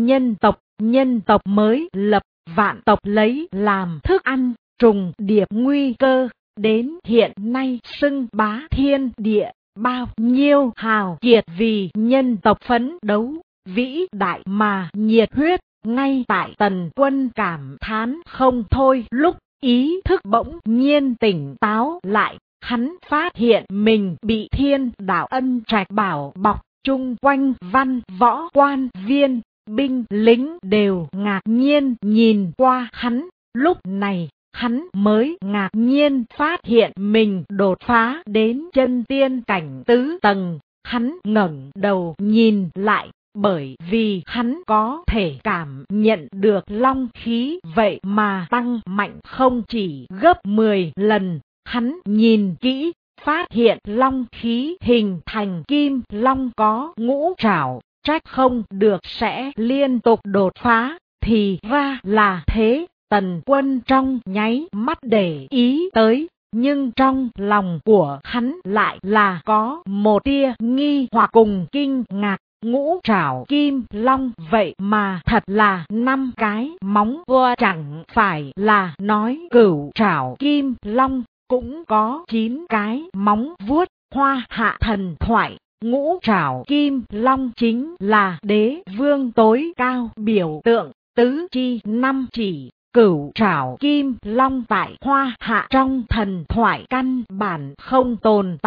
nhân tộc mới lập, vạn tộc lấy làm thức ăn, trùng điệp nguy cơ, đến hiện nay xưng bá thiên địa. Bao nhiêu hào kiệt vì nhân tộc phấn đấu, vĩ đại mà nhiệt huyết. Ngay tại Tần Quân cảm thán không thôi lúc, ý thức bỗng nhiên tỉnh táo lại, hắn phát hiện mình bị Thiên Đạo Ân Trạch bảo bọc, chung quanh văn võ quan viên, binh lính đều ngạc nhiên nhìn qua hắn. Lúc này hắn mới ngạc nhiên phát hiện mình đột phá đến chân tiên cảnh tứ tầng. Hắn ngẩng đầu nhìn lại, bởi vì hắn có thể cảm nhận được long khí vậy mà tăng mạnh không chỉ gấp 10 lần. Hắn nhìn kỹ, phát hiện long khí hình thành kim long có ngũ trảo, trách không được sẽ liên tục đột phá, thì ra là thế. Tần Quân trong nháy mắt để ý tới, nhưng trong lòng của hắn lại là có một tia nghi hoặc cùng kinh ngạc. Ngũ trảo kim long vậy mà thật là 5 cái móng vuốt, chẳng phải là nói cửu trảo kim long cũng có 9 cái móng vuốt. Hoa Hạ thần thoại, ngũ trảo kim long chính là đế vương tối cao biểu tượng, tứ chi 5 chỉ. Cửu trảo kim long tại Hoa Hạ trong thần thoại căn bản không tồn tại,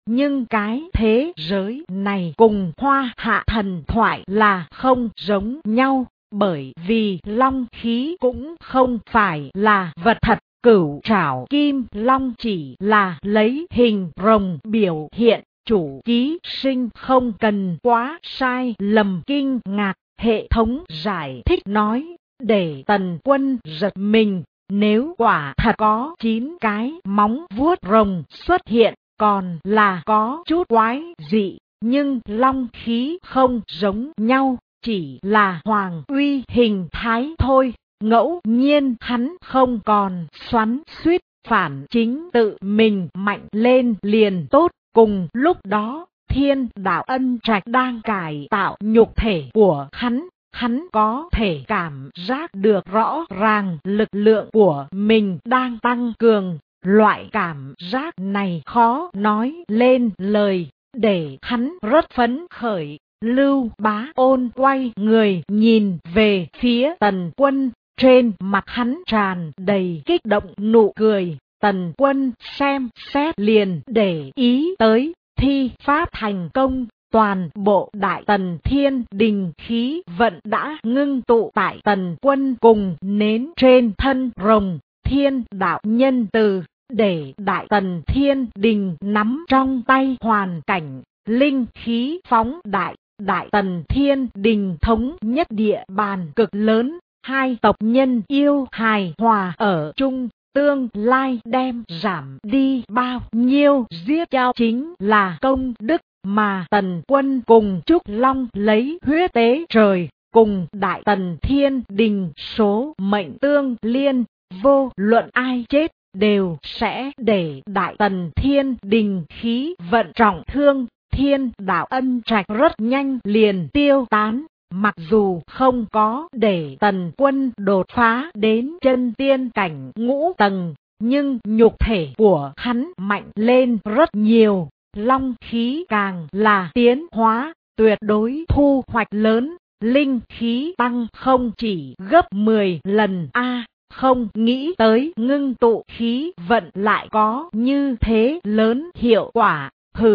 Nhưng cái thế giới này cùng Hoa Hạ thần thoại là không giống nhau, bởi vì long khí cũng không phải là vật thật. Cửu trảo kim long chỉ là lấy hình rồng biểu hiện, chủ ký sinh không cần quá sai lầm kinh ngạc. Hệ thống giải thích nói, để Tần Quân giật mình, nếu quả thật có 9 cái móng vuốt rồng xuất hiện, còn là có chút quái dị, nhưng long khí không giống nhau, chỉ là hoàng uy hình thái thôi. Ngẫu nhiên hắn không còn xoắn xuýt, phản chính tự mình mạnh lên liền tốt. Cùng lúc đó, Thiên Đạo Ân Trạch đang cải tạo nhục thể của hắn có thể cảm giác được rõ ràng lực lượng của mình đang tăng cường. Loại cảm giác này khó nói lên lời, để hắn rất phấn khởi. Lưu Bá Ôn quay người nhìn về phía Tần Quân, trên mặt hắn tràn đầy kích động nụ cười. Tần Quân xem xét liền để ý tới, thi pháp thành công, toàn bộ Đại Tần Thiên Đình khí vận đã ngưng tụ tại Tần Quân cùng nến trên thân rồng. Thiên đạo nhân từ, để Đại Tần Thiên Đình nắm trong tay hoàn cảnh, linh khí phóng đại. Đại Tần Thiên Đình thống nhất địa bàn cực lớn, hai tộc nhân yêu hài hòa ở chung, tương lai đem giảm đi bao nhiêu giết chóc chính là công đức mà Tần Quân cùng Trúc Long lấy huyết tế trời, cùng Đại Tần Thiên Đình số mệnh tương liên, vô luận ai chết đều sẽ để Đại Tần Thiên Đình khí vận trọng thương. Thiên Đạo Ân Trạch rất nhanh liền tiêu tán, mặc dù không có để Tần Quân đột phá đến chân tiên cảnh ngũ tầng, nhưng nhục thể của hắn mạnh lên rất nhiều, long khí càng là tiến hóa, tuyệt đối thu hoạch lớn, linh khí tăng không chỉ gấp 10 lần a. Không nghĩ tới ngưng tụ khí vận lại có như thế lớn hiệu quả.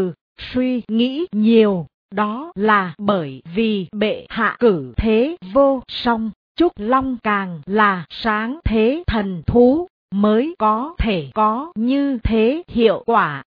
Suy nghĩ nhiều, đó là bởi vì bệ hạ cử thế vô song, Trúc Long càng là sáng thế thần thú, mới có thể có như thế hiệu quả.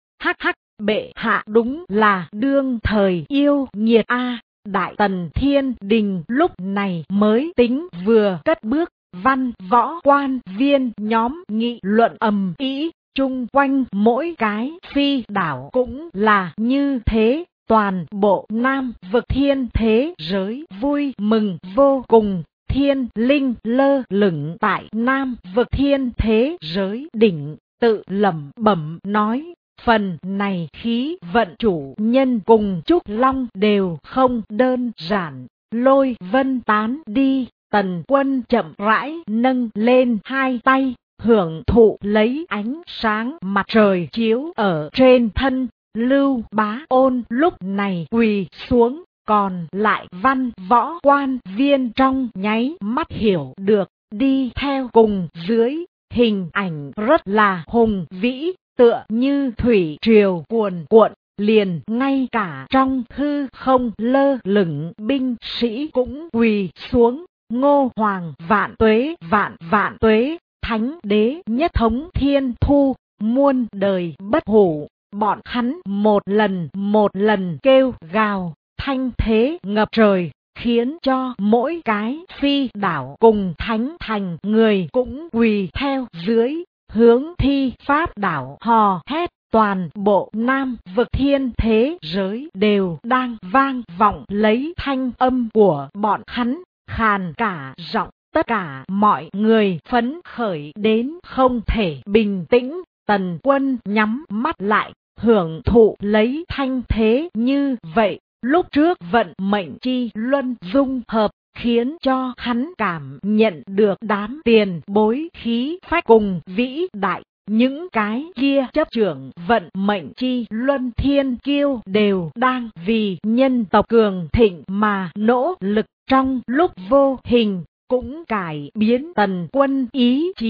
Bệ hạ đúng là đương thời yêu nghiệt a. Đại Tần Thiên Đình lúc này mới tính vừa cất bước, văn võ quan viên nhóm nghị luận ầm ĩ. Chung quanh mỗi cái phi đảo cũng là như thế, toàn bộ Nam Vực thiên thế giới vui mừng vô cùng. Thiên linh lơ lửng tại Nam Vực thiên thế giới đỉnh, tự lẩm bẩm nói, phần này khí vận chủ nhân cùng Trúc Long đều không đơn giản. Lôi vân tán đi, Tần Quân chậm rãi nâng lên hai tay, hưởng thụ lấy ánh sáng mặt trời chiếu ở trên thân. Lưu Bá Ôn lúc này quỳ xuống, còn lại văn võ quan viên trong nháy mắt hiểu được, đi theo cùng dưới, hình ảnh rất là hùng vĩ, tựa như thủy triều cuồn cuộn, liền ngay cả trong hư không lơ lửng binh sĩ cũng quỳ xuống. Ngô Hoàng vạn tuế, Thánh đế nhất thống thiên thu, muôn đời bất hủ. Bọn hắn một lần kêu gào, thanh thế ngập trời, khiến cho mỗi cái phi đảo cùng thánh thành người cũng quỳ theo dưới, hướng thi pháp đảo hò hét. Toàn bộ Nam Vực thiên thế giới đều đang vang vọng lấy thanh âm của bọn hắn, khàn cả giọng. Tất cả mọi người phấn khởi đến không thể bình tĩnh. Tần Quân nhắm mắt lại, hưởng thụ lấy thanh thế như vậy. Lúc trước vận mệnh chi luân dung hợp, khiến cho hắn cảm nhận được đám tiền bối khí phách cùng vĩ đại. Những cái kia chấp trưởng vận mệnh chi luân thiên kiêu đều đang vì nhân tộc cường thịnh mà nỗ lực, trong lúc vô hình cũng cải biến Tần Quân ý chí.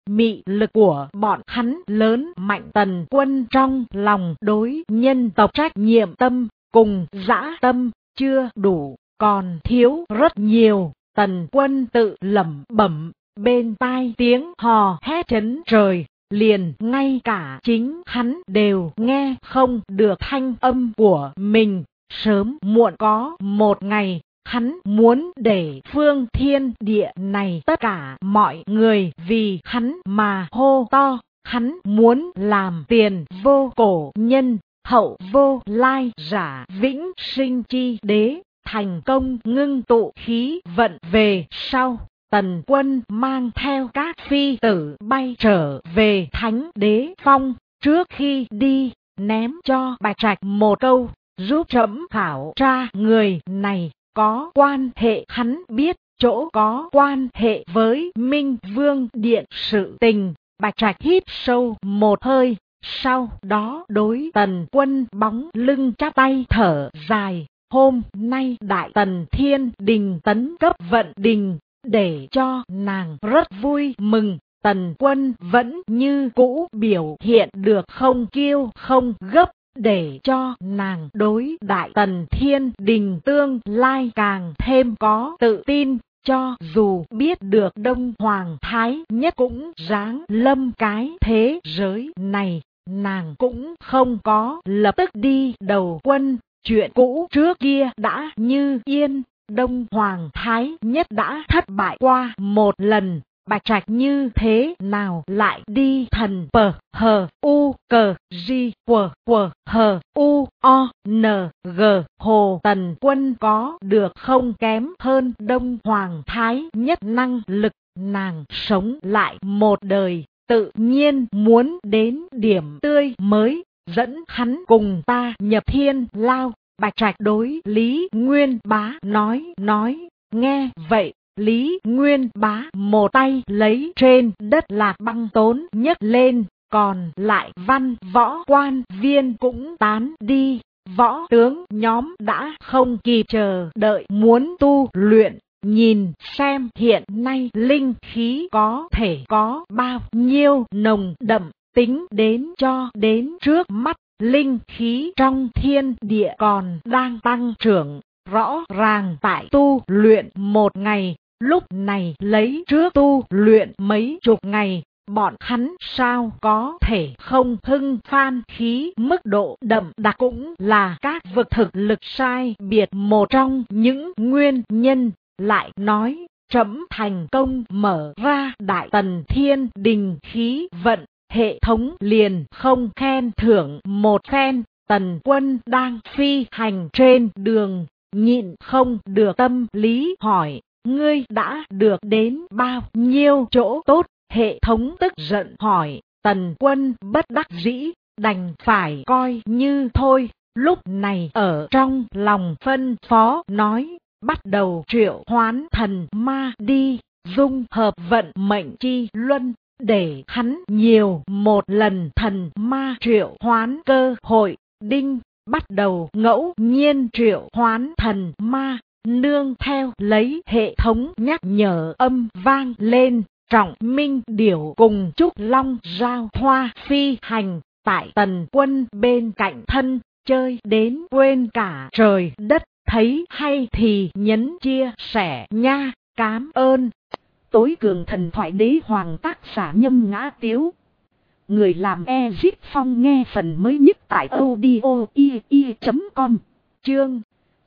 mị lực của bọn hắn lớn mạnh. Tần Quân trong lòng đối nhân tộc trách nhiệm tâm cùng dã tâm chưa đủ, còn thiếu rất nhiều. Tần Quân tự lẩm bẩm, bên tai tiếng hò hét chấn trời, liền ngay cả chính hắn đều nghe không được thanh âm của mình. Sớm muộn có một ngày, hắn muốn để phương thiên địa này tất cả mọi người vì hắn mà hô to. Hắn muốn làm tiền vô cổ nhân, hậu vô lai giả, vĩnh sinh chi đế. Thành công ngưng tụ khí vận về sau, Tần Quân mang theo các phi tử bay trở về Thánh Đế Phong. Trước khi đi, ném cho Bạch Trạch một câu, giúp trẫm khảo tra người này có quan hệ hắn biết chỗ có quan hệ với Minh Vương Điện sự tình. Bạch Trạch hít sâu một hơi, sau đó đối Tần Quân bóng lưng chắp tay thở dài. Hôm nay Đại Tần Thiên Đình tấn cấp vận đình, để cho nàng rất vui mừng. Tần Quân vẫn như cũ biểu hiện được không kiêu không gấp, để cho nàng đối Đại Tần Thiên Đình tương lai càng thêm có tự tin. Cho dù biết được Đông Hoàng Thái Nhất cũng giáng lâm cái thế giới này, nàng cũng không có lập tức đi đầu quân. Chuyện cũ trước kia đã như yên, Đông Hoàng Thái Nhất đã thất bại qua một lần. Bạch Trạch như thế nào lại đi thần pờ hờ u cờ di quờ hờ u o n g. Hồ Tần Quân có được không kém hơn Đông Hoàng Thái Nhất năng lực, nàng sống lại một đời, tự nhiên muốn đến điểm tươi mới, dẫn hắn cùng ta nhập thiên lao. Bạch Trạch đối Lý Nguyên Bá nói, nghe vậy. Lý Nguyên Bá một tay lấy trên đất Lạc Băng Tốn nhấc lên, còn lại văn võ quan viên cũng tán đi. Võ tướng nhóm đã không kịp chờ đợi muốn tu luyện, nhìn xem hiện nay linh khí có thể có bao nhiêu nồng đậm, tính đến cho đến trước mắt. Linh khí trong thiên địa còn đang tăng trưởng, rõ ràng tại tu luyện một ngày, lúc này lấy trước tu luyện mấy chục ngày, bọn hắn sao có thể không hưng phan khí. Mức độ đậm đặc cũng là các vực thực lực sai biệt một trong những nguyên nhân. Lại nói, trẫm thành công mở ra Đại Tần Thiên Đình khí vận, hệ thống liền không khen thưởng một phen. Tần Quân đang phi hành trên đường, nhịn không được tâm lý hỏi, ngươi đã được đến bao nhiêu chỗ tốt? Hệ thống tức giận hỏi. Tần Quân bất đắc dĩ, đành phải coi như thôi. Lúc này ở trong lòng phân phó nói, bắt đầu triệu hoán thần ma đi, dung hợp vận mệnh chi luân, để hắn nhiều một lần thần ma triệu hoán cơ hội. Đinh, bắt đầu ngẫu nhiên triệu hoán thần ma. Nương theo lấy hệ thống nhắc nhở âm vang lên, Trọng Minh Điểu cùng Trúc Long giao thoa phi hành tại Tần Quân bên cạnh thân, chơi đến quên cả trời đất. Thấy hay thì nhấn chia sẻ nha, cám ơn. Tối cường thần thoại đế hoàng, tác giả Nhâm Ngã Tiếu. Người làm Ezit Phong, nghe phần mới nhất tại audio.com. Chương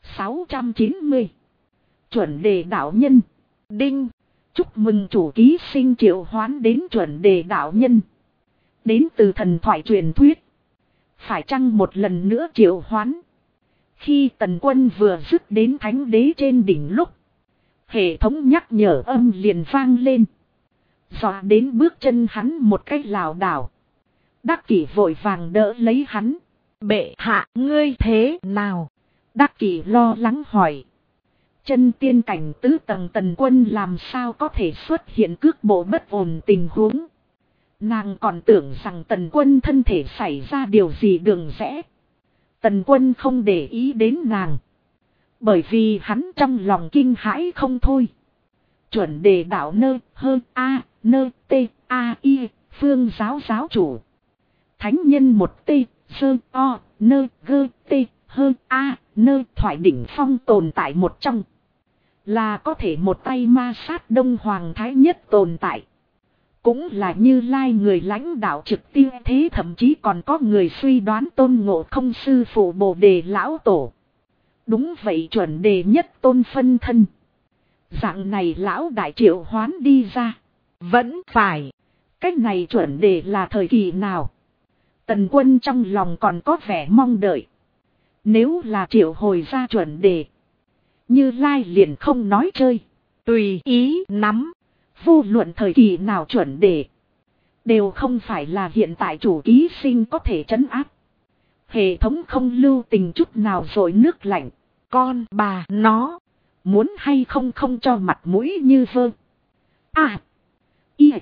690. Chuẩn đề đạo nhân. Đinh, chúc mừng chủ ký sinh triệu hoán đến chuẩn đề đạo nhân. Đến từ thần thoại truyền thuyết. Phải chăng một lần nữa triệu hoán? Khi Tần Quân vừa dứt đến Thánh Đế trên đỉnh lúc, hệ thống nhắc nhở âm liền vang lên. Dọa đến bước chân hắn một cái lảo đảo. Đắc Kỷ vội vàng đỡ lấy hắn. Bệ hạ, ngươi thế nào? Đắc Kỷ lo lắng hỏi. Chân tiên cảnh tứ tầng Tần Quân làm sao có thể xuất hiện cước bộ bất ổn tình huống. Nàng còn tưởng rằng Tần Quân thân thể xảy ra điều gì đường rẽ. Tần Quân không để ý đến nàng, bởi vì hắn trong lòng kinh hãi không thôi. Chuẩn đề đạo nơ hơ a nơ tê A.I. Phương giáo giáo chủ. Thánh nhân một T. Sơ O. Nơ Gơ T. Hơ A. Nơ thoại đỉnh phong tồn tại một trong. Là có thể một tay ma sát Đông Hoàng Thái Nhất tồn tại. Cũng là Như Lai người lãnh đạo trực tiếp thế, thậm chí còn có người suy đoán Tôn Ngộ Không sư phụ Bồ Đề lão tổ. Đúng vậy, chuẩn đề nhất tôn phân thân. Dạng này lão đại triệu hoán đi ra. Vẫn phải. Cách này chuẩn đề là thời kỳ nào? Tần Quân trong lòng còn có vẻ mong đợi. Nếu là triệu hồi ra chuẩn đề, Như Lai liền không nói chơi. Tùy ý nắm. Vô luận thời kỳ nào chuẩn đề, đều không phải là hiện tại chủ ký sinh có thể trấn áp. Hệ thống không lưu tình chút nào rồi nước lạnh. Con bà nó. Muốn hay không cho mặt mũi như vơ. À. Y.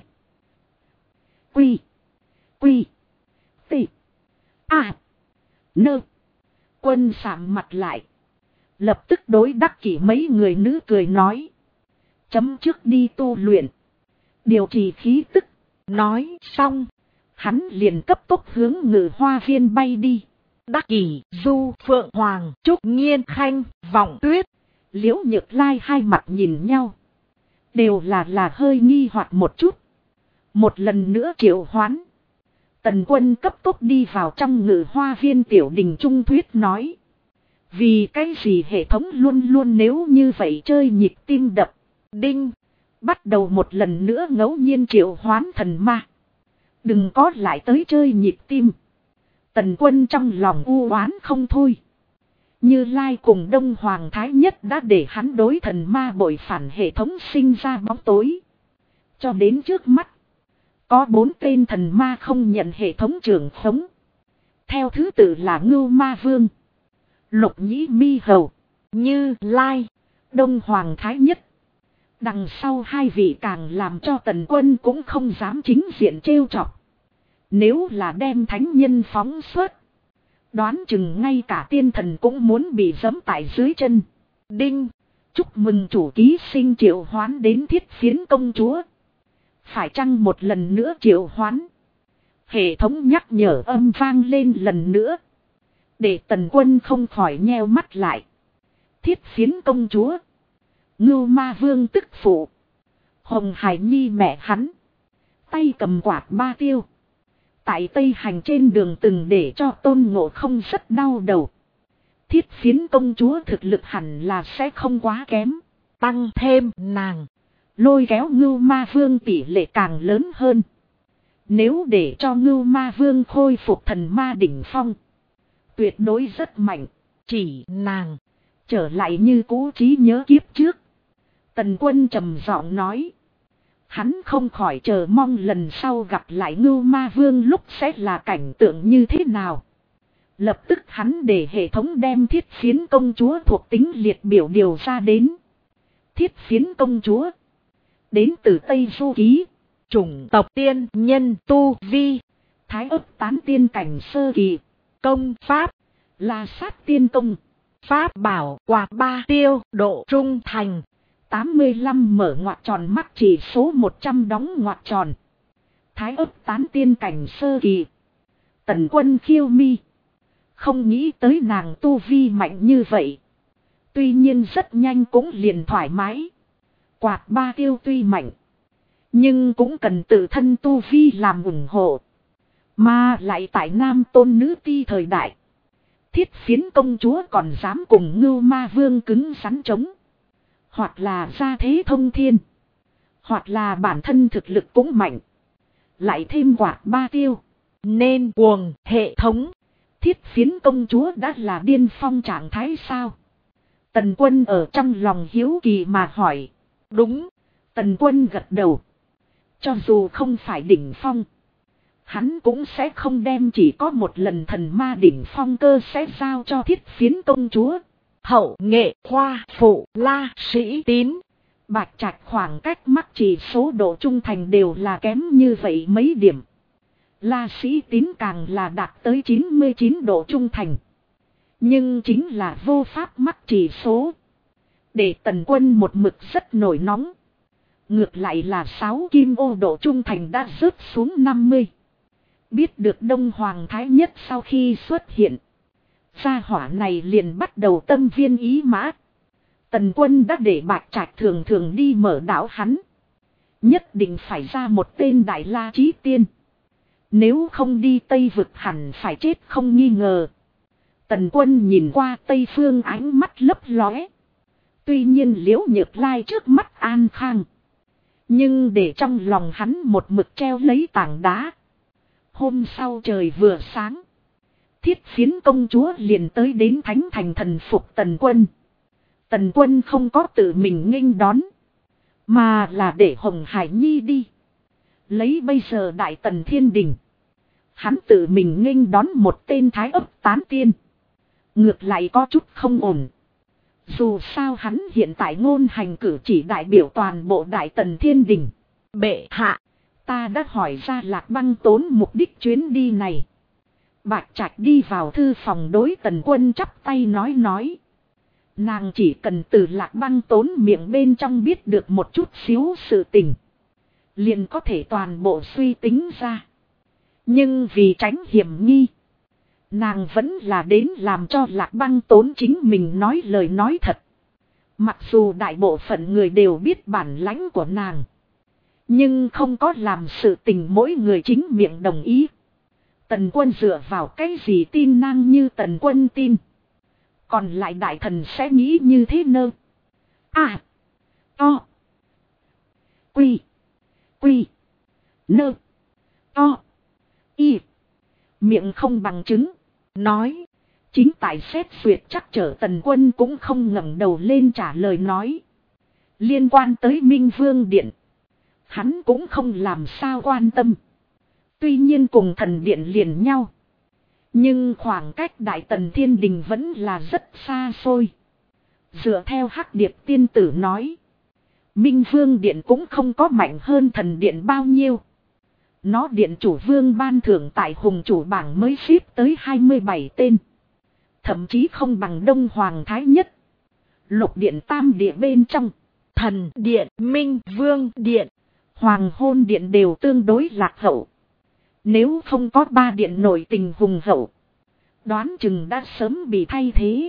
Quy. Quy. T. À. Nơ. Quân sạm mặt lại. Lập tức đối đắc kỷ mấy người nữ cười nói. Chấm trước đi tu luyện. Điều trì khí tức. Nói xong. Hắn liền cấp tốc hướng Ngự Hoa Viên bay đi. Đắc kỷ, Du, Phượng Hoàng, Trúc Nghiên Khanh, Vọng Tuyết, Liễu Nhược Lai hai mặt nhìn nhau. Đều là hơi nghi hoặc một chút. Một lần nữa triệu hoán. Tần Quân cấp tốc đi vào trong Ngự Hoa Viên tiểu đình trung thuyết nói. Vì cái gì hệ thống luôn luôn nếu như vậy chơi nhịp tim đập. Đinh. Bắt đầu một lần nữa ngẫu nhiên triệu hoán thần ma. Đừng có lại tới chơi nhịp tim. Tần Quân trong lòng u oán không thôi. Như Lai cùng Đông Hoàng Thái Nhất đã để hắn đối thần ma bội phản hệ thống sinh ra bóng tối. Cho đến trước mắt. Có 4 tên thần ma không nhận hệ thống trưởng khống. Theo thứ tự là Ngưu Ma Vương, Lục Nhĩ Mi Hầu, Như Lai, Đông Hoàng Thái Nhất. Đằng sau hai vị càng làm cho Tần Quân cũng không dám chính diện trêu chọc. Nếu là đem thánh nhân phóng xuất, đoán chừng ngay cả tiên thần cũng muốn bị giẫm tại dưới chân. Đinh. Chúc mừng chủ ký sinh triệu hoán đến Thiết Phiến công chúa. Phải chăng một lần nữa triệu hoán? Hệ thống nhắc nhở âm vang lên lần nữa. Để Tần Quân không khỏi nheo mắt lại. Thiết Phiến công chúa. Ngưu Ma Vương tức phụ. Hồng Hải Nhi mẹ hắn. Tay cầm quạt ba tiêu. Tại Tây Hành trên đường từng để cho Tôn Ngộ Không rất đau đầu. Thiết Phiến công chúa thực lực hẳn là sẽ không quá kém. Tăng thêm nàng lôi kéo Ngưu Ma Vương tỷ lệ càng lớn hơn. Nếu để cho Ngưu Ma Vương khôi phục thần ma đỉnh phong, tuyệt đối rất mạnh. Chỉ nàng trở lại như cũ trí nhớ kiếp trước. Tần Quân trầm giọng nói. Hắn không khỏi chờ mong lần sau gặp lại Ngưu Ma Vương lúc sẽ là cảnh tượng như thế nào. Lập tức hắn để hệ thống đem Thiết Phiến công chúa thuộc tính liệt biểu điều ra đến. Thiết Phiến công chúa đến từ Tây Du Ký, chủng tộc tiên nhân tu vi, Thái Ức tán tiên cảnh sơ kỳ, công pháp là sát tiên công, pháp bảo quạt ba tiêu, độ trung thành 85 mở ngoặc tròn mắc chỉ số 100 đóng ngoặc tròn. Thái Ức tán tiên cảnh sơ kỳ. Tần Quân khiêu mi. Không nghĩ tới nàng tu vi mạnh như vậy. Tuy nhiên rất nhanh cũng liền thoải mái. Quạt ba tiêu tuy mạnh, nhưng cũng cần tự thân tu vi làm ủng hộ. Mà lại tại nam tôn nữ ti thời đại, Thiết Phiến công chúa còn dám cùng Ngưu Ma Vương cứng rắn chống. Hoặc là gia thế thông thiên, hoặc là bản thân thực lực cũng mạnh. Lại thêm quạt ba tiêu, nên cuồng hệ thống. Thiết Phiến công chúa đã là điên phong trạng thái sao? Tần Quân ở trong lòng hiếu kỳ mà hỏi. Đúng. Tần Quân gật đầu. Cho dù không phải đỉnh phong, hắn cũng sẽ không đem chỉ có một lần thần ma đỉnh phong cơ sẽ giao cho Thiết Phiến công chúa. Hậu nghệ khoa phụ la sĩ tín, Bạch Trạch khoảng cách mắc chỉ số độ trung thành đều là kém như vậy mấy điểm. La sĩ tín càng là đạt tới 99 độ trung thành. Nhưng chính là vô pháp mắc chỉ số. Để Tần Quân một mực rất nổi nóng. Ngược lại là 6 kim ô độ trung thành đã rớt xuống 50. Biết được Đông Hoàng Thái Nhất sau khi xuất hiện, gia hỏa này liền bắt đầu tâm viên ý mã. Tần Quân đã để Bạch Trạch thường thường đi mở đảo hắn. Nhất định phải ra một tên Đại La Chí Tiên. Nếu không đi Tây Vực hẳn phải chết không nghi ngờ. Tần Quân nhìn qua Tây Phương ánh mắt lấp lóe. Tuy nhiên Liễu Nhược Lai trước mắt an khang. Nhưng để trong lòng hắn một mực treo lấy tảng đá. Hôm sau trời vừa sáng. Thiết Phiến công chúa liền tới đến Thánh Thành thần phục Tần Quân. Tần Quân không có tự mình nghênh đón. Mà là để Hồng Hải Nhi đi. Lấy bây giờ Đại Tần Thiên Đình. Hắn tự mình nghênh đón một tên Thái Ấp tán tiên. Ngược lại có chút không ổn. Dù sao hắn hiện tại ngôn hành cử chỉ đại biểu toàn bộ Đại Tần Thiên Đình. Bệ hạ, ta đã hỏi ra Lạc Băng Tốn mục đích chuyến đi này. Bạch Trạch đi vào thư phòng đối Tần Quân chắp tay nói. Nàng chỉ cần từ Lạc Băng Tốn miệng bên trong biết được một chút xíu sự tình. Liền có thể toàn bộ suy tính ra. Nhưng vì tránh hiểm nghi. Nàng vẫn là đến làm cho Lạc Băng Tốn chính mình nói lời nói thật. Mặc dù đại bộ phận người đều biết bản lãnh của nàng. Nhưng không có làm sự tình mỗi người chính miệng đồng ý. Tần Quân dựa vào cái gì tin nàng như Tần Quân tin. Còn lại đại thần sẽ nghĩ như thế nơ. À. To. Quy. Quy. Nơ. To. Y. Miệng không bằng chứng. Nói. Chính tại xét duyệt chắc trở Tần Quân cũng không ngẩng đầu lên trả lời nói. Liên quan tới Minh Vương Điện. Hắn cũng không làm sao quan tâm. Tuy nhiên cùng thần điện liền nhau. Nhưng khoảng cách Đại Tần Thiên Đình vẫn là rất xa xôi. Dựa theo Hắc Điệp tiên tử nói. Minh Vương Điện cũng không có mạnh hơn thần điện bao nhiêu. Nó điện chủ vương ban thưởng tại hùng chủ bảng mới xếp tới 27 tên. Thậm chí không bằng Đông Hoàng Thái Nhất. Lục điện tam địa bên trong. Thần điện, Minh Vương Điện, Hoàng Hôn Điện đều tương đối lạc hậu. Nếu không có ba điện nổi tình hùng hậu. Đoán chừng đã sớm bị thay thế.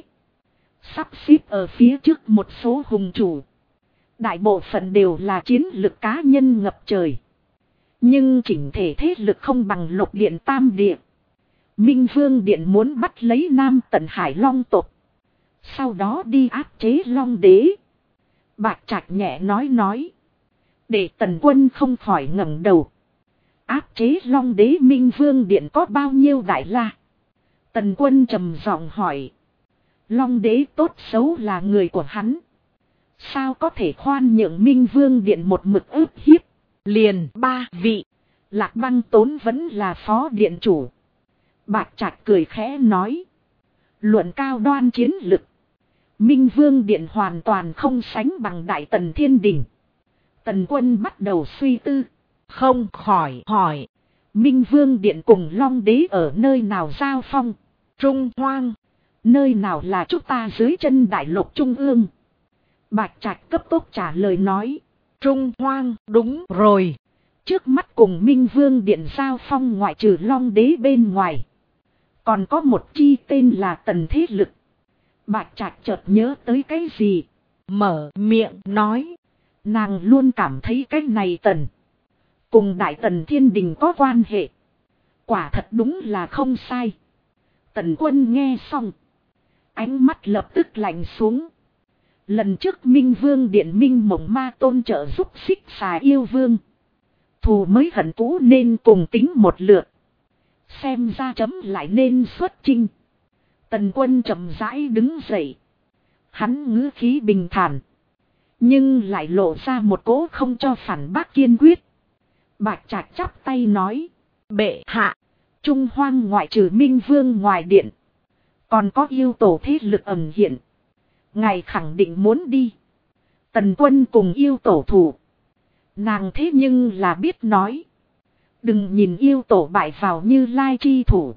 Sắp xếp ở phía trước một số hùng chủ. Đại bộ phận đều là chiến lực cá nhân ngập trời. Nhưng chỉnh thể thế lực không bằng lục điện tam địa. Minh Vương Điện muốn bắt lấy Nam Tần Hải Long tộc. Sau đó đi áp chế Long Đế. Bạch Trạch nhẹ nói. Để Tần Quân không khỏi ngẩng đầu. Áp chế Long Đế Minh Vương Điện có bao nhiêu đại la? Tần Quân trầm giọng hỏi. Long Đế tốt xấu là người của hắn. Sao có thể khoan nhượng Minh Vương Điện một mực ức hiếp? Liền 3 vị. Lạc Băng Tốn vẫn là phó điện chủ. Bạch Trạch cười khẽ nói. Luận cao đoan chiến lực. Minh Vương Điện hoàn toàn không sánh bằng Đại Tần Thiên Đình. Tần Quân bắt đầu suy tư. Không khỏi hỏi. Minh Vương Điện cùng Long Đế ở nơi nào giao phong? Trung Hoang. Nơi nào là chúng ta dưới chân đại lục trung ương? Bạch Trạch cấp tốc trả lời nói. Trung Hoang, đúng rồi. Trước mắt cùng Minh Vương Điện giao phong ngoại trừ Long Đế bên ngoài. Còn có một chi tên là Tần thế lực. Bạch Trạch chợt nhớ tới cái gì? Mở miệng nói. Nàng luôn cảm thấy cái này Tần. Cùng Đại Tần Thiên Đình có quan hệ. Quả thật đúng là không sai. Tần Quân nghe xong. Ánh mắt lập tức lạnh xuống. Lần trước Minh Vương Điện Minh Mộng Ma Tôn trợ giúp Xích Xà Yêu Vương. Thù mới hận cũ nên cùng tính một lượt. Xem ra chấm lại nên xuất chinh. Tần Quân chậm rãi đứng dậy. Hắn ngữ khí bình thản. Nhưng lại lộ ra một cỗ không cho phản bác kiên quyết. Bạch Trạch chắp tay nói. Bệ hạ. Trung Hoang ngoại trừ Minh Vương ngoài điện. Còn có yêu tổ thế lực ẩn hiện. Ngài khẳng định muốn đi. Tần Quân cùng yêu tổ thủ. Nàng thế nhưng là biết nói. Đừng nhìn yêu tổ bại vào Như Lai chi thủ.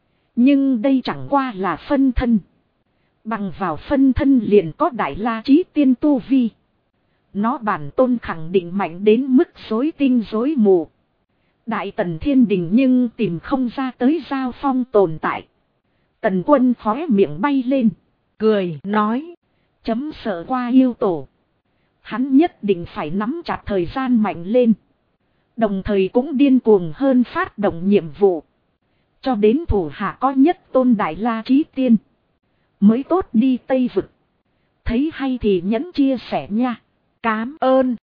Nhưng đây chẳng qua là phân thân. Bằng vào phân thân liền có Đại La Chí Tiên tu vi. Nó bản tôn khẳng định mạnh đến mức rối tinh rối mù. Đại Tần Thiên Đình nhưng tìm không ra tới Giao Phong tồn tại. Tần Quân khóe miệng bay lên. Cười nói. Chấm sợ qua yêu tổ. Hắn nhất định phải nắm chặt thời gian mạnh lên. Đồng thời cũng điên cuồng hơn phát động nhiệm vụ. Cho đến thủ hạ có nhất tôn Đại La Chí Tiên. Mới tốt đi Tây Vực. Thấy hay thì nhẫn chia sẻ nha. Cám ơn.